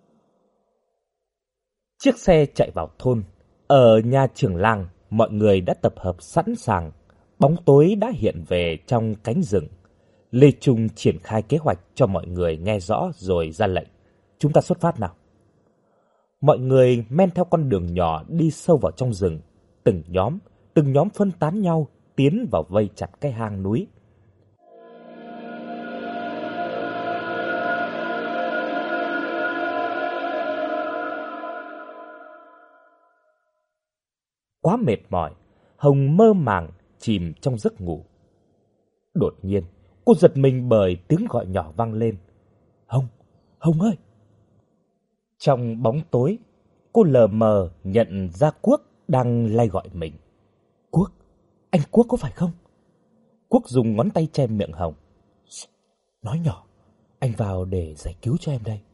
Chiếc xe chạy vào thôn. Ở nhà trưởng làng, mọi người đã tập hợp sẵn sàng. Bóng tối đã hiện về trong cánh rừng. Lê Trung triển khai kế hoạch cho mọi người nghe rõ rồi ra lệnh. Chúng ta xuất phát nào. Mọi người men theo con đường nhỏ đi sâu vào trong rừng. Từng nhóm phân tán nhau tiến vào vây chặt cái hang núi. Quá mệt mỏi, Hồng mơ màng chìm trong giấc ngủ. Đột nhiên, cô giật mình bởi tiếng gọi nhỏ vang lên. Hồng ơi! Trong bóng tối, cô lờ mờ nhận ra Quốc đang lay gọi mình. Quốc, anh Quốc có phải không? Quốc dùng ngón tay che miệng Hồng. Nói nhỏ, anh vào để giải cứu cho em đây.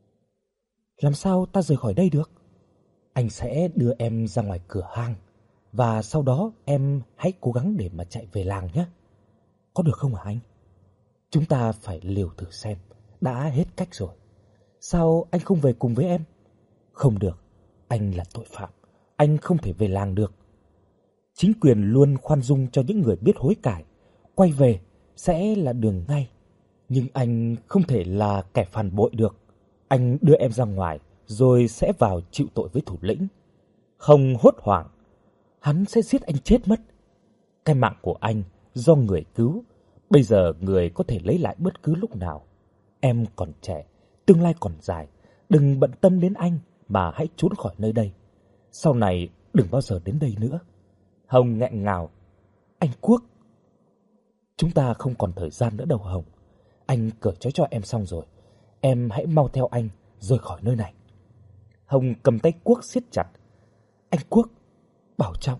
Làm sao ta rời khỏi đây được? Anh sẽ đưa em ra ngoài cửa hang, và sau đó em hãy cố gắng để mà chạy về làng nhé. Có được không hả anh? Chúng ta phải liều thử xem, đã hết cách rồi. Sao anh không về cùng với em? Không được, anh là tội phạm, anh không thể về làng được. Chính quyền luôn khoan dung cho những người biết hối cải, quay về sẽ là đường ngay. Nhưng anh không thể là kẻ phản bội được. Anh đưa em ra ngoài rồi sẽ vào chịu tội với thủ lĩnh. Không hốt hoảng, hắn sẽ giết anh chết mất. Cái mạng của anh do người cứu, bây giờ người có thể lấy lại bất cứ lúc nào. Em còn trẻ, tương lai còn dài, đừng bận tâm đến anh mà hãy trốn khỏi nơi đây. Sau này đừng bao giờ đến đây nữa. Hồng nghẹn ngào. Anh Quốc, chúng ta không còn thời gian nữa đâu Hồng. Anh cởi trói cho em xong rồi, em hãy mau theo anh rời khỏi nơi này. Hồng cầm tay Quốc siết chặt. Anh Quốc, bảo trọng.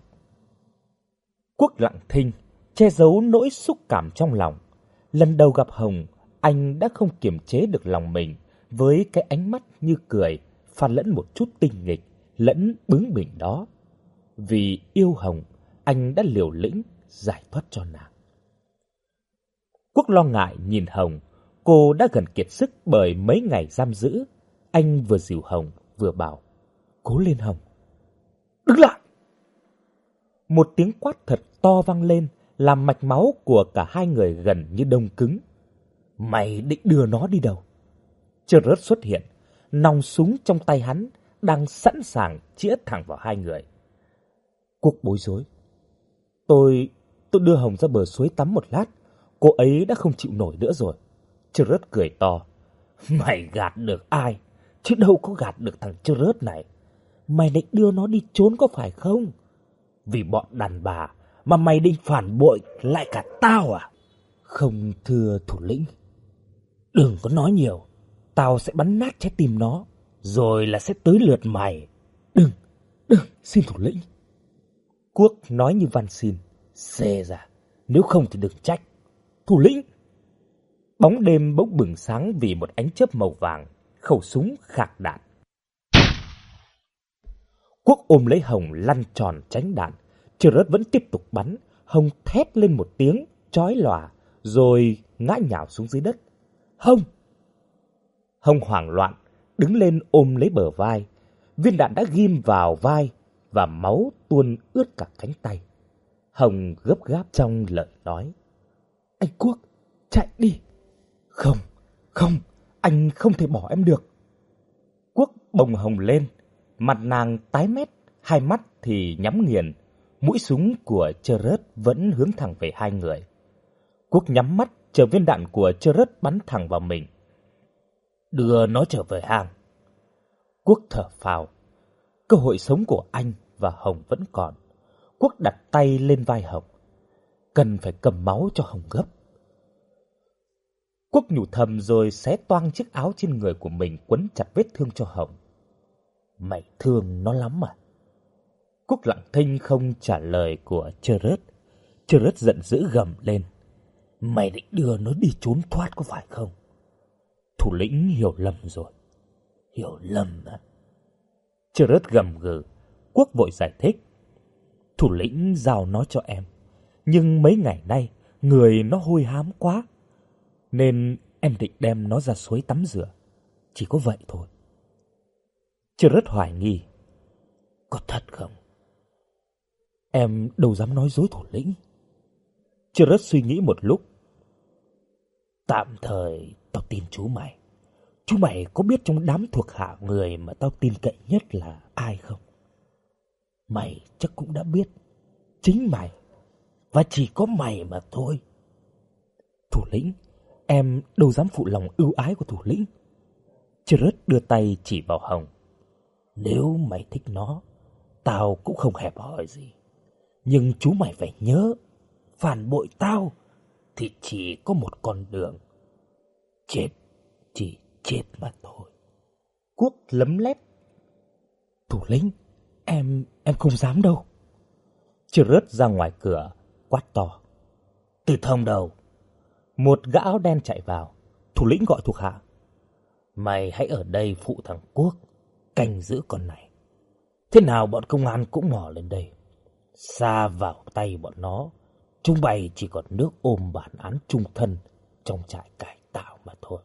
Quốc lặng thinh, che giấu nỗi xúc cảm trong lòng. Lần đầu gặp Hồng, anh đã không kiềm chế được lòng mình với cái ánh mắt như cười, pha lẫn một chút tinh nghịch, lẫn bướng bỉnh đó. Vì yêu Hồng, anh đã liều lĩnh giải thoát cho nàng. Quốc lo ngại nhìn Hồng, cô đã gần kiệt sức bởi mấy ngày giam giữ. Anh vừa dìu Hồng, vừa bảo, cố lên Hồng. Đứng lại! Một tiếng quát thật to vang lên, làm mạch máu của cả hai người gần như đông cứng. Mày định đưa nó đi đâu? Chợt rớt xuất hiện, nòng súng trong tay hắn đang sẵn sàng chĩa thẳng vào hai người. Quốc bối rối. Tôi đưa Hồng ra bờ suối tắm một lát, cô ấy đã không chịu nổi nữa rồi. Chợt rớt cười to. Mày gạt được ai? Chứ đâu có gạt được thằng chợt rớt này. Mày định đưa nó đi trốn có phải không? Vì bọn đàn bà mà mày định phản bội lại cả tao à? Không thưa thủ lĩnh. Đừng có nói nhiều, tao sẽ bắn nát trái tim nó, rồi là sẽ tới lượt mày. Đừng, xin thủ lĩnh. Quốc nói như van xin. Xê ra, Nếu không thì đừng trách. Thủ lĩnh! Bóng đêm bỗng bừng sáng vì một ánh chớp màu vàng, khẩu súng khạc đạn. Quốc ôm lấy Hồng lăn tròn tránh đạn. Trớt vẫn tiếp tục bắn. Hồng thét lên một tiếng chói lòa rồi ngã nhào xuống dưới đất. Hồng! Hồng hoảng loạn đứng lên ôm lấy bờ vai. Viên đạn đã ghim vào vai và máu tuôn ướt cả cánh tay. Hồng gấp gáp trong lời nói. Anh Quốc, chạy đi! Không, không, anh không thể bỏ em được. Quốc bồng Hồng lên, mặt nàng tái mét, hai mắt thì nhắm nghiền. Mũi súng của Trớt vẫn hướng thẳng về hai người. Quốc nhắm mắt chờ viên đạn của Trớt bắn thẳng vào mình. Đưa nó trở về hang. Quốc thở phào. Cơ hội sống của anh và Hồng vẫn còn. Quốc đặt tay lên vai Hồng. Cần phải cầm máu cho Hồng gấp. Quốc nhủ thầm rồi xé toang chiếc áo trên người của mình quấn chặt vết thương cho Hồng. Mày thương nó lắm à? Quốc lặng thinh không trả lời của Trớt. Trớt giận dữ gầm lên. Mày định đưa nó đi trốn thoát có phải không? Thủ lĩnh hiểu lầm rồi. Hiểu lầm à? Trớt gầm gừ. Quốc vội giải thích. Thủ lĩnh giao nó cho em. Nhưng mấy ngày nay người nó hôi hám quá, nên em định đem nó ra suối tắm rửa. Chỉ có vậy thôi. Trớt hoài nghi. Có thật không? Em đâu dám nói dối thủ lĩnh. Trớt suy nghĩ một lúc. Tạm thời tao tin chú mày. Chú mày có biết trong đám thuộc hạ người mà tao tin cậy nhất là ai không? Mày chắc cũng đã biết. Chính mày. Và chỉ có mày mà thôi. Thủ lĩnh, em đâu dám phụ lòng ưu ái của thủ lĩnh. Trớt đưa tay chỉ vào Hồng. Nếu mày thích nó, tao cũng không hẹp hòi gì. Nhưng chú mày phải nhớ, phản bội tao thì chỉ có một con đường. Chết, chỉ chết mà thôi. Quốc lấm lép. Thủ lĩnh, em không dám đâu. Trớt ra ngoài cửa, quát to. Từ Thông đâu? Một gã áo đen chạy vào. Thủ lĩnh gọi thuộc hạ. Mày hãy ở đây phụ thằng Quốc, canh giữ con này. Thế nào bọn công an cũng mò lên đây. Sa vào tay bọn nó, chúng mày chỉ còn nước ôm bản án chung thân trong trại cải tạo mà thôi.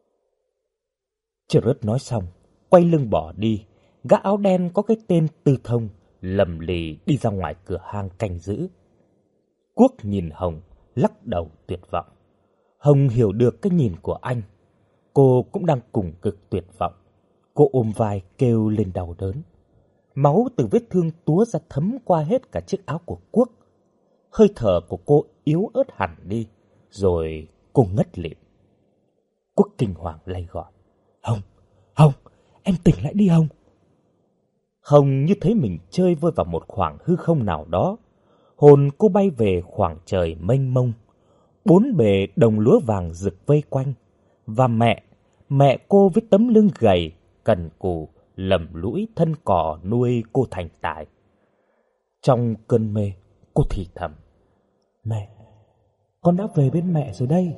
Trớt nói xong, quay lưng bỏ đi. Gã áo đen có cái tên Tư Thông lầm lì đi ra ngoài cửa hang canh giữ. Quốc nhìn Hồng, lắc đầu tuyệt vọng. Hồng hiểu được cái nhìn của anh. Cô cũng đang cùng cực tuyệt vọng. Cô ôm vai kêu lên đau đớn. Máu từ vết thương túa ra thấm qua hết cả chiếc áo của Quốc. Hơi thở của cô yếu ớt hẳn đi, rồi cô ngất lịm. Quốc kinh hoàng lay gọi. Hồng, Hồng, em tỉnh lại đi Hồng. Hồng như thấy mình chơi vơi vào một khoảng hư không nào đó. Hồn cô bay về khoảng trời mênh mông. Bốn bề đồng lúa vàng rực vây quanh. Và mẹ cô với tấm lưng gầy, cần cù, lầm lũi thân cỏ nuôi cô thành tài. Trong cơn mê, cô thì thầm. Mẹ, con đã về bên mẹ rồi đây.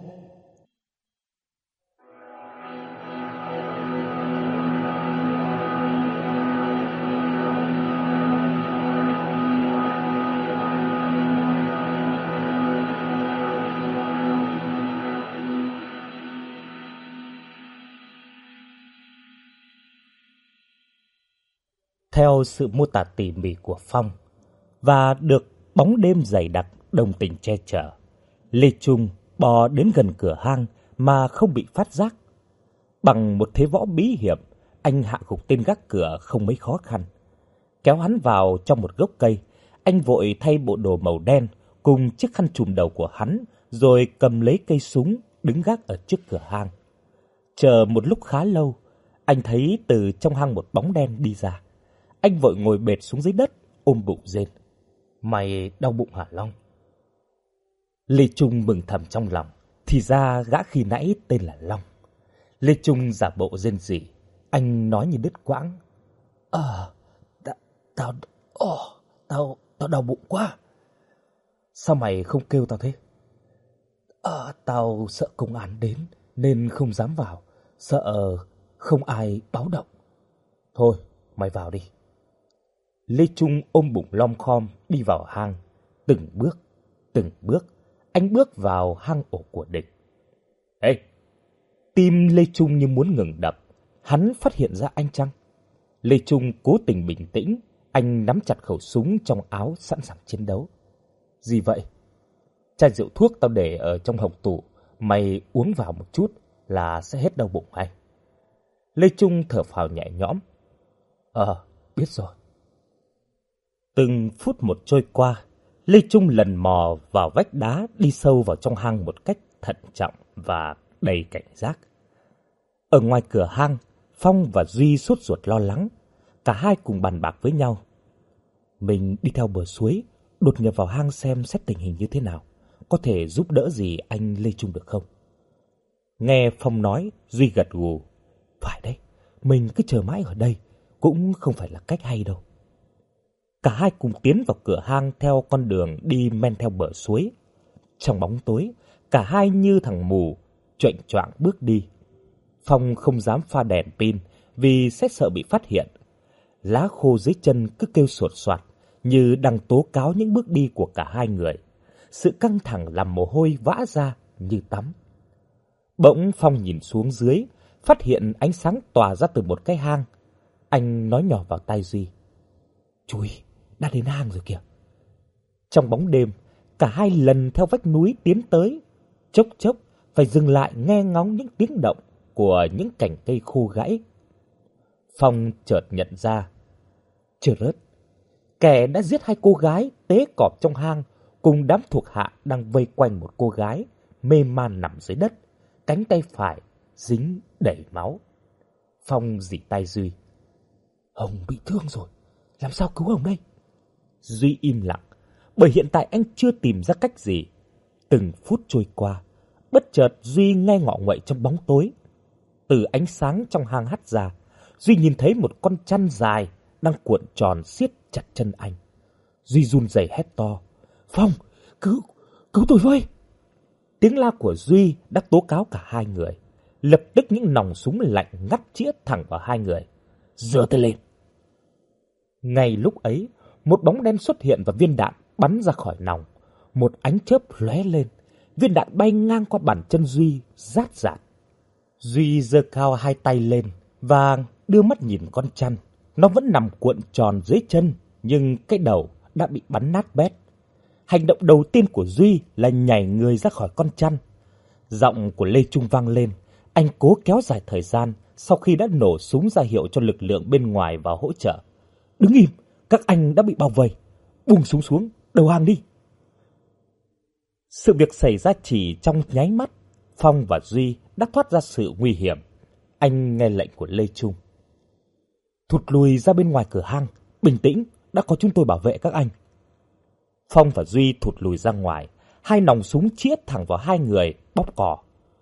Theo sự mô tả tỉ mỉ của Phong và được bóng đêm dày đặc đồng tình che chở, Lê Trung bò đến gần cửa hang mà không bị phát giác. Bằng một thế võ bí hiểm, anh hạ gục tên gác cửa không mấy khó khăn. Kéo hắn vào trong một gốc cây, anh vội thay bộ đồ màu đen cùng chiếc khăn trùm đầu của hắn, rồi cầm lấy cây súng đứng gác ở trước cửa hang. Chờ một lúc khá lâu, anh thấy từ trong hang một bóng đen đi ra. Anh vội ngồi bệt xuống dưới đất, ôm bụng rên. Mày đau bụng hả Long? Lê Trung mừng thầm trong lòng, thì ra gã khi nãy tên là Long. Lê Trung giả bộ rên rỉ, anh nói như đứt quãng. Tao đau bụng quá. Sao mày không kêu tao thế? Tao sợ công an đến nên không dám vào, sợ không ai báo động. Thôi, mày vào đi. Lê Trung ôm bụng lom khom đi vào hang, từng bước, anh bước vào hang ổ của địch. Ê! Tim Lê Trung như muốn ngừng đập, hắn phát hiện ra anh chăng? Lê Trung cố tình bình tĩnh, anh nắm chặt khẩu súng trong áo sẵn sàng chiến đấu. Gì vậy? Chai rượu thuốc tao để ở trong hộc tủ, mày uống vào một chút là sẽ hết đau bụng ngay. Lê Trung thở phào nhẹ nhõm. Biết rồi. Từng phút một trôi qua, Lê Trung lần mò vào vách đá đi sâu vào trong hang một cách thận trọng và đầy cảnh giác. Ở ngoài cửa hang, Phong và Duy sốt ruột lo lắng, cả hai cùng bàn bạc với nhau. Mình đi theo bờ suối, đột nhập vào hang xem xét tình hình như thế nào, có thể giúp đỡ gì anh Lê Trung được không? Nghe Phong nói, Duy gật gù. Phải đấy, mình cứ chờ mãi ở đây cũng không phải là cách hay đâu. Cả hai cùng tiến vào cửa hang theo con đường đi men theo bờ suối. Trong bóng tối, cả hai như thằng mù, choạng choạng bước đi. Phong không dám pha đèn pin vì sẽ sợ bị phát hiện. Lá khô dưới chân cứ kêu sột soạt như đang tố cáo những bước đi của cả hai người. Sự căng thẳng làm mồ hôi vã ra như tắm. Bỗng Phong nhìn xuống dưới, phát hiện ánh sáng tỏa ra từ một cái hang. Anh nói nhỏ vào tai Duy. Chui, đã đến hang rồi kìa. Trong bóng đêm, cả hai lần theo vách núi tiến tới. Chốc chốc phải dừng lại nghe ngóng những tiếng động của những cành cây khô gãy. Phong chợt nhận ra, trời đất, kẻ đã giết hai cô gái tế cọp trong hang cùng đám thuộc hạ đang vây quanh một cô gái mê man nằm dưới đất, cánh tay phải dính đầy máu. Phong rỉ tai Duy. Hồng bị thương rồi, làm sao cứu Hồng đây? Duy im lặng, bởi hiện tại anh chưa tìm ra cách gì. Từng phút trôi qua, bất chợt Duy nghe ngọ nguậy trong bóng tối. Từ ánh sáng trong hang hắt ra, Duy nhìn thấy một con chăn dài đang cuộn tròn siết chặt chân anh. Duy run rẩy hét to. Phong, cứu tôi với! Tiếng la của Duy đã tố cáo cả hai người. Lập tức những nòng súng lạnh ngắt chĩa thẳng vào hai người. Giơ tay lên! Ngay lúc ấy, một bóng đen xuất hiện và viên đạn bắn ra khỏi nòng. Một ánh chớp lóe lên, viên đạn bay ngang qua bàn chân Duy, rát rạt. Duy giơ cao hai tay lên và đưa mắt nhìn con chăn. Nó vẫn nằm cuộn tròn dưới chân, nhưng cái đầu đã bị bắn nát bét. Hành động đầu tiên của Duy là nhảy người ra khỏi con chăn. Giọng của Lê Trung vang lên. Anh cố kéo dài thời gian sau khi đã nổ súng ra hiệu cho lực lượng bên ngoài vào hỗ trợ. Đứng im, các anh đã bị bao vây. Buông súng xuống, đầu hàng đi. Sự việc xảy ra chỉ trong nháy mắt. Phong và Duy đã thoát ra sự nguy hiểm. Anh nghe lệnh của Lê Trung. Thụt lùi ra bên ngoài cửa hang, bình tĩnh, đã có chúng tôi bảo vệ các anh. Phong và Duy thụt lùi ra ngoài, hai nòng súng chĩa thẳng vào hai người, bóp cò.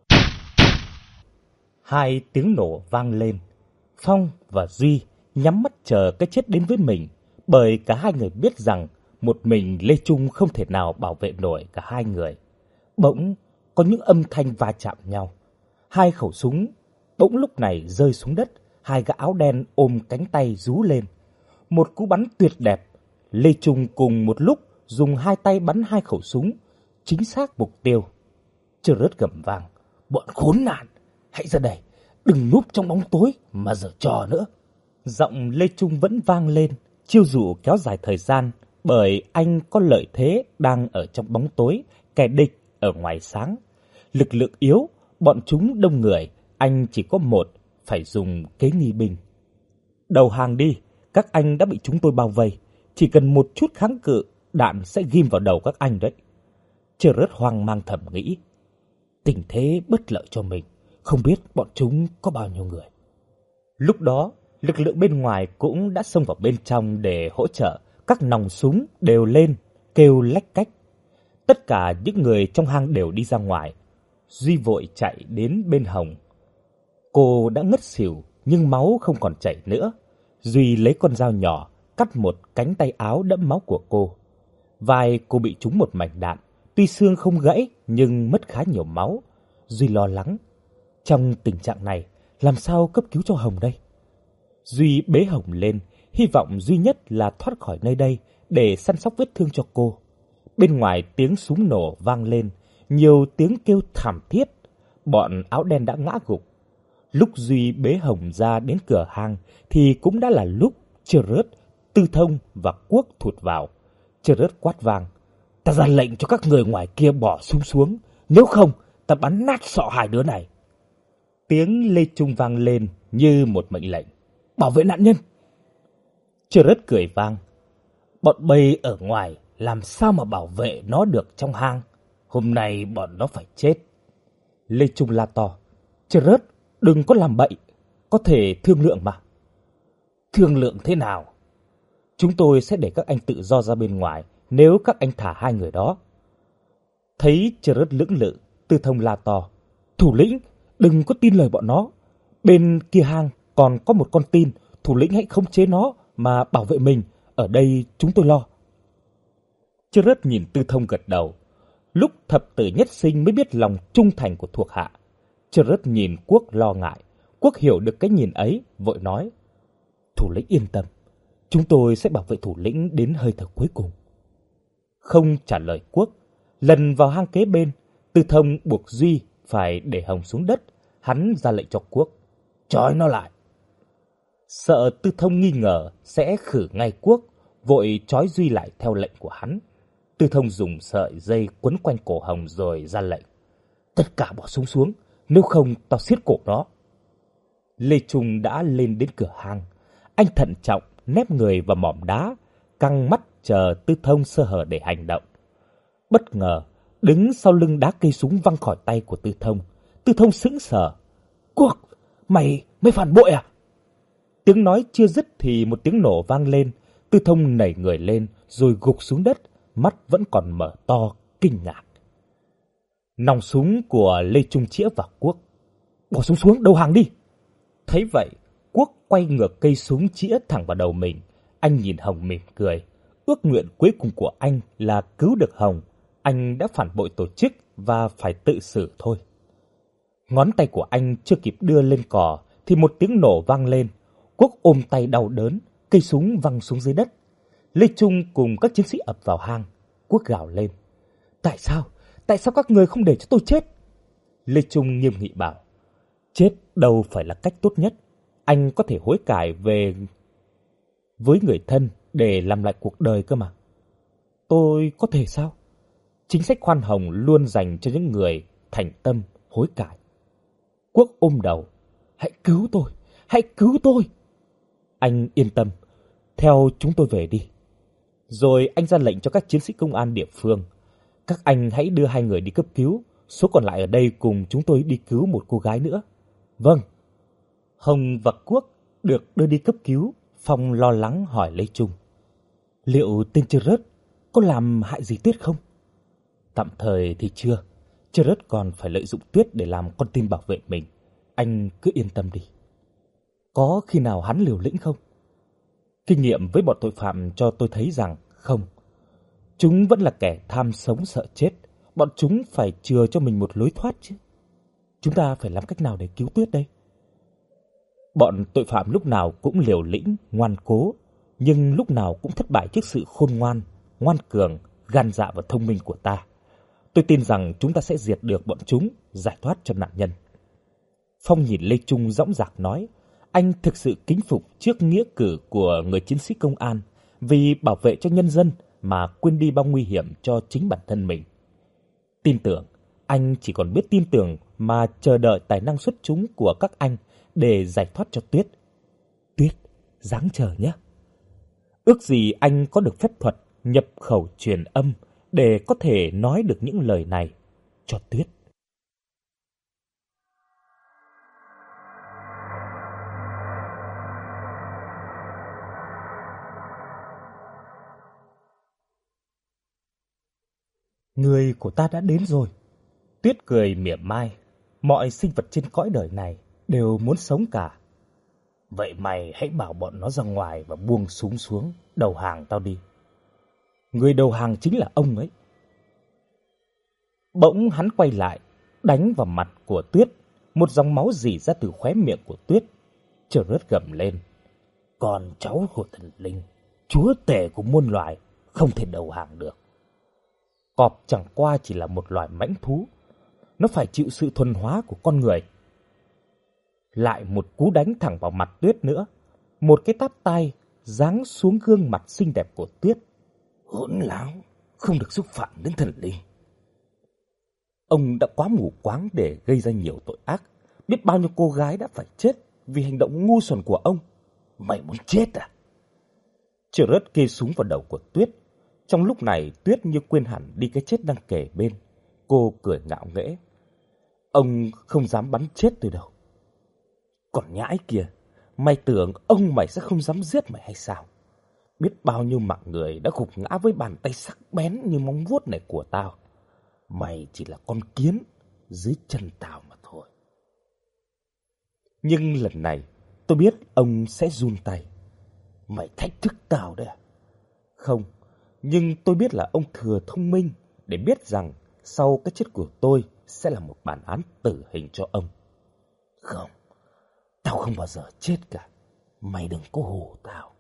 Hai tiếng nổ vang lên. Phong và Duy nhắm mắt chờ cái chết đến với mình, bởi cả hai người biết rằng một mình Lê Trung không thể nào bảo vệ nổi cả hai người. Bỗng có những âm thanh va chạm nhau. Hai khẩu súng bỗng lúc này rơi xuống đất, hai gã áo đen ôm cánh tay rú lên. Một cú bắn tuyệt đẹp, Lê Trung cùng một lúc dùng hai tay bắn hai khẩu súng, chính xác mục tiêu. Chợt rớt gầm vang. Bọn khốn nạn, hãy ra đây, đừng núp trong bóng tối mà giở trò nữa. Giọng Lê Trung vẫn vang lên, chiêu dụ kéo dài thời gian, bởi anh có lợi thế đang ở trong bóng tối, kẻ địch ở ngoài sáng. Lực lượng yếu, bọn chúng đông người, anh chỉ có một, phải dùng kế nghi binh. Đầu hàng đi, các anh đã bị chúng tôi bao vây, chỉ cần một chút kháng cự, đạn sẽ ghim vào đầu các anh đấy. Trời rất hoang mang thầm nghĩ. Tình thế bất lợi cho mình, không biết bọn chúng có bao nhiêu người. Lúc đó, lực lượng bên ngoài cũng đã xông vào bên trong để hỗ trợ. Các nòng súng đều lên, kêu lách cách. Tất cả những người trong hang đều đi ra ngoài. Duy vội chạy đến bên Hồng. Cô đã ngất xỉu, nhưng máu không còn chảy nữa. Duy lấy con dao nhỏ, cắt một cánh tay áo đẫm máu của cô. Vai cô bị trúng một mảnh đạn, tuy xương không gãy nhưng mất khá nhiều máu. Duy lo lắng, trong tình trạng này làm sao cấp cứu cho Hồng đây? Duy bế Hồng lên, hy vọng duy nhất là thoát khỏi nơi đây để săn sóc vết thương cho cô. Bên ngoài tiếng súng nổ vang lên, nhiều tiếng kêu thảm thiết. Bọn áo đen đã ngã gục. Lúc Duy bế Hồng ra đến cửa hang thì cũng đã là lúc Trớt, Tư Thông và Quốc thụt vào. Trớt quát vang: "Ta ra lệnh cho các người ngoài kia bỏ súng xuống, nếu không ta bắn nát sọ hai đứa này." Tiếng Lê Trung vang lên như một mệnh lệnh: "Bảo vệ nạn nhân." Trớt cười vang: "Bọn Bây ở ngoài làm sao mà bảo vệ nó được trong hang? Hôm nay bọn nó phải chết." Lê Trung la to: "Trớt, đừng có làm bậy, có thể thương lượng mà." "Thương lượng thế nào?" "Chúng tôi sẽ để các anh tự do ra bên ngoài nếu các anh thả hai người đó." Thấy Trớt lưỡng lự, Tư Thông la to: "Thủ lĩnh, đừng có tin lời bọn nó. Bên kia hang còn có một con tin, thủ lĩnh hãy khống chế nó mà bảo vệ mình, ở đây chúng tôi lo." Trớt nhìn Tư Thông gật đầu. Lúc thập tử nhất sinh mới biết lòng trung thành của thuộc hạ. Trớt nhìn Quốc lo ngại. Quốc hiểu được cái nhìn ấy, vội nói: "Thủ lĩnh yên tâm, chúng tôi sẽ bảo vệ thủ lĩnh đến hơi thở cuối cùng." Không trả lời Quốc, lần vào hang kế bên, Tư Thông buộc Duy phải để Hồng xuống đất. Hắn ra lệnh cho Quốc: "Trói nó lại." Sợ Tư Thông nghi ngờ sẽ khử ngay Quốc, vội trói Duy lại theo lệnh của hắn. Tư Thông dùng sợi dây quấn quanh cổ Hồng rồi ra lệnh: "Tất cả bỏ súng xuống, nếu không tao siết cổ nó." Lê Trung đã lên đến cửa hang. Anh thận trọng nép người vào mỏm đá, căng mắt chờ Tư Thông sơ hở để hành động. Bất ngờ, đứng sau lưng đá cây súng văng khỏi tay của Tư Thông. Tư Thông sững sờ: "Quốc, mày phản bội à?" Tiếng nói chưa dứt thì một tiếng nổ vang lên. Tư Thông nảy người lên rồi gục xuống đất, mắt vẫn còn mở to kinh ngạc. Nòng súng của Lê Trung chĩa vào Quốc: "Bỏ súng xuống, đầu hàng đi." Thấy vậy, Quốc quay ngược cây súng chĩa thẳng vào đầu mình. Anh nhìn Hồng mỉm cười. Ước nguyện cuối cùng của anh là cứu được Hồng. Anh đã phản bội tổ chức và phải tự xử thôi. Ngón tay của anh chưa kịp đưa lên cò thì một tiếng nổ vang lên. Quốc ôm tay đau đớn, cây súng văng xuống dưới đất. Lê Trung cùng các chiến sĩ ập vào hang. Quốc gào lên: Tại sao các người không để cho tôi chết?" Lê Trung nghiêm nghị bảo: "Chết đâu phải là cách tốt nhất. Anh có thể hối cải về với người thân để làm lại cuộc đời cơ mà." "Tôi có thể sao?" Chính sách khoan hồng luôn dành cho những người thành tâm hối cải. Quốc ôm đầu: Hãy cứu tôi." "Anh yên tâm, theo chúng tôi về đi." Rồi anh ra lệnh cho các chiến sĩ công an địa phương: "Các anh hãy đưa 2 người đi cấp cứu, số còn lại ở đây cùng chúng tôi đi cứu một cô gái nữa." "Vâng." Hồng và Quốc được đưa đi cấp cứu. Phong lo lắng hỏi Lê Trung: "Liệu tên Trớt có làm hại gì Tuyết không?" "Tạm thời thì chưa. Trớt còn phải lợi dụng Tuyết để làm con tin bảo vệ mình. Anh cứ yên tâm đi." "Có khi nào hắn liều lĩnh không?" "Kinh nghiệm với bọn tội phạm cho tôi thấy rằng không. Chúng vẫn là kẻ tham sống sợ chết. Bọn chúng phải chừa cho mình một lối thoát chứ. Chúng ta phải làm cách nào để cứu Tuyết đây?" Bọn tội phạm lúc nào cũng liều lĩnh, ngoan cố, nhưng lúc nào cũng thất bại trước sự khôn ngoan, ngoan cường, gan dạ và thông minh của ta. Tôi tin rằng chúng ta sẽ diệt được bọn chúng, giải thoát cho nạn nhân." Phong nhìn Lê Trung dõng dạc nói. Anh thực sự kính phục trước nghĩa cử của người chiến sĩ công an, vì bảo vệ cho nhân dân mà quên đi bao nguy hiểm cho chính bản thân mình. Tin tưởng, anh chỉ còn biết tin tưởng mà chờ đợi tài năng xuất chúng của các anh để giải thoát cho Tuyết. Tuyết, ráng chờ nhé. Ước gì anh có được phép thuật nhập khẩu truyền âm để có thể nói được những lời này cho Tuyết. Người của ta đã đến rồi. Tuyết cười mỉa mai. Mọi sinh vật trên cõi đời này đều muốn sống cả. Vậy mày hãy bảo bọn nó ra ngoài và buông súng xuống, đầu hàng tao đi. Người đầu hàng chính là ông ấy. Bỗng hắn quay lại, đánh vào mặt của Tuyết. Một dòng máu rỉ ra từ khóe miệng của Tuyết. Trở rớt gầm lên: Con cháu của thần linh, chúa tể của muôn loài, không thể đầu hàng được. Cọp chẳng qua chỉ là một loài mãnh thú, nó phải chịu sự thuần hóa của con người. Lại một cú đánh thẳng vào mặt Tuyết nữa. Một cái tát tai giáng xuống gương mặt xinh đẹp của Tuyết. Hỗn láo, không được xúc phạm đến thần linh. Ông đã quá mù quáng để gây ra nhiều tội ác. Biết bao nhiêu cô gái đã phải chết vì hành động ngu xuẩn của ông. Mày muốn chết à? Trở rớt kê súng vào đầu của Tuyết. Trong lúc này Tuyết như quên hẳn đi cái chết đang kề bên. Cô cười ngạo nghễ: Ông không dám bắn chết tôi đâu. Còn nhãi kìa, mày tưởng ông mày sẽ không dám giết mày hay sao? Biết bao nhiêu mạng người đã gục ngã với bàn tay sắc bén như móng vuốt này của tao. Mày chỉ là con kiến dưới chân tao mà thôi. Nhưng lần này tôi biết ông sẽ run tay. Mày thách thức tao đấy à? Không, nhưng tôi biết là ông thừa thông minh để biết rằng sau cái chết của tôi sẽ là một bản án tử hình cho ông. Không, tao không bao giờ chết cả. Mày đừng có hù tao.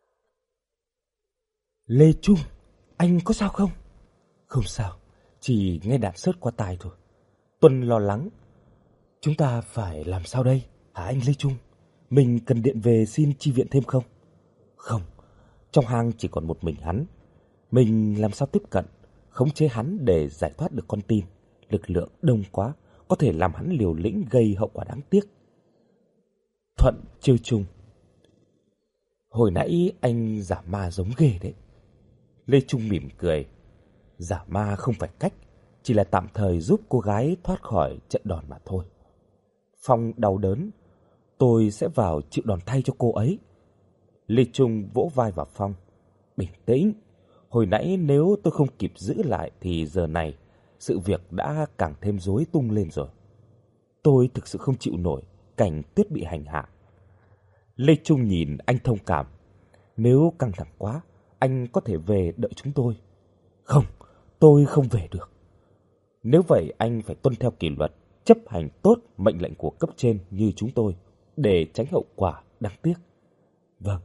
Lê Trung, anh có sao không? Không sao, chỉ nghe đạn sớt qua tai thôi. Tuân lo lắng: Chúng ta phải làm sao đây hả anh Lê Trung? Mình cần điện về xin chi viện thêm không? Không, trong hang chỉ còn một mình hắn. Mình làm sao tiếp cận, khống chế hắn để giải thoát được con tin? Lực lượng đông quá, có thể làm hắn liều lĩnh gây hậu quả đáng tiếc. Thuận trêu chung: Hồi nãy anh giả ma giống ghê đấy. Lê Trung mỉm cười: Giả ma không phải cách, chỉ là tạm thời giúp cô gái thoát khỏi trận đòn mà thôi. Phong đau đớn: Tôi sẽ vào chịu đòn thay cho cô ấy. Lê Trung vỗ vai vào Phong: Bình tĩnh, hồi nãy nếu tôi không kịp giữ lại thì giờ này sự việc đã càng thêm rối tung lên rồi. Tôi thực sự không chịu nổi cảnh Tuyết bị hành hạ. Lê Trung nhìn anh thông cảm: Nếu căng thẳng quá, anh có thể về đợi chúng tôi. Không, tôi không về được. Nếu vậy anh phải tuân theo kỷ luật, chấp hành tốt mệnh lệnh của cấp trên như chúng tôi, để tránh hậu quả đáng tiếc. Vâng.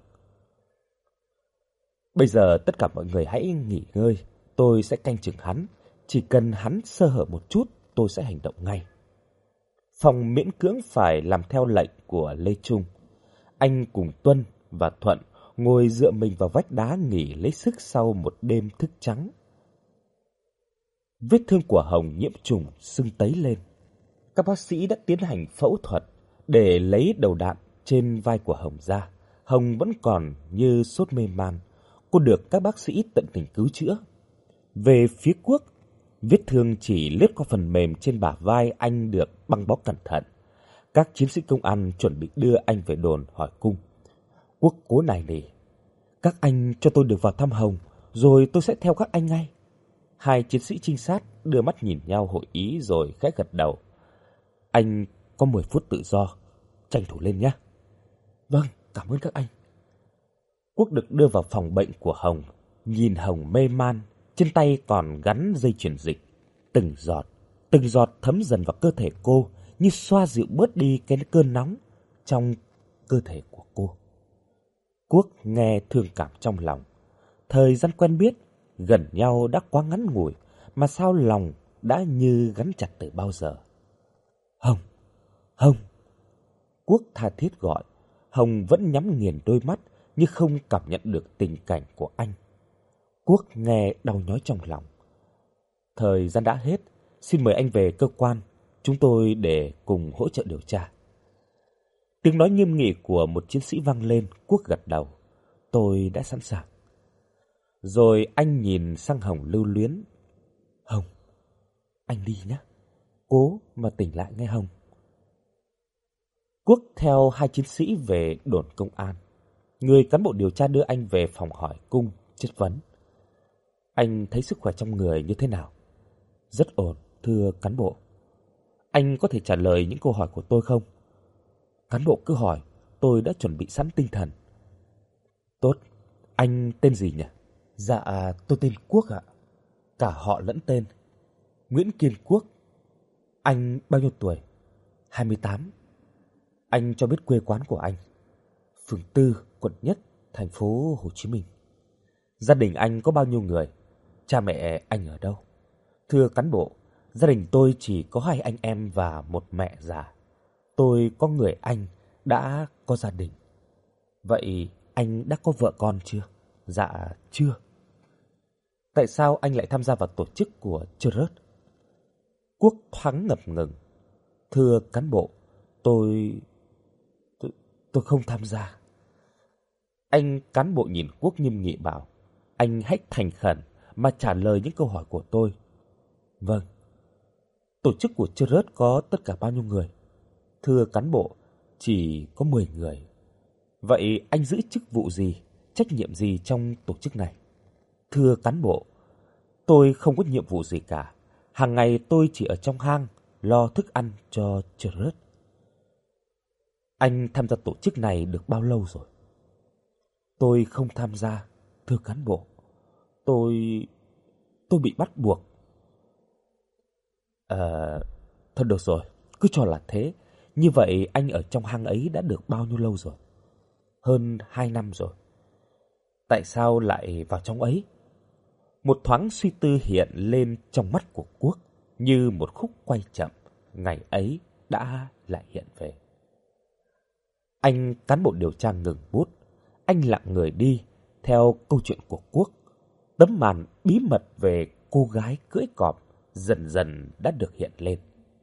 Bây giờ tất cả mọi người hãy nghỉ ngơi, tôi sẽ canh chừng hắn. Chỉ cần hắn sơ hở một chút, tôi sẽ hành động ngay. Phong miễn cưỡng phải làm theo lệnh của Lê Trung. Anh cùng Tuân và Thuận ngồi dựa mình vào vách đá nghỉ lấy sức sau một đêm thức trắng. Vết thương của Hồng nhiễm trùng sưng tấy lên. Các bác sĩ đã tiến hành phẫu thuật để lấy đầu đạn trên vai của Hồng ra. Hồng vẫn còn như sốt mê man. Cô được các bác sĩ tận tình cứu chữa. Về phía Quốc, vết thương chỉ lướt qua phần mềm trên bả vai anh được băng bó cẩn thận. Các chiến sĩ công an chuẩn bị đưa anh về đồn hỏi cung. Quốc cố nài nỉ: Các anh cho tôi được vào thăm Hồng, rồi tôi sẽ theo các anh ngay. Hai chiến sĩ trinh sát đưa mắt nhìn nhau hội ý rồi khẽ gật đầu. Anh có 10 phút tự do, tranh thủ lên nhé. Vâng, cảm ơn các anh. Quốc được đưa vào phòng bệnh của Hồng. Nhìn Hồng mê man, trên tay còn gắn dây truyền dịch. Từng giọt thấm dần vào cơ thể cô, như xoa dịu bớt đi cái cơn nóng trong cơ thể của cô. Quốc nghe thương cảm trong lòng. Thời gian quen biết, gần nhau đã quá ngắn ngủi, mà sao lòng đã như gắn chặt từ bao giờ. Hồng, Hồng. Quốc tha thiết gọi. Hồng vẫn nhắm nghiền đôi mắt như không cảm nhận được tình cảnh của anh. Quốc nghe đau nhói trong lòng. Thời gian đã hết, xin mời anh về cơ quan, chúng tôi để cùng hỗ trợ điều tra. Tiếng nói nghiêm nghị của một chiến sĩ vang lên. Quốc gật đầu. Tôi đã sẵn sàng. Rồi anh nhìn sang Hồng lưu luyến. Hồng, anh đi nhé. Cố mà tỉnh lại nghe Hồng. Quốc theo hai chiến sĩ về đồn công an. Người cán bộ điều tra đưa anh về phòng hỏi cung, chất vấn. Anh thấy sức khỏe trong người như thế nào? Rất ổn, thưa cán bộ. Anh có thể trả lời những câu hỏi của tôi không? Cán bộ cứ hỏi, tôi đã chuẩn bị sẵn tinh thần. Tốt, anh tên gì nhỉ? Dạ, tôi tên Quốc ạ. Cả họ lẫn tên. Nguyễn Kiên Quốc. Anh bao nhiêu tuổi? 28. Anh cho biết quê quán của anh. Phường 4, quận Nhất, thành phố Hồ Chí Minh. Gia đình anh có bao nhiêu người? Cha mẹ anh ở đâu? Thưa cán bộ, gia đình tôi chỉ có 2 anh em và một mẹ già. Tôi có người anh đã có gia đình. Vậy anh đã có vợ con chưa? Dạ chưa. Tại sao anh lại tham gia vào tổ chức của Church? Quốc thoáng ngập ngừng. Thưa cán bộ, tôi không tham gia. Anh cán bộ nhìn Quốc nghiêm nghị bảo, anh hãy thành khẩn mà trả lời những câu hỏi của tôi. Vâng. Tổ chức của Church có tất cả bao nhiêu người? Thưa cán bộ, chỉ có 10 người. Vậy anh giữ chức vụ gì, trách nhiệm gì trong tổ chức này? Thưa cán bộ, tôi không có nhiệm vụ gì cả. Hàng ngày tôi chỉ ở trong hang lo thức ăn cho Church. Anh tham gia tổ chức này được bao lâu rồi? Tôi không tham gia, thưa cán bộ. Tôi bị bắt buộc. Thôi được rồi, cứ cho là thế. Như vậy anh ở trong hang ấy đã được bao nhiêu lâu rồi? Hơn 2 năm rồi. Tại sao lại vào trong ấy? Một thoáng suy tư hiện lên trong mắt của Quốc, như một khúc quay chậm, ngày ấy đã lại hiện về. Anh cán bộ điều tra ngừng bút, anh lặng người đi theo câu chuyện của Quốc. Tấm màn bí mật về cô gái cưỡi cọp dần dần đã được hiện lên.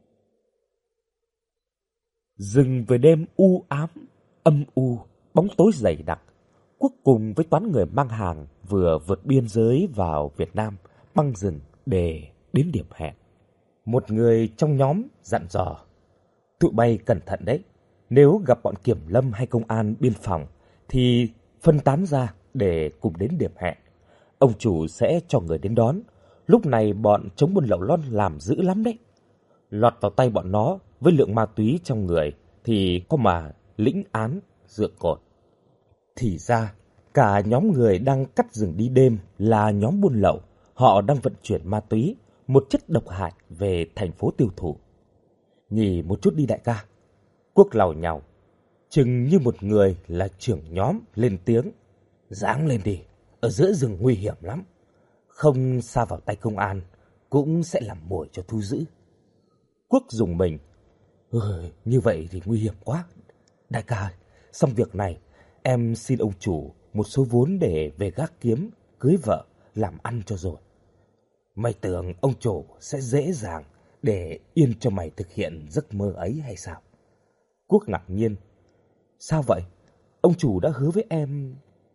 Rừng về đêm u ám, âm u, bóng tối dày đặc. Quốc cùng với toán người mang hàng vừa vượt biên giới vào Việt Nam, băng rừng để đến điểm hẹn. Một người trong nhóm dặn dò, tụi bay cẩn thận đấy, nếu gặp bọn kiểm lâm hay công an biên phòng thì phân tán ra để cùng đến điểm hẹn. Ông chủ sẽ cho người đến đón. Lúc này bọn chống buôn lậu lon làm dữ lắm đấy. Lọt vào tay bọn nó với lượng ma túy trong người thì có mà lĩnh án dựa cột. Thì ra, cả nhóm người đang cắt rừng đi đêm là nhóm buôn lậu. Họ đang vận chuyển ma túy, một chất độc hại về thành phố tiêu thụ. Nghỉ một chút đi đại ca. Quốc làu nhàu, chừng như một người là trưởng nhóm lên tiếng. Ráng lên đi, ở giữa rừng nguy hiểm lắm. Không sa vào tay công an, cũng sẽ làm mồi cho thu giữ. Quốc dùng mình. Như vậy thì nguy hiểm quá. Đại ca, xong việc này, em xin ông chủ một số vốn để về gác kiếm, cưới vợ, làm ăn cho rồi. Mày tưởng ông chủ sẽ dễ dàng để yên cho mày thực hiện giấc mơ ấy hay sao? Quốc ngạc nhiên. Sao vậy? Ông chủ đã hứa với em.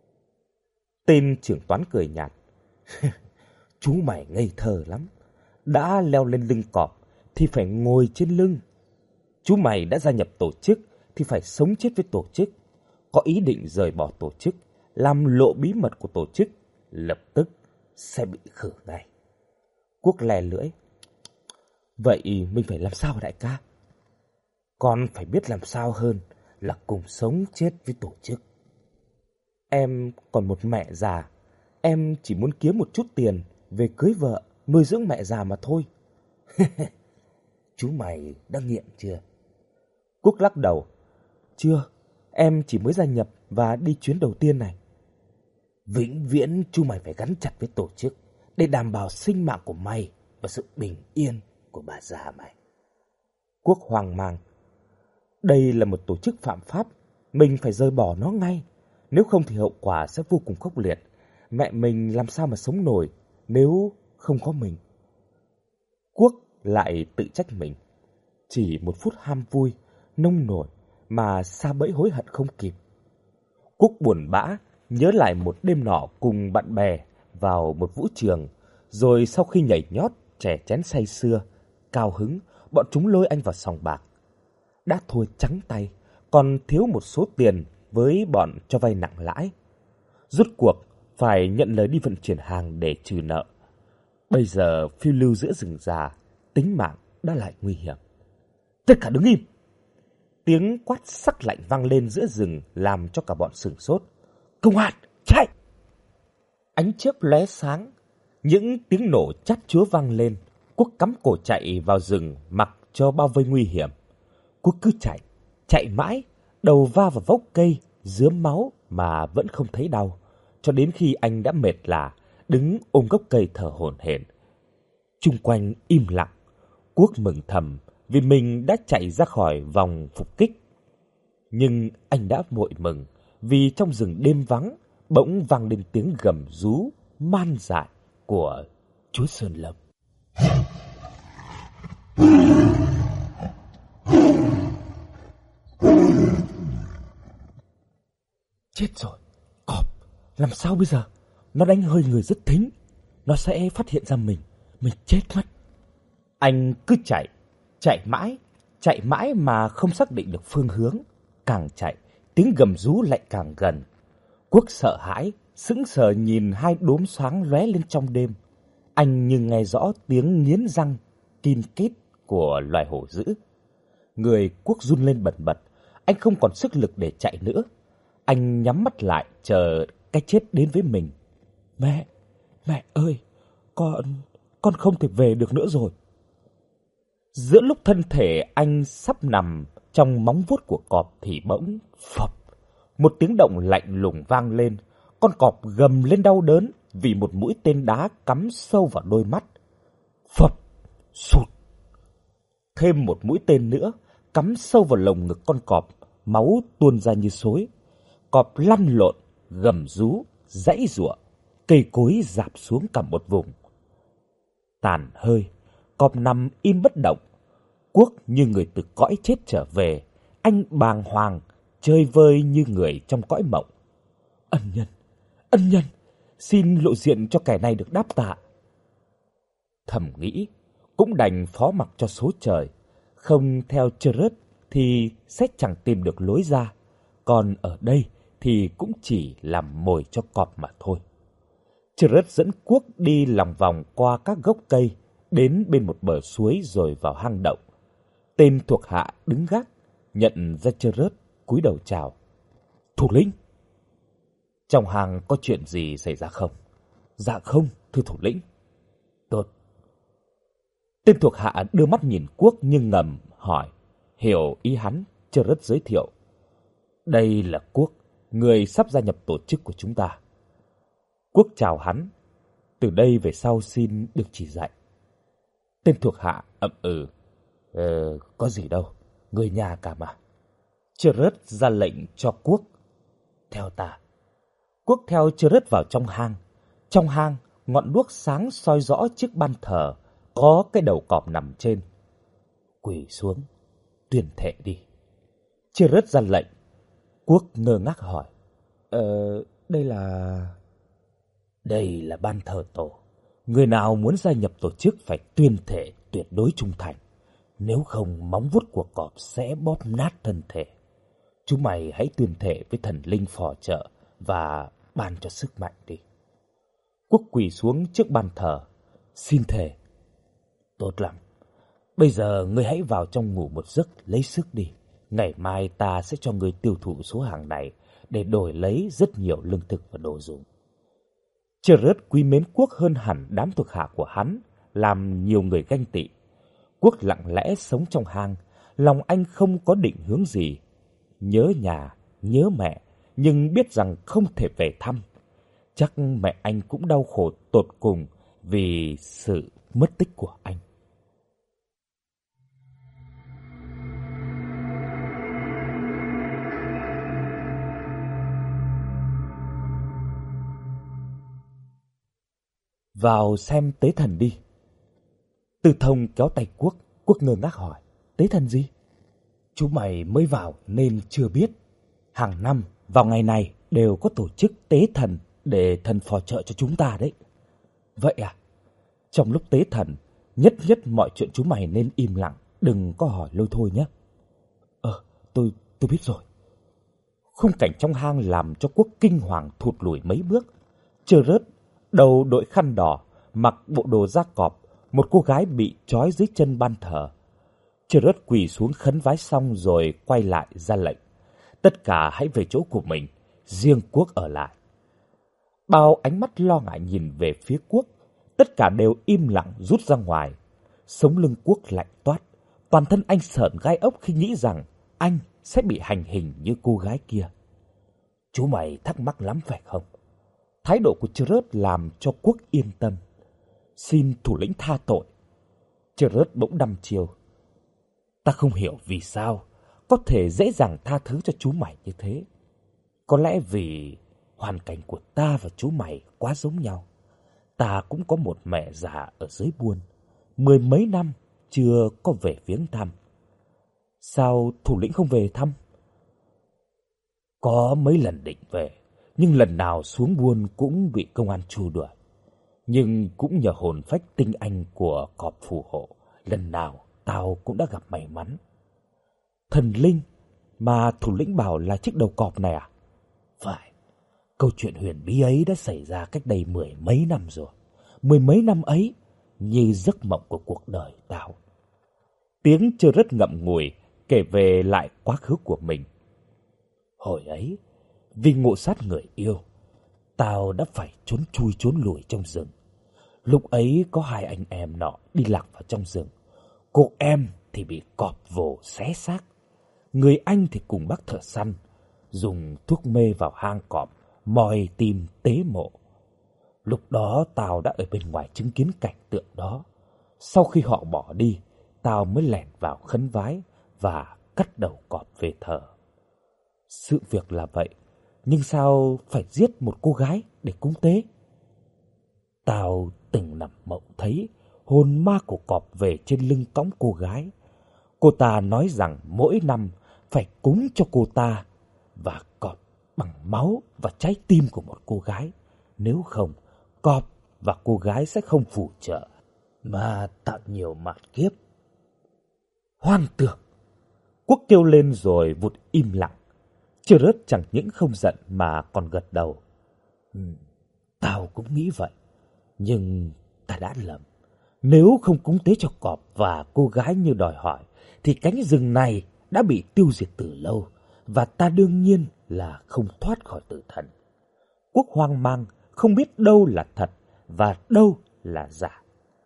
Tên trưởng toán cười nhạt. Chú mày ngây thơ lắm. Đã leo lên lưng cọp thì phải ngồi trên lưng. Chú mày đã gia nhập tổ chức thì phải sống chết với tổ chức. Có ý định rời bỏ tổ chức, làm lộ bí mật của tổ chức, lập tức sẽ bị khử ngay. Quốc lè lưỡi. Vậy mình phải làm sao đại ca? Con phải biết làm sao hơn là cùng sống chết với tổ chức. Em còn một mẹ già. Em chỉ muốn kiếm một chút tiền về cưới vợ, nuôi dưỡng mẹ già mà thôi. Chú mày đã nghiện chưa? Quốc lắc đầu. Chưa, em chỉ mới gia nhập và đi chuyến đầu tiên này. Vĩnh viễn chú mày phải gắn chặt với tổ chức để đảm bảo sinh mạng của mày và sự bình yên của bà già mày. Quốc hoang mang. Đây là một tổ chức phạm pháp, mình phải rời bỏ nó ngay. Nếu không thì hậu quả sẽ vô cùng khốc liệt. Mẹ mình làm sao mà sống nổi nếu không có mình? Quốc lại tự trách mình. Chỉ một phút ham vui, nông nổi mà sa bẫy hối hận không kịp. Quốc buồn bã nhớ lại một đêm nọ cùng bạn bè vào một vũ trường, rồi sau khi nhảy nhót, chè chén say sưa, cao hứng, bọn chúng lôi anh vào sòng bạc. Đã thua trắng tay, còn thiếu một số tiền với bọn cho vay nặng lãi. Rốt cuộc phải nhận lời đi vận chuyển hàng để trừ nợ. Bây giờ phiêu lưu giữa rừng già, tính mạng đã lại nguy hiểm. Tất cả đứng im! Tiếng quát sắc lạnh vang lên giữa rừng làm cho cả bọn sửng sốt. Công an, chạy! Ánh chớp lóe sáng, những tiếng nổ chát chúa vang lên. Quốc cắm cổ chạy vào rừng mặc cho bao vây nguy hiểm. Quốc cứ chạy mãi, đầu va vào vốc cây, rướm máu mà vẫn không thấy đau, cho đến khi anh đã mệt lả, đứng ôm gốc cây thở hổn hển. Chung quanh im lặng, Quốc mừng thầm vì mình đã chạy ra khỏi vòng phục kích. Nhưng anh đã vội mừng vì trong rừng đêm vắng bỗng vang lên tiếng gầm rú man dại của chúa Sơn Lâm. Chết rồi, cọp, làm sao bây giờ? Nó đánh hơi người rất thính, nó sẽ phát hiện ra mình chết mất. Anh cứ chạy mãi mà không xác định được phương hướng. Càng chạy, tiếng gầm rú lại càng gần. Quốc sợ hãi, sững sờ nhìn hai đốm sáng lóe lên trong đêm. Anh như nghe rõ tiếng nghiến răng, kin kít của loài hổ dữ. Người Quốc run lên bần bật, anh không còn sức lực để chạy nữa. Anh nhắm mắt lại chờ cái chết đến với mình. Mẹ ơi, con không thể về được nữa rồi. Giữa lúc thân thể anh sắp nằm trong móng vuốt của cọp thì bỗng phập, một tiếng động lạnh lùng vang lên. Con cọp gầm lên đau đớn vì một mũi tên đá cắm sâu vào đôi mắt. Phập, sụt. Thêm một mũi tên nữa cắm sâu vào lồng ngực con cọp, máu tuôn ra như xối. Cọp lăn lộn, gầm rú, giãy giụa, cây cối rạp xuống cả một vùng. Tàn hơi, cọp nằm im bất động. Quốc như người từ cõi chết trở về, anh bàng hoàng, chơi vơi như người trong cõi mộng. Ân nhân, xin lộ diện cho kẻ này được đáp tạ. Thầm nghĩ, cũng đành phó mặc cho số trời, không theo Chớt thì sẽ chẳng tìm được lối ra, còn ở đây thì cũng chỉ làm mồi cho cọp mà thôi. Chớt dẫn Quốc đi lòng vòng qua các gốc cây, đến bên một bờ suối rồi vào hang động. Tên thuộc hạ đứng gác, nhận ra Chớt, cúi đầu chào. Thủ lĩnh, trong hang có chuyện gì xảy ra không? Dạ không, thưa thủ lĩnh. Tốt. Tên thuộc hạ đưa mắt nhìn Quốc nhưng ngầm hỏi. Hiểu ý hắn, Chớt giới thiệu. Đây là Quốc, người sắp gia nhập tổ chức của chúng ta. Quốc chào hắn. Từ đây về sau xin được chỉ dạy. Tên thuộc hạ ậm ừ. Có gì đâu, người nhà cả mà. Chớt ra lệnh cho Quốc. Theo ta. Quốc theo Chớt vào trong hang. Trong hang, ngọn đuốc sáng soi rõ chiếc ban thờ, có cái đầu cọp nằm trên. Quỳ xuống, tuyên thệ đi. Chớt ra lệnh. Quốc ngơ ngác hỏi. Đây là ban thờ tổ. Người nào muốn gia nhập tổ chức phải tuyên thệ tuyệt đối trung thành. Nếu không, móng vuốt của cọp sẽ bóp nát thân thể. Chúng mày hãy tuyên thệ với thần linh phò trợ và ban cho sức mạnh đi. Quốc quỳ xuống trước ban thờ. Xin thề. Tốt lắm. Bây giờ ngươi hãy vào trong ngủ một giấc lấy sức đi. Ngày mai ta sẽ cho ngươi tiêu thụ số hàng này để đổi lấy rất nhiều lương thực và đồ dùng. Chớt quý mến Quốc hơn hẳn đám thuộc hạ của hắn, làm nhiều người ganh tị. Quốc lặng lẽ sống trong hang, lòng anh không có định hướng gì. Nhớ nhà, nhớ mẹ, nhưng biết rằng không thể về thăm. Chắc mẹ anh cũng đau khổ tột cùng vì sự mất tích của anh. Vào xem tế thần đi. Tư Thông kéo tay Quốc. Quốc ngơ ngác hỏi. Tế thần gì? Chúng mày mới vào nên chưa biết. Hàng năm vào ngày này đều có tổ chức tế thần để thần phò trợ cho chúng ta đấy. Vậy à? Trong lúc tế thần, nhất mọi chuyện chúng mày nên im lặng, đừng có hỏi lôi thôi nhé. Tôi biết rồi. Khung cảnh trong hang làm cho Quốc kinh hoàng thụt lùi mấy bước. Chớt đầu đội khăn đỏ, mặc bộ đồ da cọp, một cô gái bị trói dưới chân ban thờ. Chớt quỳ xuống khấn vái xong rồi quay lại ra lệnh. Tất cả hãy về chỗ của mình, riêng Quốc ở lại. Bao ánh mắt lo ngại nhìn về phía Quốc, tất cả đều im lặng rút ra ngoài. Sống lưng Quốc lạnh toát, toàn thân anh sởn gai ốc khi nghĩ rằng anh sẽ bị hành hình như cô gái kia. Chú mày thắc mắc lắm phải không? Thái độ của Trớt làm cho Quốc yên tâm. Xin thủ lĩnh tha tội. Trớt bỗng đăm chiêu. Ta không hiểu vì sao có thể dễ dàng tha thứ cho chú mày như thế. Có lẽ vì hoàn cảnh của ta và chú mày quá giống nhau. Ta cũng có một mẹ già ở dưới buôn, 10 mấy năm chưa có về viếng thăm. Sao thủ lĩnh không về thăm? Có mấy lần định về, nhưng lần nào xuống buôn cũng bị công an trù đuổi. Nhưng cũng nhờ hồn phách tinh anh của cọp phù hộ, lần nào tao cũng đã gặp may mắn. Thần linh mà thủ lĩnh bảo là chiếc đầu cọp này à? Phải, câu chuyện huyền bí ấy đã xảy ra cách đây 10 mấy năm rồi. 10 mấy năm ấy như giấc mộng của cuộc đời tao. Tiếng Trớt ngậm ngùi kể về lại quá khứ của mình. Hồi ấy, vì ngộ sát người yêu, tao đã phải trốn chui trốn lùi trong rừng. Lúc ấy có 2 anh em nọ đi lạc vào trong rừng. Cô em thì bị cọp vồ xé xác. Người anh thì cùng bác thợ săn dùng thuốc mê vào hang cọp, moi tìm tế mộ. Lúc đó tao đã ở bên ngoài chứng kiến cảnh tượng đó. Sau khi họ bỏ đi, tao mới lẻn vào khấn vái và cắt đầu cọp về thờ. Sự việc là vậy, nhưng sao phải giết một cô gái để cúng tế? Tao từng nằm mộng thấy hồn ma của cọp về trên lưng cõng cô gái. Cô ta nói rằng mỗi năm phải cúng cho cô ta và cọp bằng máu và trái tim của một cô gái. Nếu không, cọp và cô gái sẽ không phù trợ mà tạo nhiều mạt kiếp. Hoang tưởng! Quốc kêu lên rồi vụt im lặng. Trớt chẳng những không giận mà còn gật đầu. Tao cũng nghĩ vậy, nhưng ta đã lầm. Nếu không cúng tế cho cọp và cô gái như đòi hỏi, thì cánh rừng này đã bị tiêu diệt từ lâu, và ta đương nhiên là không thoát khỏi tử thần. Quốc hoang mang, không biết đâu là thật và đâu là giả.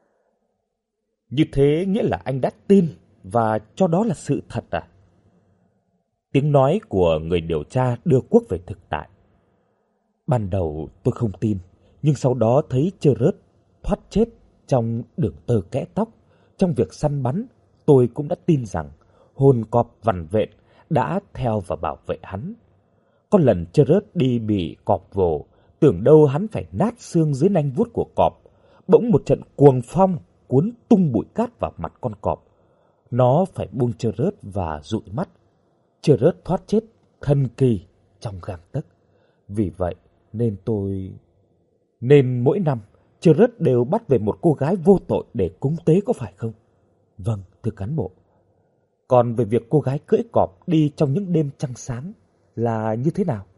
Như thế nghĩa là anh đã tin và cho đó là sự thật à? Tiếng nói của người điều tra đưa Quốc về thực tại. Ban đầu tôi không tin, nhưng sau đó thấy Trớt thoát chết trong đường tơ kẽ tóc. Trong việc săn bắn, tôi cũng đã tin rằng hồn cọp vằn vện đã theo và bảo vệ hắn. Có lần Trớt đi bị cọp vồ, tưởng đâu hắn phải nát xương dưới nanh vuốt của cọp. Bỗng một trận cuồng phong cuốn tung bụi cát vào mặt con cọp. Nó phải buông Trớt và dụi mắt. Trớt thoát chết thần kỳ trong gang tấc. Vì vậy nên mỗi năm Trớt đều bắt về một cô gái vô tội để cúng tế, có phải không? Vâng, thưa cán bộ. Còn về việc cô gái cưỡi cọp đi trong những đêm trăng sáng là như thế nào?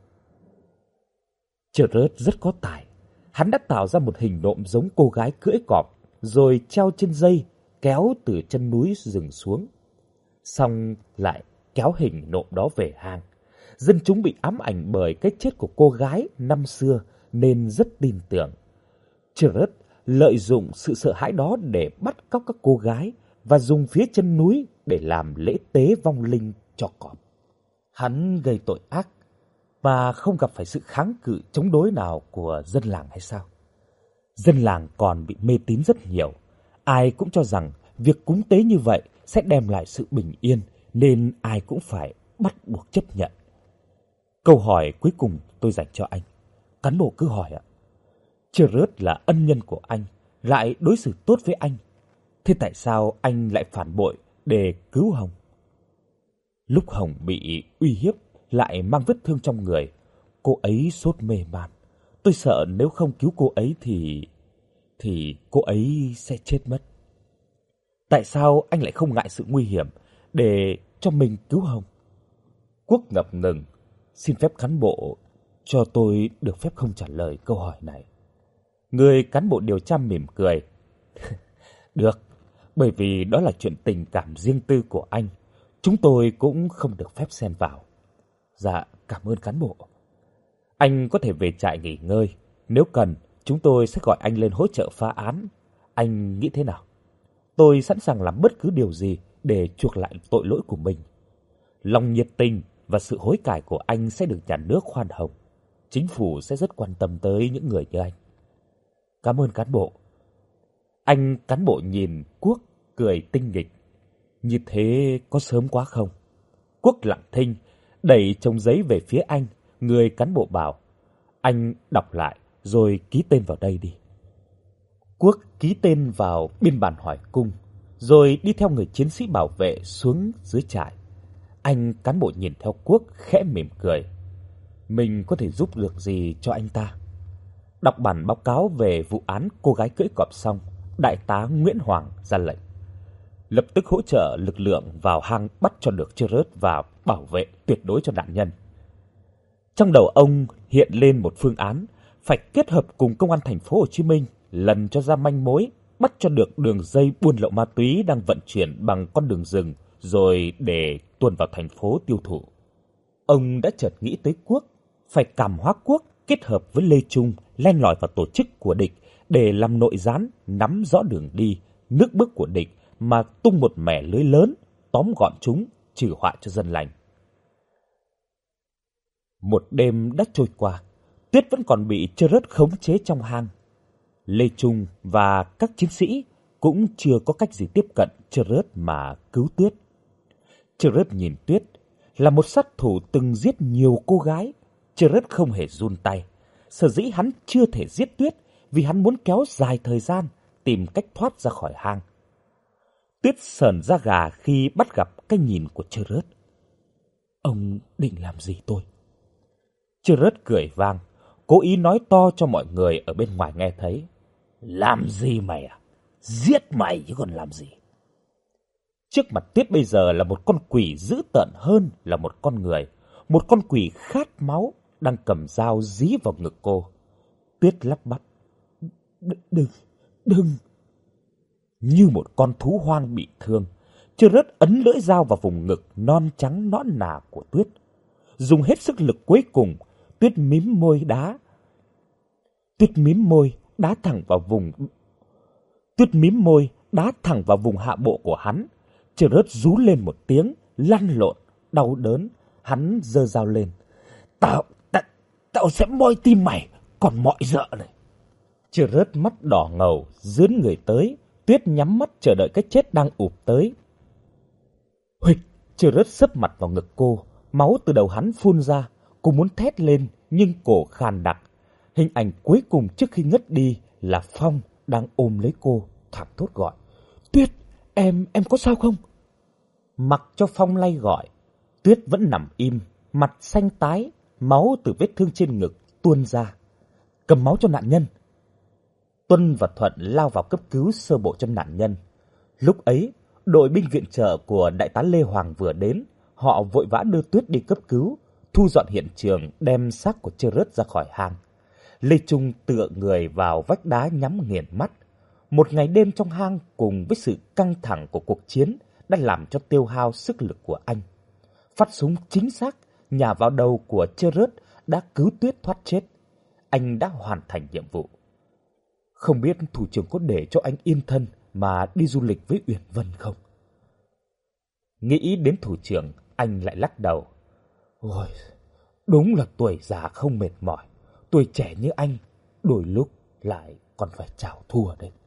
Trớt rất có tài. Hắn đã tạo ra một hình nộm giống cô gái cưỡi cọp, rồi treo trên dây, kéo từ chân núi rừng xuống. Xong lại kéo hình nộm đó về hang. Dân chúng bị ám ảnh bởi cái chết của cô gái năm xưa nên rất tin tưởng. Trớt lợi dụng sự sợ hãi đó để bắt cóc các cô gái và dùng phía chân núi để làm lễ tế vong linh cho cọp. Hắn gây tội ác và không gặp phải sự kháng cự chống đối nào của dân làng hay sao? Dân làng còn bị mê tín rất nhiều. Ai cũng cho rằng việc cúng tế như vậy sẽ đem lại sự bình yên, nên ai cũng phải bắt buộc chấp nhận. Câu hỏi cuối cùng tôi dành cho anh. Cán bộ cứ hỏi ạ. Trớt là ân nhân của anh, lại đối xử tốt với anh. Thế tại sao anh lại phản bội để cứu Hồng? Lúc Hồng bị uy hiếp, lại mang vết thương trong người, cô ấy sốt mê man. Tôi sợ nếu không cứu cô ấy thì cô ấy sẽ chết mất. Tại sao anh lại không ngại sự nguy hiểm để cho mình cứu Hồng? Quốc ngập ngừng. Xin phép cán bộ cho tôi được phép không trả lời câu hỏi này. Người cán bộ điều tra mỉm cười. Được, bởi vì đó là chuyện tình cảm riêng tư của anh. Chúng tôi cũng không được phép xen vào. Dạ, cảm ơn cán bộ. Anh có thể về trại nghỉ ngơi. Nếu cần, chúng tôi sẽ gọi anh lên hỗ trợ phá án. Anh nghĩ thế nào? Tôi sẵn sàng làm bất cứ điều gì để chuộc lại tội lỗi của mình. Lòng nhiệt tình và sự hối cải của anh sẽ được nhà nước khoan hồng. Chính phủ sẽ rất quan tâm tới những người như anh. Cảm ơn cán bộ. Anh cán bộ nhìn Quốc cười tinh nghịch. Như thế có sớm quá không? Quốc lặng thinh, đẩy chồng giấy về phía anh. Người cán bộ bảo, anh đọc lại rồi ký tên vào đây đi. Quốc ký tên vào biên bản hỏi cung, rồi đi theo người chiến sĩ bảo vệ xuống dưới trại. Anh cán bộ nhìn theo Quốc khẽ mỉm cười. Mình có thể giúp được gì cho anh ta? Đọc bản báo cáo về vụ án cô gái cưỡi cọp xong, Đại tá Nguyễn Hoàng ra lệnh lập tức hỗ trợ lực lượng vào hang bắt cho được Gerard và bảo vệ tuyệt đối cho nạn nhân. Trong đầu ông hiện lên một phương án phải kết hợp cùng công an thành phố Hồ Chí Minh lần cho ra manh mối, bắt cho được đường dây buôn lậu ma túy đang vận chuyển bằng con đường rừng rồi để tuồn vào thành phố tiêu thụ. Ông đã chợt nghĩ tới Quốc, phải cảm hóa Quốc kết hợp với Lê Trung len lỏi vào tổ chức của địch để làm nội gián, nắm rõ đường đi, nước bước của địch mà tung một mẻ lưới lớn, tóm gọn chúng, trừ họa cho dân lành. Một đêm đã trôi qua, Tuyết vẫn còn bị Gerard khống chế trong hang. Lê Trung và các chiến sĩ cũng chưa có cách gì tiếp cận Gerard mà cứu Tuyết. Gerard nhìn Tuyết là một sát thủ từng giết nhiều cô gái. Gerard không hề run tay. Sở dĩ hắn chưa thể giết Tuyết vì hắn muốn kéo dài thời gian, tìm cách thoát ra khỏi hang. Tuyết sởn da gà khi bắt gặp cái nhìn của Gerard. Ông định làm gì tôi? Gerard cười vang, cố ý nói to cho mọi người ở bên ngoài nghe thấy. Làm gì mày à? Giết mày chứ còn làm gì? Trước mặt Tuyết bây giờ là một con quỷ dữ tợn hơn là một con người. Một con quỷ khát máu đang cầm dao dí vào ngực cô. Tuyết lắp bắp. Đừng. Như một con thú hoang bị thương, Gerard ấn lưỡi dao vào vùng ngực non trắng nõn nà của Tuyết. Dùng hết sức lực cuối cùng, Tuyết mím môi đá thẳng vào vùng hạ bộ của hắn. Gerard rú lên một tiếng, lăn lộn, đau đớn. Hắn giơ dao lên. Tao sẽ moi tim mày, còn mọi dợ này. Gerard mắt đỏ ngầu, dướn người tới. Tuyết nhắm mắt chờ đợi cái chết đang ụp tới. Huỵch! Gerard xấp mặt vào ngực cô, máu từ đầu hắn phun ra. Cô muốn thét lên, nhưng cổ khàn đặc. Hình ảnh cuối cùng trước khi ngất đi là Phong đang ôm lấy cô, thảm thốt gọi. Tuyết, em có sao không? Mặc cho Phong lay gọi, Tuyết vẫn nằm im, mặt xanh tái, máu từ vết thương trên ngực tuôn ra. Cầm máu cho nạn nhân. Tuân và Thuận lao vào cấp cứu sơ bộ cho nạn nhân. Lúc ấy, đội binh viện trợ của đại tá Lê Hoàng vừa đến. Họ vội vã đưa Tuyết đi cấp cứu, thu dọn hiện trường, đem xác của Gerard ra khỏi hang. Lê Trung tựa người vào vách đá nhắm nghiền mắt. Một ngày đêm trong hang cùng với sự căng thẳng của cuộc chiến đã làm cho tiêu hao sức lực của anh. Phát súng chính xác nhả vào đầu của Gerard đã cứu Tuyết thoát chết. Anh đã hoàn thành nhiệm vụ. Không biết thủ trưởng có để cho anh yên thân mà đi du lịch với Uyển Vân không? Nghĩ đến thủ trưởng, anh lại lắc đầu. Ôi, đúng là tuổi già không mệt mỏi. Tuổi trẻ như anh, đôi lúc lại còn phải chào thua đấy.